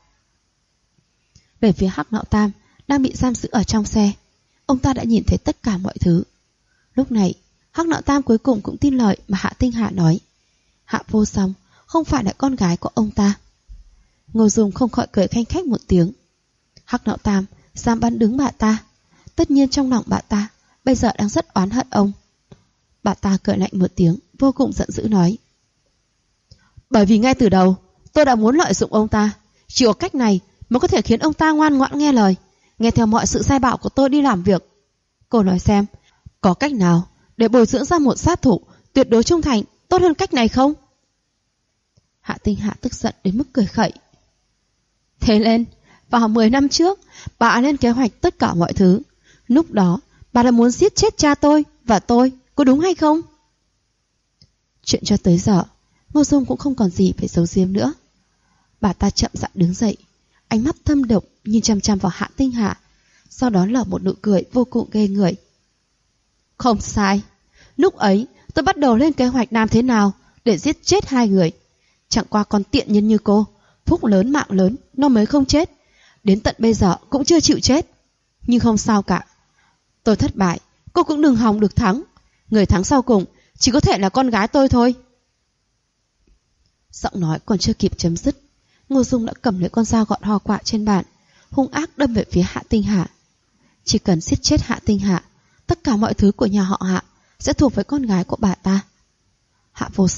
Về phía Hắc Nạo Tam đang bị giam giữ ở trong xe, ông ta đã nhìn thấy tất cả mọi thứ. Lúc này Hắc Nạo Tam cuối cùng cũng tin lời mà Hạ Tinh Hạ nói. Hạ Vô Song không phải là con gái của ông ta. Ngô Dung không khỏi cười khanh khách một tiếng. Hắc Nạo Tam dám bắn đứng bà ta, tất nhiên trong lòng bà ta bây giờ đang rất oán hận ông. Bà ta cười lạnh một tiếng, vô cùng giận dữ nói. Bởi vì ngay từ đầu tôi đã muốn lợi dụng ông ta, chỉ có cách này mới có thể khiến ông ta ngoan ngoãn nghe lời, nghe theo mọi sự sai bảo của tôi đi làm việc. Cô nói xem, có cách nào để bồi dưỡng ra một sát thủ tuyệt đối trung thành tốt hơn cách này không? Hạ Tinh Hạ tức giận đến mức cười khẩy. Thế nên vào 10 năm trước bà đã lên kế hoạch tất cả mọi thứ. Lúc đó bà đã muốn giết chết cha tôi và tôi, có đúng hay không? Chuyện cho tới giờ Ngô Dung cũng không còn gì phải giấu giếm nữa. Bà ta chậm rãi đứng dậy, ánh mắt thâm độc nhìn chằm chằm vào Hạ Tinh Hạ, sau đó nở một nụ cười vô cùng ghê người. Không sai, lúc ấy tôi bắt đầu lên kế hoạch làm thế nào để giết chết hai người. Chẳng qua con tiện nhân như cô, phúc lớn mạng lớn, nó mới không chết. Đến tận bây giờ cũng chưa chịu chết. Nhưng không sao cả, tôi thất bại, cô cũng đừng hòng được thắng. Người thắng sau cùng chỉ có thể là con gái tôi thôi. Giọng nói còn chưa kịp chấm dứt, Ngô Dung đã cầm lấy con dao gọt hoa quả trên bàn, hung ác đâm về phía Hạ Tinh Hạ. Chỉ cần giết chết Hạ Tinh Hạ, tất cả mọi thứ của nhà họ Hạ sẽ thuộc với con gái của bà ta. Hạ Vô Song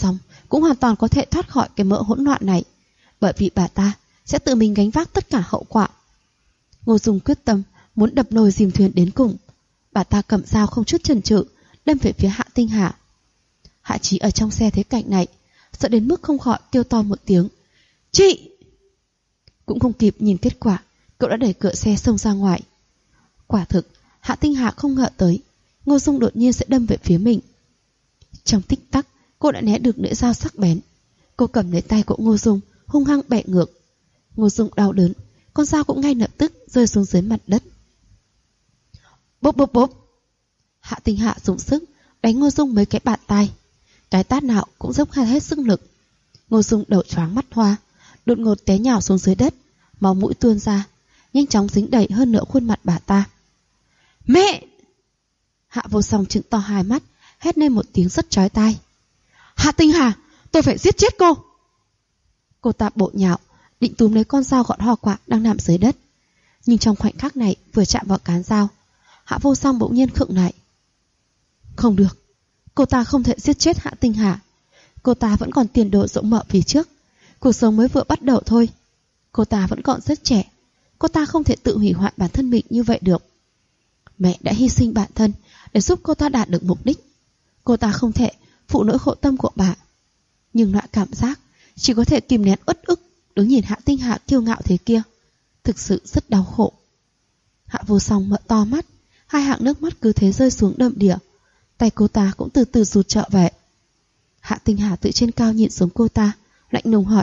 cũng hoàn toàn có thể thoát khỏi cái mỡ hỗn loạn này, bởi vì bà ta sẽ tự mình gánh vác tất cả hậu quả. Ngô Dung quyết tâm muốn đập nồi dìm thuyền đến cùng. Bà ta cầm dao không chút chần chừ đâm về phía Hạ Tinh Hà. Hạ Chí ở trong xe thấy cảnh này, sợ đến mức không khỏi kêu to một tiếng: "Chị!" Cũng không kịp nhìn kết quả, cậu đã đẩy cửa xe xông ra ngoài. Quả thực, Hạ Tinh Hà không ngờ tới Ngô Dung đột nhiên sẽ đâm về phía mình. Trong tích tắc, cô đã né được lưỡi dao sắc bén. Cô cầm lấy tay của Ngô Dung, hung hăng bẻ ngược. Ngô Dung đau đớn, con dao cũng ngay lập tức rơi xuống dưới mặt đất. Bốp bốp bốp. Hạ Tinh Hạ dùng sức đánh Ngô Dung mấy cái bạt tai. Cái tát nào cũng dốc hết sức lực. Ngô Dung đầu choáng mắt hoa, đột ngột té nhào xuống dưới đất, máu mũi tuôn ra, nhanh chóng dính đầy hơn nửa khuôn mặt bà ta. "Mẹ!" Hạ Vô Song trừng to hai mắt, hét lên một tiếng rất chói tai. "Hạ Tinh Hà, tôi phải giết chết cô!" Cô ta bộ nhào, định túm lấy con dao gọt hoa quả đang nằm dưới đất. Nhưng trong khoảnh khắc này vừa chạm vào cán dao, Hạ Vô Song bỗng nhiên khựng lại. Không được, cô ta không thể giết chết Hạ Tinh Hà. Cô ta vẫn còn tiền đồ rộng mở phía trước. Cuộc sống mới vừa bắt đầu thôi. Cô ta vẫn còn rất trẻ. Cô ta không thể tự hủy hoại bản thân mình như vậy được. Mẹ đã hy sinh bản thân để giúp cô ta đạt được mục đích. Cô ta không thể phụ nỗi khổ tâm của bà. Nhưng loại cảm giác chỉ có thể kìm nén uất ức đứng nhìn Hạ Tinh Hà kiêu ngạo thế kia, thực sự rất đau khổ. Hạ Vô Song mở to mắt, hai hàng nước mắt cứ thế rơi xuống đầm đìa. Tay cô ta cũng từ từ rụt trở về. Hạ Tinh Hà từ trên cao nhìn xuống cô ta, lạnh lùng hỏi: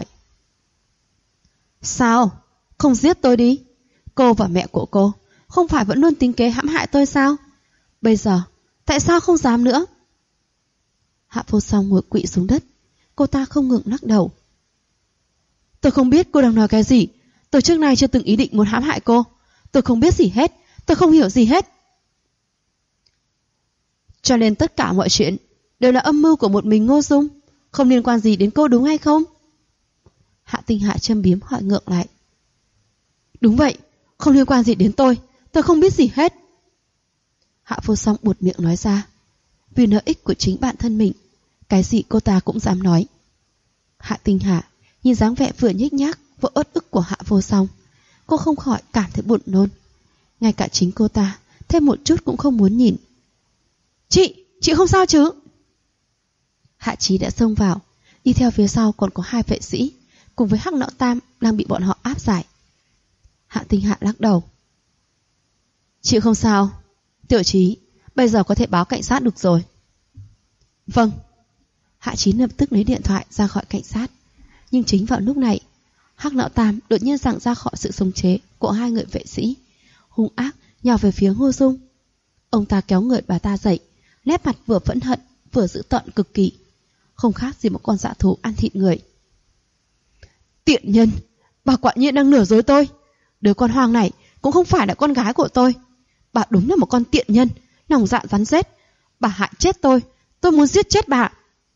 "Sao? Không giết tôi đi? Cô và mẹ của cô không phải vẫn luôn tính kế hãm hại tôi sao? Bây giờ tại sao không dám nữa?" Hạ Vô Song ngồi quỵ xuống đất. Cô ta không ngừng lắc đầu. "Tôi không biết cô đang nói cái gì. Tôi trước nay chưa từng ý định muốn hãm hại cô. Tôi không biết gì hết. Tôi không hiểu gì hết. Cho nên tất cả mọi chuyện đều là âm mưu của một mình Ngô Dung, không liên quan gì đến cô, đúng hay không?" Hạ Tinh Hạ châm biếm hỏi ngược lại. "Đúng vậy, không liên quan gì đến tôi không biết gì hết." Hạ Vô Song buột miệng nói ra. Vì lợi ích của chính bản thân mình, cái gì cô ta cũng dám nói. Hạ Tinh Hạ nhìn dáng vẻ vừa nhếch nhác vừa uất ức của Hạ Vô Song, cô không khỏi cảm thấy buồn nôn. Ngay cả chính cô ta thêm một chút cũng không muốn nhìn. Chị không sao chứ?" Hạ Chí đã xông vào, đi theo phía sau còn có hai vệ sĩ cùng với Hắc Lão Tam đang bị bọn họ áp giải. Hạ Tinh Hạ lắc đầu. "Chị không sao. Tiểu Chí, bây giờ có thể báo cảnh sát được rồi." "Vâng." Hạ Chí lập tức lấy điện thoại ra gọi cảnh sát. Nhưng chính vào lúc này, Hắc Lão Tam đột nhiên giằng ra khỏi sự khống chế của hai người vệ sĩ, hung ác nhào về phía Ngô Dung. Ông ta kéo người bà ta dậy, nét mặt vừa phẫn hận vừa dữ tợn cực kỳ, không khác gì một con dã thú ăn thịt người. "Tiện nhân, bà quả nhiên đang lừa dối tôi. Đứa con hoang này cũng không phải là con gái của tôi. Bà đúng là một con tiện nhân, lòng dạ rắn rết. Bà hại chết tôi muốn giết chết bà."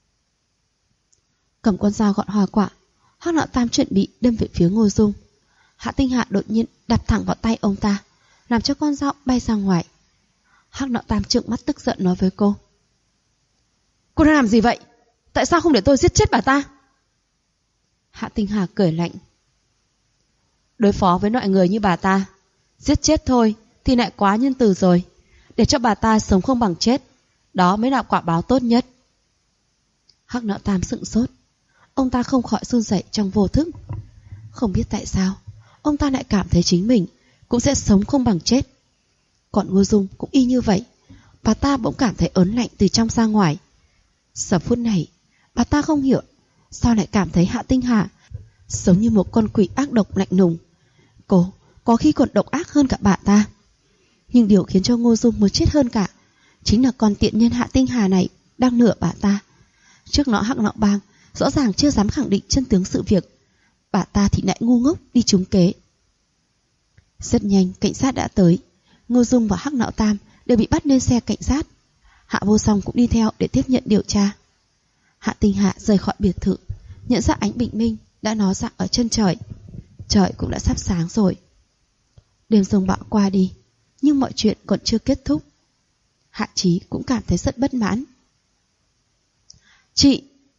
Cầm con dao gọt hoa quả, Hắc Lão Tam chuẩn bị đâm về phía Ngô Dung. Hạ Tinh Hạ đột nhiên đập thẳng vào tay ông ta, làm cho con dao bay ra ngoài. Hắc Lão Tam trợn mắt tức giận nói với cô: "Cô đang làm gì vậy? Tại sao không để tôi giết chết bà ta?" Hạ Tinh Hà cười lạnh: "Đối phó với loại người như bà ta, giết chết thôi thì lại quá nhân từ rồi. Để cho bà ta sống không bằng chết, đó mới là quả báo tốt nhất." Hắc Lão Tam sững sốt. Ông ta không khỏi run rẩy trong vô thức. Không biết tại sao ông ta lại cảm thấy chính mình cũng sẽ sống không bằng chết. Còn Ngô Dung cũng y như vậy. Bà ta bỗng cảm thấy ớn lạnh từ trong ra ngoài. Giờ phút này bà ta không hiểu sao lại cảm thấy Hạ Tinh Hà giống như một con quỷ ác độc lạnh lùng. Cô có khi còn độc ác hơn cả bà ta. Nhưng điều khiến cho Ngô Dung muốn chết hơn cả chính là con tiện nhân Hạ Tinh Hà này đang lừa bà ta. Trước nó Hắc Lão Bang rõ ràng chưa dám khẳng định chân tướng sự việc, bà ta thì lại ngu ngốc đi trúng kế. Rất nhanh cảnh sát đã tới. Ngô Dung và Hắc Lão Tam đều bị bắt lên xe cảnh sát. Hạ Vô Song cũng đi theo để tiếp nhận điều tra. Hạ Tinh Hạ rời khỏi biệt thự, nhận ra ánh bình minh đã ló dạng ở chân trời. Trời cũng đã sắp sáng rồi. Đêm giông bão qua đi, nhưng mọi chuyện còn chưa kết thúc. Hạ Chí cũng cảm thấy rất bất mãn.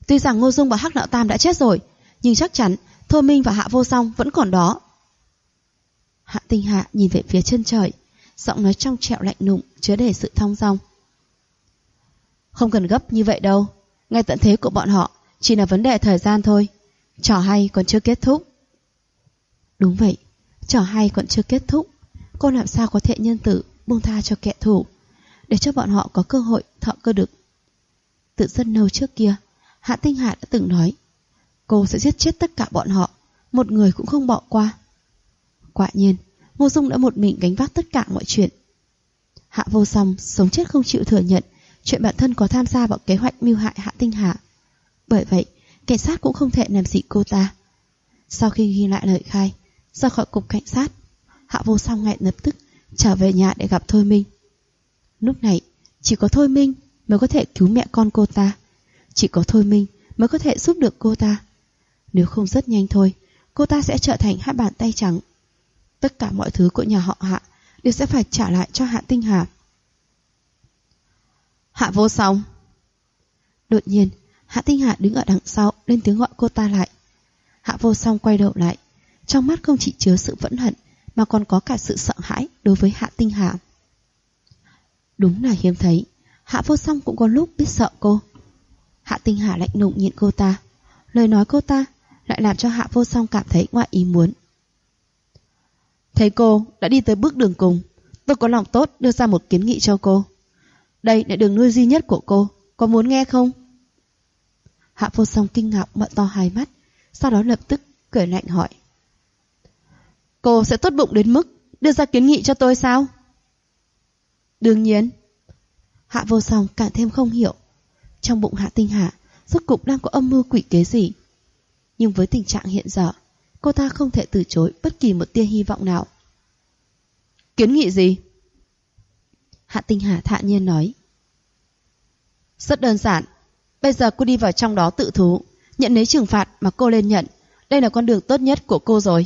Tuy rằng Ngô Dung và Hắc Đạo Tam đã chết rồi, nhưng chắc chắn Thôi Minh và Hạ Vô Song vẫn còn đó. Hạ Tinh Hà nhìn về phía chân trời, giọng nói trong trẻo lạnh lùng, chứa đầy sự thong dong. Không cần gấp như vậy đâu, ngay tận thế của bọn họ chỉ là vấn đề thời gian thôi. Trò hay còn chưa kết thúc. Đúng vậy, trò hay còn chưa kết thúc. Cô làm sao có thể nhân tử buông tha cho kẻ thù, để cho bọn họ có cơ hội thọ cơ được. Từ rất lâu trước kia, Hạ Tinh Hà đã từng nói cô sẽ giết chết tất cả bọn họ, một người cũng không bỏ qua. Quả nhiên, Ngô Dung đã một mình gánh vác tất cả mọi chuyện. Hạ Vô Song sống chết không chịu thừa nhận chuyện bản thân có tham gia vào kế hoạch mưu hại Hạ Tinh Hà. Bởi vậy, cảnh sát cũng không thể làm gì cô ta. Sau khi ghi lại lời khai, ra khỏi cục cảnh sát, Hạ Vô Song ngay lập tức trở về nhà để gặp Thôi Minh. Lúc này, chỉ có Thôi Minh mới có thể cứu mẹ con cô ta. Chỉ có Thôi Minh mới có thể giúp được cô ta. Nếu không rất nhanh thôi, cô ta sẽ trở thành hai bàn tay trắng. Tất cả mọi thứ của nhà họ Hạ đều sẽ phải trả lại cho Hạ Tinh Hà. Hạ Vô Song. Đột nhiên, Hạ Tinh Hà đứng ở đằng sau lên tiếng gọi cô ta lại. Hạ Vô Song quay đầu lại, trong mắt không chỉ chứa sự phẫn hận mà còn có cả sự sợ hãi đối với Hạ Tinh Hà. Đúng là hiếm thấy, Hạ Vô Song cũng có lúc biết sợ cô. Hạ Tinh Hà lạnh lùng nhìn cô ta, lời nói cô ta lại làm cho Hạ Vô Song cảm thấy ngoài ý muốn. Thấy cô đã đi tới bước đường cùng, tôi có lòng tốt đưa ra một kiến nghị cho cô. Đây là đường nuôi duy nhất của cô, có muốn nghe không? Hạ Vô Song kinh ngạc mở to hai mắt, sau đó lập tức cười lạnh hỏi. Cô sẽ tốt bụng đến mức đưa ra kiến nghị cho tôi sao? Đương nhiên. Hạ Vô Song càng thêm không hiểu, trong bụng Hạ Tinh Hà rốt cục đang có âm mưu quỷ kế gì. Nhưng với tình trạng hiện giờ, cô ta không thể từ chối bất kỳ một tia hy vọng nào. Kiến nghị gì? Hạ Tinh Hà thản nhiên nói. Rất đơn giản. Bây giờ cô đi vào trong đó tự thú, nhận lấy trừng phạt mà cô lên nhận. Đây là con đường tốt nhất của cô rồi.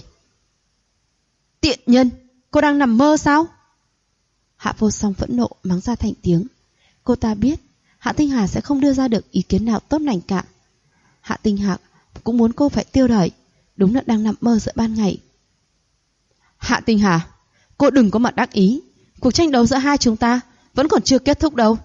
Tiện nhân, cô đang nằm mơ sao? Hạ Vô Song phẫn nộ mắng ra thành tiếng. Cô ta biết Hạ Tinh Hà sẽ không đưa ra được ý kiến nào tốt lành cả. Hạ Tinh Hà cũng muốn cô phải tiêu đời, đúng là đang nằm mơ giữa ban ngày. Hạ Tinh Hà, cô đừng có mà đắc ý. Cuộc tranh đấu giữa hai chúng ta vẫn còn chưa kết thúc đâu.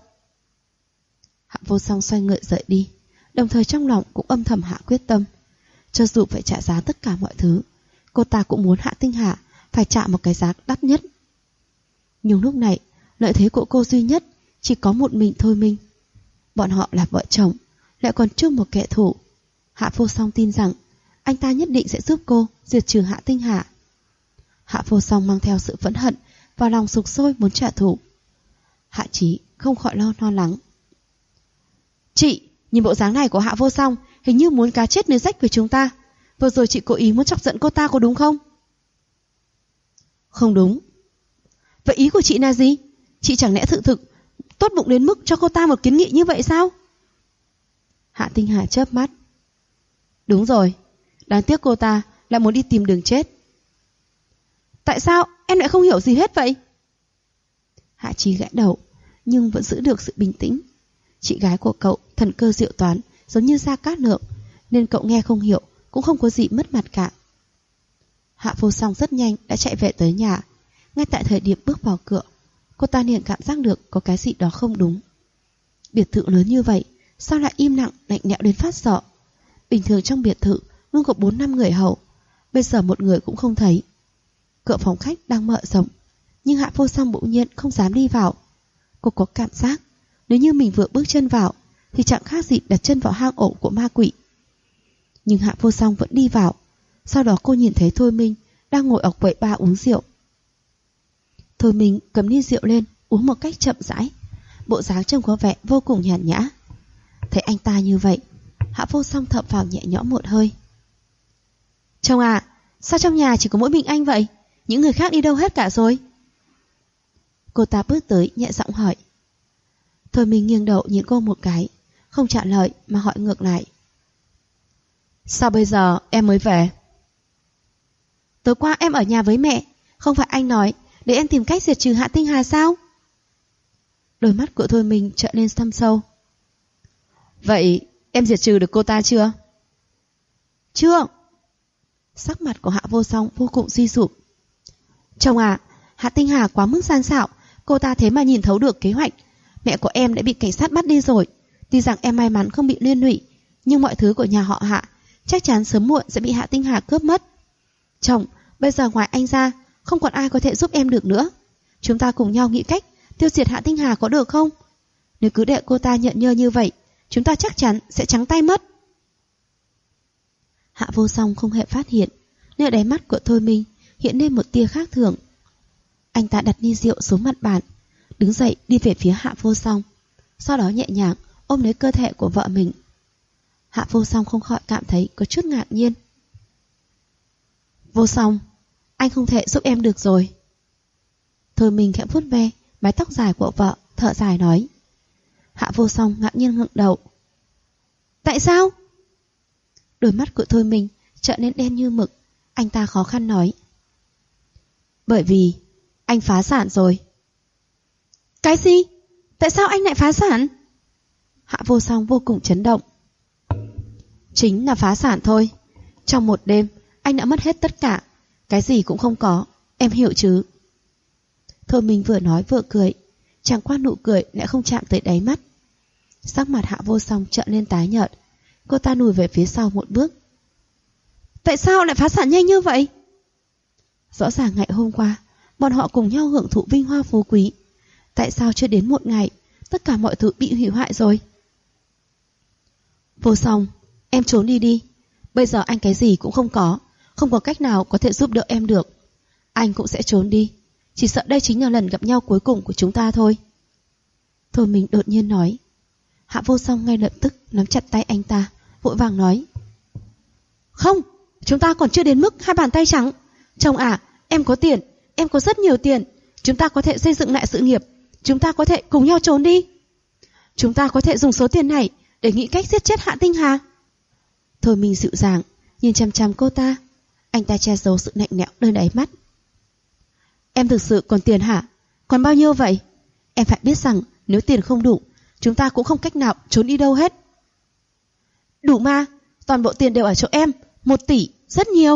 Hạ Vô Song xoay người rời đi, đồng thời trong lòng cũng âm thầm hạ quyết tâm. Cho dù phải trả giá tất cả mọi thứ, cô ta cũng muốn Hạ Tinh Hà phải trả một cái giá đắt nhất. Nhưng lúc này, lợi thế của cô duy nhất chỉ có một mình Thôi Minh. Bọn họ là vợ chồng, lại còn chung một kẻ thù. Hạ Vô Song tin rằng anh ta nhất định sẽ giúp cô diệt trừ Hạ Tinh Hà. Hạ Vô Song mang theo sự phẫn hận và lòng sục sôi muốn trả thù. Hạ Chí không khỏi lo lắng. Chị, nhìn bộ dáng này của Hạ Vô Song hình như muốn cá chết nơi rách với chúng ta. Vừa rồi chị cố ý muốn chọc giận cô ta có đúng không? Không đúng. Vậy ý của chị là gì? Chị chẳng lẽ thực tốt bụng đến mức cho cô ta một kiến nghị như vậy sao? Hạ Tinh Hà chớp mắt. Đúng rồi, đáng tiếc cô ta lại muốn đi tìm đường chết. Tại sao em lại không hiểu gì hết vậy? Hạ Chí gãi đầu, nhưng vẫn giữ được sự bình tĩnh. Chị gái của cậu thần cơ diệu toán, giống như Gia Cát Lượng, nên cậu nghe không hiểu, cũng không có gì mất mặt cả. Hạ Vô Song rất nhanh đã chạy về tới nhà. Ngay tại thời điểm bước vào cửa, cô ta liền cảm giác được có cái gì đó không đúng. Biệt thự lớn như vậy, sao lại im lặng lạnh lẽo đến phát sợ? Bình thường trong biệt thự luôn có 4-5 người hầu, bây giờ một người cũng không thấy. Cửa phòng khách đang mở rộng, nhưng Hạ Vô Song bỗng nhiên không dám đi vào. Cô có cảm giác nếu như mình vừa bước chân vào thì chẳng khác gì đặt chân vào hang ổ của ma quỷ. Nhưng Hạ Vô Song vẫn đi vào. Sau đó cô nhìn thấy Thôi Minh đang ngồi ở quầy bar uống rượu. Thôi Minh cầm ly rượu lên, uống một cách chậm rãi, bộ dáng trông có vẻ vô cùng nhàn nhã. Thấy anh ta như vậy, Hạ Vô Song thở phào nhẹ nhõm một hơi. Chồng à, sao trong nhà chỉ có mỗi mình anh vậy? Những người khác đi đâu hết cả rồi? Cô ta bước tới nhẹ giọng hỏi. Thôi Minh nghiêng đầu nhìn cô một cái, không trả lời mà hỏi ngược lại. Sao bây giờ em mới về? Tối qua em ở nhà với mẹ, không phải anh nói để em tìm cách diệt trừ Hạ Tinh Hà sao? Đôi mắt của Thôi Minh trợn lên thâm sâu. Vậy em diệt trừ được cô ta chưa? Chưa. Sắc mặt của Hạ Vô Song vô cùng suy sụp. Chồng à, Hạ Tinh Hà quá mức gian xảo, cô ta thế mà nhìn thấu được kế hoạch. Mẹ của em đã bị cảnh sát bắt đi rồi. Tuy rằng em may mắn không bị liên lụy, nhưng mọi thứ của nhà họ Hạ chắc chắn sớm muộn sẽ bị Hạ Tinh Hà cướp mất. Chồng, bây giờ ngoài anh ra, không còn ai có thể giúp em được nữa. Chúng ta cùng nhau nghĩ cách tiêu diệt Hạ Tinh Hà có được không? Nếu cứ để cô ta nhận nhơ như vậy, chúng ta chắc chắn sẽ trắng tay mất. Hạ Vô Song không hề phát hiện, nơi đáy mắt của Thôi Minh hiện lên một tia khác thường. Anh ta đặt ly rượu xuống mặt bàn, đứng dậy đi về phía Hạ Vô Song, sau đó nhẹ nhàng ôm lấy cơ thể của vợ mình. Hạ Vô Song không khỏi cảm thấy có chút ngạc nhiên. Vô Song, anh không thể giúp em được rồi. Thôi Minh khẽ vuốt ve mái tóc dài của vợ, thở dài nói. Hạ Vô Song ngạc nhiên ngẩng đầu. Tại sao? Đôi mắt của Thôi Minh trở nên đen như mực. Anh ta khó khăn nói. Bởi vì anh phá sản rồi. Cái gì? Tại sao anh lại phá sản? Hạ Vô Song vô cùng chấn động. Chính là phá sản thôi. Trong một đêm anh đã mất hết tất cả, cái gì cũng không có, em hiểu chứ? Thôi Minh vừa nói vừa cười, chẳng qua nụ cười lại không chạm tới đáy mắt. Sắc mặt Hạ Vô Song trợn lên tái nhợt. Cô ta lùi về phía sau một bước. Tại sao lại phá sản nhanh như vậy? Rõ ràng ngày hôm qua bọn họ cùng nhau hưởng thụ vinh hoa phú quý. Tại sao chưa đến một ngày tất cả mọi thứ bị hủy hoại rồi? Vô Song, em trốn đi đi. Bây giờ anh cái gì cũng không có cách nào có thể giúp đỡ em được. Anh cũng sẽ trốn đi. Chỉ sợ đây chính là lần gặp nhau cuối cùng của chúng ta thôi. Thôi mình đột nhiên nói. Hạ Vô Song ngay lập tức nắm chặt tay anh ta, vội vàng nói. Không, chúng ta còn chưa đến mức hai bàn tay trắng. Chồng à, em có tiền, em có rất nhiều tiền. Chúng ta có thể xây dựng lại sự nghiệp. Chúng ta có thể cùng nhau trốn đi. Chúng ta có thể dùng số tiền này để nghĩ cách giết chết Hạ Tinh Hà. Thôi mình dịu dàng nhìn chằm chằm cô ta. Anh ta che giấu sự lạnh lẽo nơi đáy mắt. Em thực sự còn tiền hả? Còn bao nhiêu vậy? Em phải biết rằng nếu tiền không đủ, chúng ta cũng không cách nào trốn đi đâu hết. Đủ mà, toàn bộ tiền đều ở chỗ em. 1 tỷ, rất nhiều.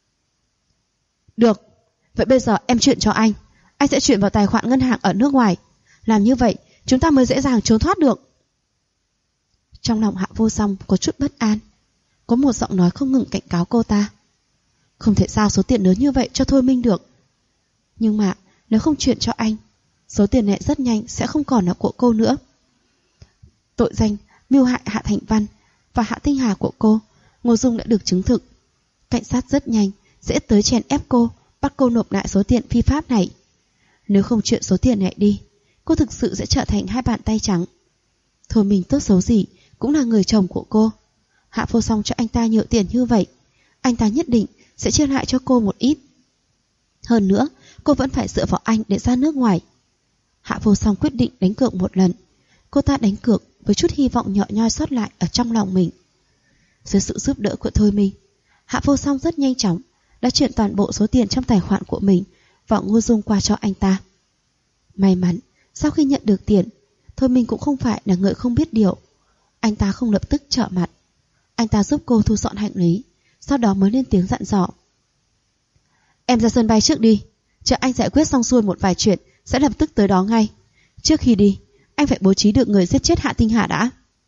Được, vậy bây giờ em chuyển cho anh. Anh sẽ chuyển vào tài khoản ngân hàng ở nước ngoài. Làm như vậy chúng ta mới dễ dàng trốn thoát được. Trong lòng Hạ Vô Song có chút bất an. Có một giọng nói không ngừng cảnh cáo cô ta. Không thể giao số tiền lớn như vậy cho Thôi Minh được. Nhưng mà nếu không chuyển cho anh, số tiền này rất nhanh sẽ không còn là của cô nữa. Tội danh mưu hại Hạ Thành Văn và Hạ Tinh Hà của cô, Ngô Dung đã được chứng thực. Cảnh sát rất nhanh sẽ tới chèn ép cô, bắt cô nộp lại số tiền phi pháp này. Nếu không chuyển số tiền này đi, cô thực sự sẽ trở thành hai bàn tay trắng. Thôi mình tốt xấu gì cũng là người chồng của cô. Hạ Vô Song cho anh ta nhiều tiền như vậy, anh ta nhất định sẽ chia lại cho cô một ít. Hơn nữa, cô vẫn phải dựa vào anh để ra nước ngoài. Hạ Vô Song quyết định đánh cược một lần. Cô ta đánh cược với chút hy vọng nhỏ nhoi sót lại ở trong lòng mình. Dưới sự giúp đỡ của Thôi Minh, Hạ Vô Song rất nhanh chóng đã chuyển toàn bộ số tiền trong tài khoản của mình và Ngô Dung qua cho anh ta. May mắn, sau khi nhận được tiền, Thôi Minh cũng không phải là người không biết điều. Anh ta không lập tức trở mặt. Anh ta giúp cô thu dọn hành lý, sau đó mới lên tiếng dặn dò. Em ra sân bay trước đi, chờ anh giải quyết xong xuôi một vài chuyện sẽ lập tức tới đó ngay. Trước khi đi, anh phải bố trí được người giết chết Hạ Tinh Hà đã.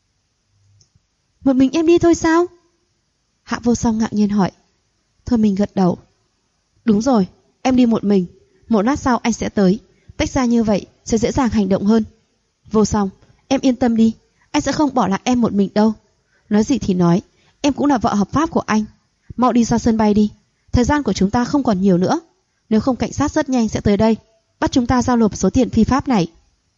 Một mình em đi thôi sao? Hạ Vô Song ngạc nhiên hỏi. Thôi mình gật đầu. Đúng rồi, em đi một mình. Một lát sau anh sẽ tới. Tách ra như vậy sẽ dễ dàng hành động hơn. Vô Song, em yên tâm đi, anh sẽ không bỏ lại em một mình đâu. Nói gì thì nói, em cũng là vợ hợp pháp của anh. Mau đi ra sân bay đi. Thời gian của chúng ta không còn nhiều nữa. Nếu không cảnh sát rất nhanh sẽ tới đây, bắt chúng ta giao nộp số tiền phi pháp này.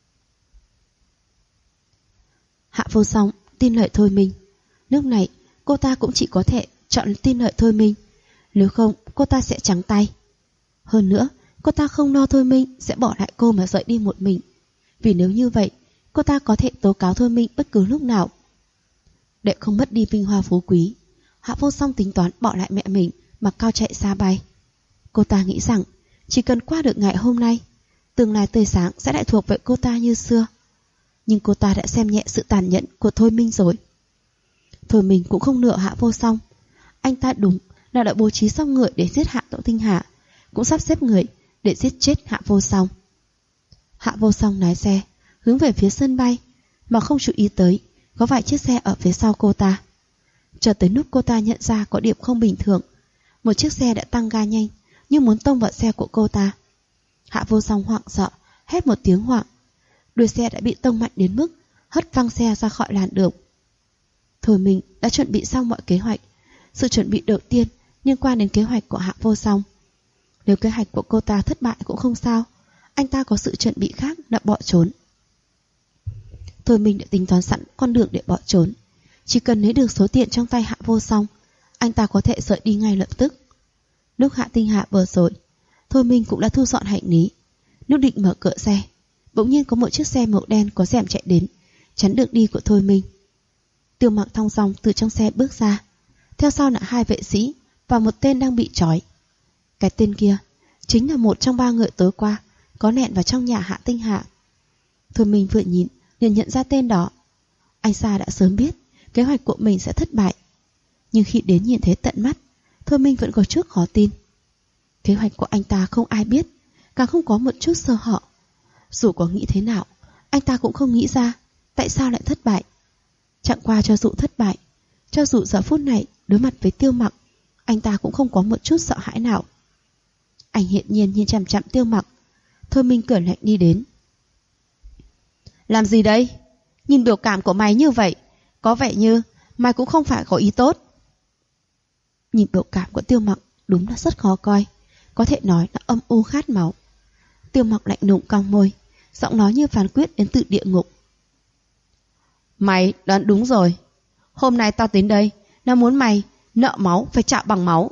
Hạ Vô Song tin lời Thôi Minh. Lúc này cô ta cũng chỉ có thể chọn tin lời Thôi Minh. Nếu không cô ta sẽ trắng tay. Hơn nữa cô ta không lo Thôi Minh sẽ bỏ lại cô mà rời đi một mình. Vì nếu như vậy cô ta có thể tố cáo Thôi Minh bất cứ lúc nào. Để không mất đi vinh hoa phú quý, Hạ Vô Song tính toán bỏ lại mẹ mình mà cao chạy xa bay. Cô ta nghĩ rằng chỉ cần qua được ngày hôm nay, tương lai tươi sáng sẽ lại thuộc về cô ta như xưa. Nhưng cô ta đã xem nhẹ sự tàn nhẫn của Thôi Minh rồi. Thôi mình cũng không nợ Hạ Vô Song. Anh ta đúng là đã bố trí xong người để giết Hạ Tậu Tinh Hà, cũng sắp xếp người để giết chết Hạ Vô Song. Hạ Vô Song lái xe hướng về phía sân bay, mà không chú ý tới có vài chiếc xe ở phía sau cô ta. Chờ tới lúc cô ta nhận ra có điểm không bình thường, một chiếc xe đã tăng ga nhanh như muốn tông vào xe của cô ta. Hạ Vô Song hoảng sợ, hét một tiếng hoảng. Đuôi xe đã bị tông mạnh đến mức hất văng xe ra khỏi làn đường. Thôi mình đã chuẩn bị xong mọi kế hoạch. Sự chuẩn bị đầu tiên liên quan đến kế hoạch của Hạ Vô Song. Nếu kế hoạch của cô ta thất bại cũng không sao, anh ta có sự chuẩn bị khác là bỏ trốn. Thôi mình đã tính toán sẵn con đường để bỏ trốn. Chỉ cần lấy được số tiền trong tay Hạ Vô Song, anh ta có thể rời đi ngay lập tức. Lúc Hạ Tinh Hạ vừa rồi, Thôi mình cũng đã thu dọn hành lý. Lúc định mở cửa xe, bỗng nhiên có một chiếc xe màu đen có rèm chạy đến, chắn đường đi của Thôi Minh. Tiêu Mặc thong dong từ trong xe bước ra, theo sau là 2 vệ sĩ và một tên đang bị trói. Cái tên kia chính là một trong 3 người tối qua có lẻn vào trong nhà Hạ Tinh Hạ. Thôi Minh vừa nhìn liền nhận ra tên đó. Anh ta đã sớm biết kế hoạch của mình sẽ thất bại, nhưng khi đến nhìn thấy tận mắt, Thôi Minh vẫn có chút khó tin. Kế hoạch của anh ta không ai biết, càng không có một chút sơ hở. Dù có nghĩ thế nào, anh ta cũng không nghĩ ra tại sao lại thất bại. Chẳng qua cho dù thất bại, cho dù giờ phút này đối mặt với Tiêu Mặc, anh ta cũng không có một chút sợ hãi nào. Anh hiển nhiên nhìn chằm chằm Tiêu Mặc. Thôi Minh cười lạnh đi đến. Làm gì đây? Nhìn biểu cảm của mày như vậy, có vẻ như mày cũng không phải có ý tốt. Nhìn biểu cảm của Tiêu Mặc đúng là rất khó coi, có thể nói là âm u khát máu. Tiêu Mặc lạnh lùng cong môi, giọng nói như phán quyết đến từ địa ngục. Mày đoán đúng rồi. Hôm nay tao đến đây là muốn mày nợ máu phải trả bằng máu.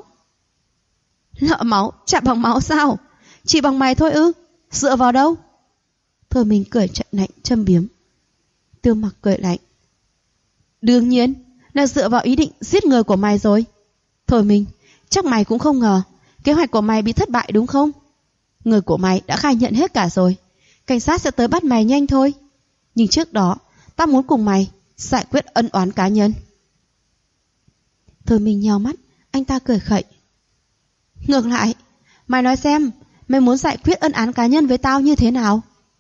Nợ máu trả bằng máu sao? Chỉ bằng mày thôi ư? Dựa vào đâu? Thôi mình cười trận lạnh châm biếm. Tiêu Mặc cười lạnh. Đương nhiên là dựa vào ý định giết người của mày rồi. Thôi mình, chắc mày cũng không ngờ kế hoạch của mày bị thất bại đúng không? Người của mày đã khai nhận hết cả rồi. Cảnh sát sẽ tới bắt mày nhanh thôi. Nhưng trước đó tao muốn cùng mày giải quyết ân oán cá nhân. Thôi mình nheo mắt, anh ta cười khẩy. Ngược lại, mày nói xem, mày muốn giải quyết ân oán cá nhân với tao như thế nào?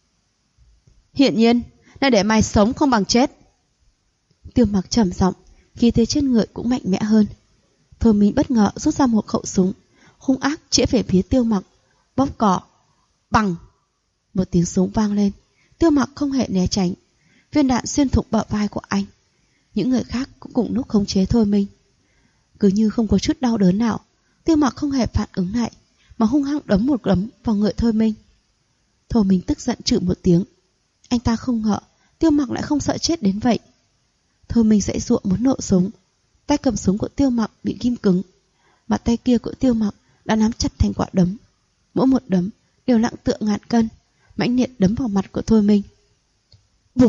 Hiển nhiên là để mày sống không bằng chết. Tiêu Mặc trầm giọng, khí thế trên người cũng mạnh mẽ hơn. Thôi mình bất ngờ rút ra một khẩu súng, hung ác chĩa về phía Tiêu Mặc, bóp cò. Bằng! Một tiếng súng vang lên. Tiêu Mặc không hề né tránh. Viên đạn xuyên thủng bờ vai của anh. Những người khác cũng cùng lúc khống chế Thôi Minh. Cứ như không có chút đau đớn nào, Tiêu Mặc không hề phản ứng lại, mà hung hăng đấm một đấm vào người Thôi Minh. Thôi Minh tức giận chửi một tiếng. Anh ta không ngờ Tiêu Mặc lại không sợ chết đến vậy. Thôi Minh giãy giụa muốn nổ súng. Tay cầm súng của Tiêu Mặc bị ghim cứng. Bàn tay kia của Tiêu Mặc đã nắm chặt thành quả đấm. Mỗi một đấm đều nặng tựa ngàn cân, mãnh liệt đấm vào mặt của Thôi Minh. Bụp!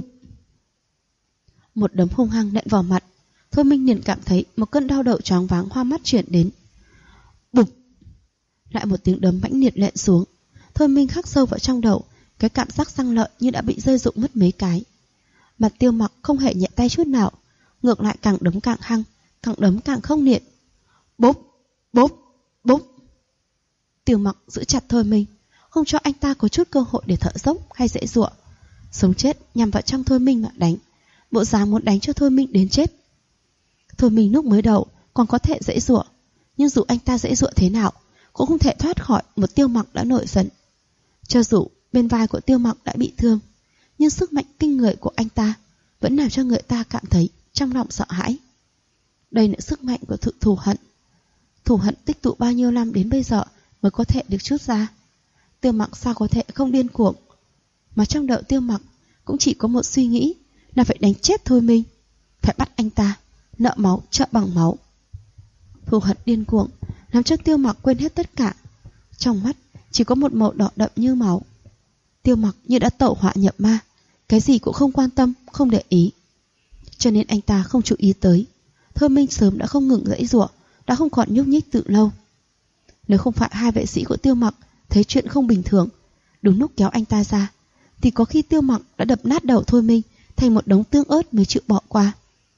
Một đấm hung hăng nện vào mặt. Thôi Minh liền cảm thấy một cơn đau đầu choáng váng hoa mắt chuyển đến. Bụp! Lại một tiếng đấm mãnh liệt nện xuống. Thôi Minh khắc sâu vào trong đầu, cái cảm giác răng lợi như đã bị rơi rụng mất mấy cái. Mặt Tiêu Mặc không hề nhẹ tay chút nào, ngược lại càng đấm càng hăng, càng đấm càng không liệt. Bốp! Bốp! Bốp! Tiêu Mặc giữ chặt Thôi Minh, không cho anh ta có chút cơ hội để thở dốc hay giãy giụa. Sống chết nhằm vào trong Thôi Minh mà đánh, bộ dáng muốn đánh cho Thôi Minh đến chết. Thôi Minh lúc mới đầu còn có thể giãy giụa, nhưng dù anh ta giãy giụa thế nào cũng không thể thoát khỏi một Tiêu Mặc đã nổi giận. Cho dù bên vai của Tiêu Mặc đã bị thương, nhưng sức mạnh kinh người của anh ta vẫn làm cho người ta cảm thấy trong lòng sợ hãi. Đây là sức mạnh của thù hận. Thù hận tích tụ bao nhiêu năm đến bây giờ mới có thể được trút ra. Tiêu Mặc sao có thể không điên cuồng? Mà trong đầu Tiêu Mặc cũng chỉ có một suy nghĩ là phải đánh chết Thôi Minh, phải bắt anh ta nợ máu trả bằng máu. Thù hận điên cuồng làm cho Tiêu Mặc quên hết tất cả. Trong mắt chỉ có một màu đỏ đậm như máu. Tiêu Mặc như đã tẩu hỏa nhập ma, cái gì cũng không quan tâm, không để ý. Cho nên anh ta không chú ý tới Thôi Minh sớm đã không ngừng giãy giụa, đã không còn nhúc nhích từ lâu. Nếu không phải 2 vệ sĩ của Tiêu Mặc thấy chuyện không bình thường, đúng lúc kéo anh ta ra, thì có khi Tiêu Mặc đã đập nát đầu Thôi Minh thành một đống tương ớt mới chịu bỏ qua.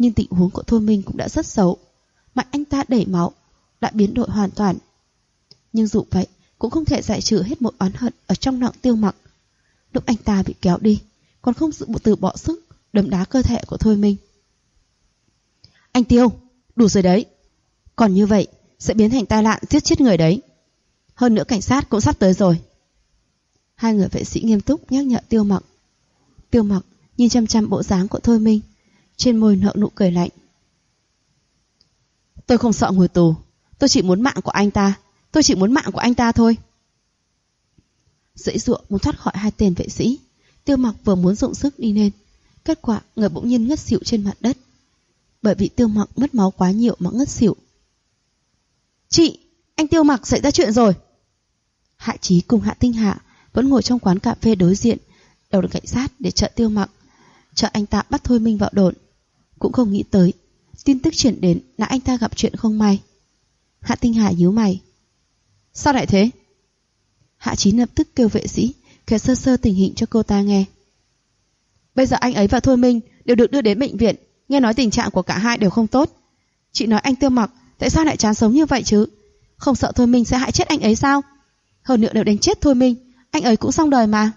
Nhưng tình huống của Thôi Minh cũng đã rất xấu. Mặt anh ta đẩy máu, đã biến đổi hoàn toàn. Nhưng dù vậy, cũng không thể giải trừ hết một oán hận ở trong lòng Tiêu Mặc. Lúc anh ta bị kéo đi, còn không từ bỏ sức đấm đá cơ thể của Thôi Minh. Anh Tiêu, đủ rồi đấy. Còn như vậy, sẽ biến thành tai nạn giết chết người đấy. Hơn nữa cảnh sát cũng sắp tới rồi. Hai người vệ sĩ nghiêm túc nhắc nhở Tiêu Mặc. Tiêu Mặc nhìn chăm chăm bộ dáng của Thôi Minh, trên môi nở nụ cười lạnh. Tôi không sợ ngồi tù, tôi chỉ muốn mạng của anh ta. Tôi chỉ muốn mạng của anh ta thôi. Giãy giụa muốn thoát khỏi hai tên vệ sĩ, Tiêu Mặc vừa muốn dùng sức đi lên, kết quả người bỗng nhiên ngất xỉu trên mặt đất. Bởi vì Tiêu Mặc mất máu quá nhiều mà ngất xỉu. Chị, anh Tiêu Mặc xảy ra chuyện rồi. Hạ Chí cùng Hạ Tinh Hạ vẫn ngồi trong quán cà phê đối diện, đầu được cảnh sát để trợ Tiêu Mặc, trợ anh ta bắt Thôi Minh vào đồn. Cũng không nghĩ tới tin tức chuyển đến là anh ta gặp chuyện không may. Hạ Tinh Hạ nhíu mày. Sao lại thế? Hạ Chí lập tức kêu vệ sĩ kể sơ sơ tình hình cho cô ta nghe. Bây giờ anh ấy và Thôi Minh đều được đưa đến bệnh viện. Nghe nói tình trạng của cả hai đều không tốt. Chị nói anh Tiêu Mặc tại sao lại chán sống như vậy chứ? Không sợ Thôi Minh sẽ hại chết anh ấy sao? Hơn nữa nếu đánh chết Thôi Minh, anh ấy cũng xong đời mà.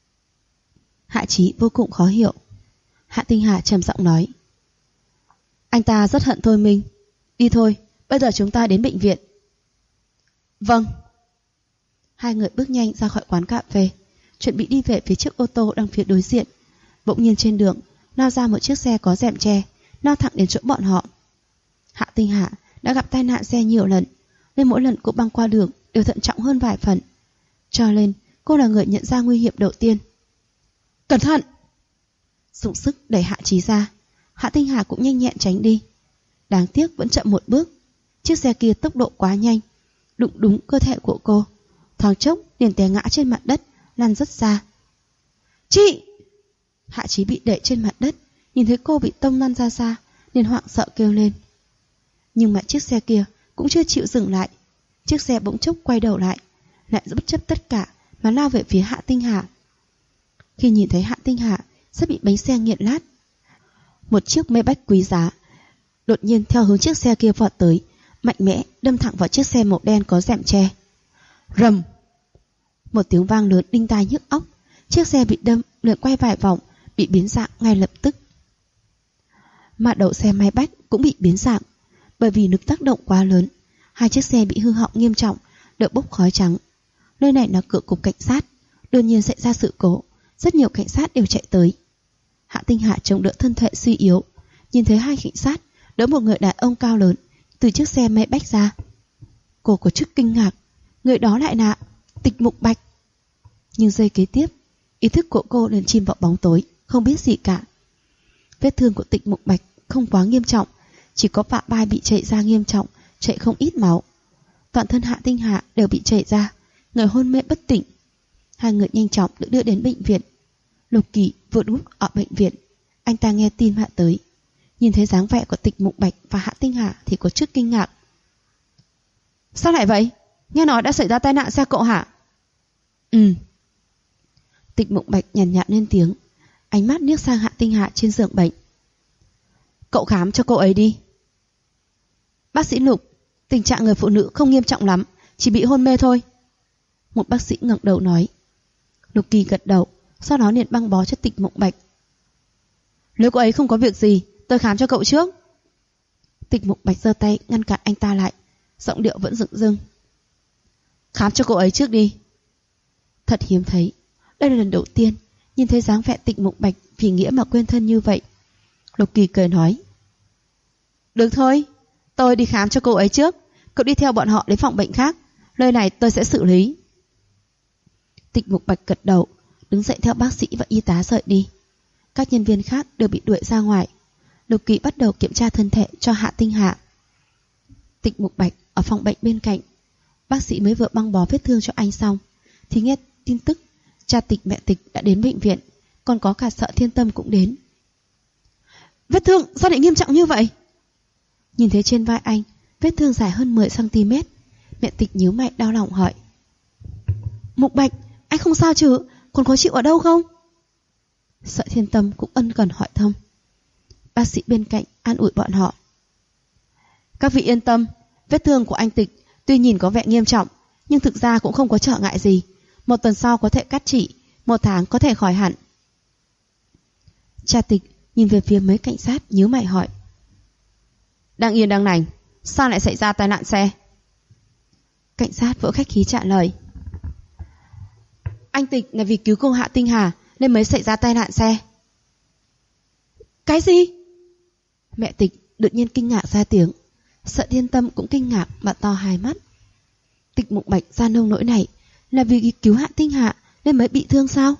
Hạ Chí vô cùng khó hiểu. Hạ Tinh Hà trầm giọng nói. Anh ta rất hận Thôi Minh. Đi thôi, bây giờ chúng ta đến bệnh viện. Vâng. Hai người bước nhanh ra khỏi quán cà phê, chuẩn bị đi về phía chiếc ô tô đang phía đối diện. Bỗng nhiên trên đường lao ra một chiếc xe có rèm che, lao thẳng đến chỗ bọn họ. Hạ Tinh Hạ đã gặp tai nạn xe nhiều lần, nên mỗi lần cô băng qua đường đều thận trọng hơn vài phần. Cho nên cô là người nhận ra nguy hiểm đầu tiên. Cẩn thận! Dùng sức đẩy Hạ Chí ra, Hạ Tinh Hà cũng nhanh nhẹn tránh đi. Đáng tiếc vẫn chậm một bước. Chiếc xe kia tốc độ quá nhanh, đụng đúng cơ thể của cô, thoáng chốc liền té ngã trên mặt đất, lăn rất xa. Chị! Hạ Chí bị đẩy trên mặt đất, nhìn thấy cô bị tông lăn ra xa, nên hoảng sợ kêu lên. Nhưng mà chiếc xe kia cũng chưa chịu dừng lại. Chiếc xe bỗng chốc quay đầu lại, lại bất chấp tất cả mà lao về phía Hạ Tinh Hà. Khi nhìn thấy Hạ Tinh Hà sắp bị bánh xe nghiền nát, một chiếc Maybach quý giá đột nhiên theo hướng chiếc xe kia vọt tới, mạnh mẽ đâm thẳng vào chiếc xe màu đen có rèm che. Rầm! Một tiếng vang lớn đinh tai nhức óc. Chiếc xe bị đâm liền quay vài vòng, bị biến dạng ngay lập tức. Mà đầu xe Maybach cũng bị biến dạng, bởi vì lực tác động quá lớn. Hai chiếc xe bị hư hỏng nghiêm trọng, đậu bốc khói trắng. Nơi này là cửa cục cảnh sát, đương nhiên xảy ra sự cố, rất nhiều cảnh sát đều chạy tới. Hạ Tinh Hạ chống đỡ thân thể suy yếu, nhìn thấy hai cảnh sát đỡ một người đàn ông cao lớn từ chiếc xe Maybach ra. Cô có chút kinh ngạc, người đó lại là Tịch Mục Bạch. Nhưng giây kế tiếp, ý thức của cô liền chìm vào bóng tối, không biết gì cả. Vết thương của Tịch Mục Bạch không quá nghiêm trọng, chỉ có bả vai bị chảy ra nghiêm trọng, chảy không ít máu. Toàn thân Hạ Tinh Hạ đều bị chảy ra, người hôn mê bất tỉnh. Hai người nhanh chóng được đưa đến bệnh viện. Lục Kỳ vừa đúng ở bệnh viện, anh ta nghe tin Hạ tới, nhìn thấy dáng vẻ của Tịch Mục Bạch và Hạ Tinh Hạ thì có chút kinh ngạc. Sao lại vậy? Nghe nói đã xảy ra tai nạn xe cộ hả? Tịch Mục Bạch nhàn nhạt lên tiếng, ánh mắt liếc sang Hạ Tinh Hạ trên giường bệnh. Cậu khám cho cô ấy đi. Bác sĩ Lục, tình trạng người phụ nữ không nghiêm trọng lắm, chỉ bị hôn mê thôi. Một bác sĩ ngẩng đầu nói. Lục Kỳ gật đầu, sau đó liền băng bó cho Tịch Mục Bạch. Nếu cô ấy không có việc gì, tôi khám cho cậu trước. Tịch Mục Bạch giơ tay ngăn cản anh ta lại, giọng điệu vẫn dửng dưng. Khám cho cô ấy trước đi. Thật hiếm thấy, đây là lần đầu tiên nhìn thấy dáng vẻ Tịch Mục Bạch vì nghĩa mà quên thân như vậy. Lục Kỳ cười nói. Được thôi, tôi đi khám cho cô ấy trước, cậu đi theo bọn họ đến phòng bệnh khác, nơi này tôi sẽ xử lý. Tịch Mục Bạch gật đầu, đứng dậy theo bác sĩ và y tá rời đi. Các nhân viên khác đều bị đuổi ra ngoài. Lục Kỳ bắt đầu kiểm tra thân thể cho Hạ Tinh Hạ. Tịch Mục Bạch ở phòng bệnh bên cạnh, bác sĩ mới vừa băng bó vết thương cho anh xong thì nghe tin tức cha Tịch mẹ Tịch đã đến bệnh viện, còn có cả Sợ Thiên Tâm cũng đến. Vết thương sao lại nghiêm trọng như vậy? Nhìn thấy trên vai anh vết thương dài hơn 10 cm, mẹ Tịch nhíu mày đau lòng hỏi. Mục Bạch, anh không sao chứ? Còn khó chịu ở đâu không? Sợ Thiên Tâm cũng ân cần hỏi thăm. Bác sĩ bên cạnh an ủi bọn họ. Các vị yên tâm, vết thương của anh Tịch tuy nhìn có vẻ nghiêm trọng, nhưng thực ra cũng không có trở ngại gì. 1 tuần sau có thể cắt trị, 1 tháng có thể khỏi hẳn. Cha Tịch nhìn về phía mấy cảnh sát nhíu mày hỏi. Đang yên đang lành, sao lại xảy ra tai nạn xe? Cảnh sát vỗ khách khí trả lời. Anh Tịch là vì cứu cô Hạ Tinh Hà nên mới xảy ra tai nạn xe. Cái gì? Mẹ Tịch đột nhiên kinh ngạc ra tiếng. Sợ Thiên Tâm cũng kinh ngạc mà to hai mắt. Tịch Mục Bạch ra nông nỗi này là vì cứu Hạ Tinh Hà nên mới bị thương sao?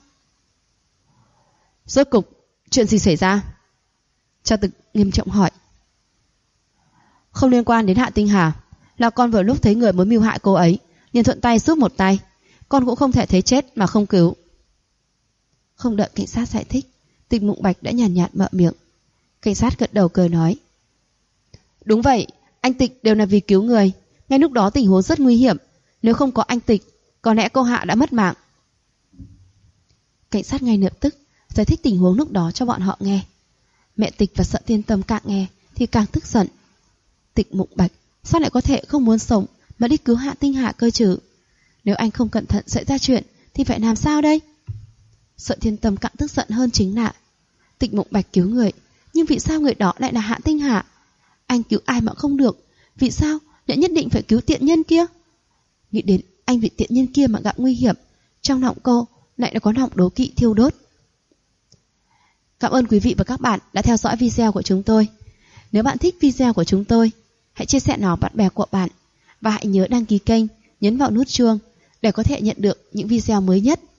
Rốt cục chuyện gì xảy ra? Cha Tịch nghiêm trọng hỏi. Không liên quan đến Hạ Tinh Hà, là con vừa lúc thấy người muốn mưu hại cô ấy nên thuận tay giúp một tay. Con cũng không thể thấy chết mà không cứu. Không đợi cảnh sát giải thích, Tịch Mục Bạch đã nhàn nhạt mở miệng. Cảnh sát gật đầu cười nói. Đúng vậy, anh Tịch đều là vì cứu người. Ngay lúc đó tình huống rất nguy hiểm. Nếu không có anh Tịch, có lẽ cô Hạ đã mất mạng. Cảnh sát ngay lập tức giải thích tình huống lúc đó cho bọn họ nghe. Mẹ Tịch và Sợ Thiên Tâm càng nghe thì càng tức giận. Tịch Mục Bạch sao lại có thể không muốn sống mà đi cứu Hạ Tinh Hà cơ chứ? Nếu anh không cẩn thận xảy ra chuyện thì phải làm sao đây? Sợ Thiên Tâm càng tức giận hơn chính là Tịch Mục Bạch cứu người, nhưng vì sao người đó lại là Hạ Tinh Hà? Anh cứu ai mà không được, vì sao lại nhất định phải cứu tiện nhân kia? Nghĩ đến anh vì tiện nhân kia mà gặp nguy hiểm, trong lòng cô lại đã có lòng đố kỵ thiêu đốt. Cảm ơn quý vị và các bạn đã theo dõi video của chúng tôi. Nếu bạn thích video của chúng tôi, hãy chia sẻ nó với bạn bè của bạn và hãy nhớ đăng ký kênh, nhấn vào nút chuông để có thể nhận được những video mới nhất.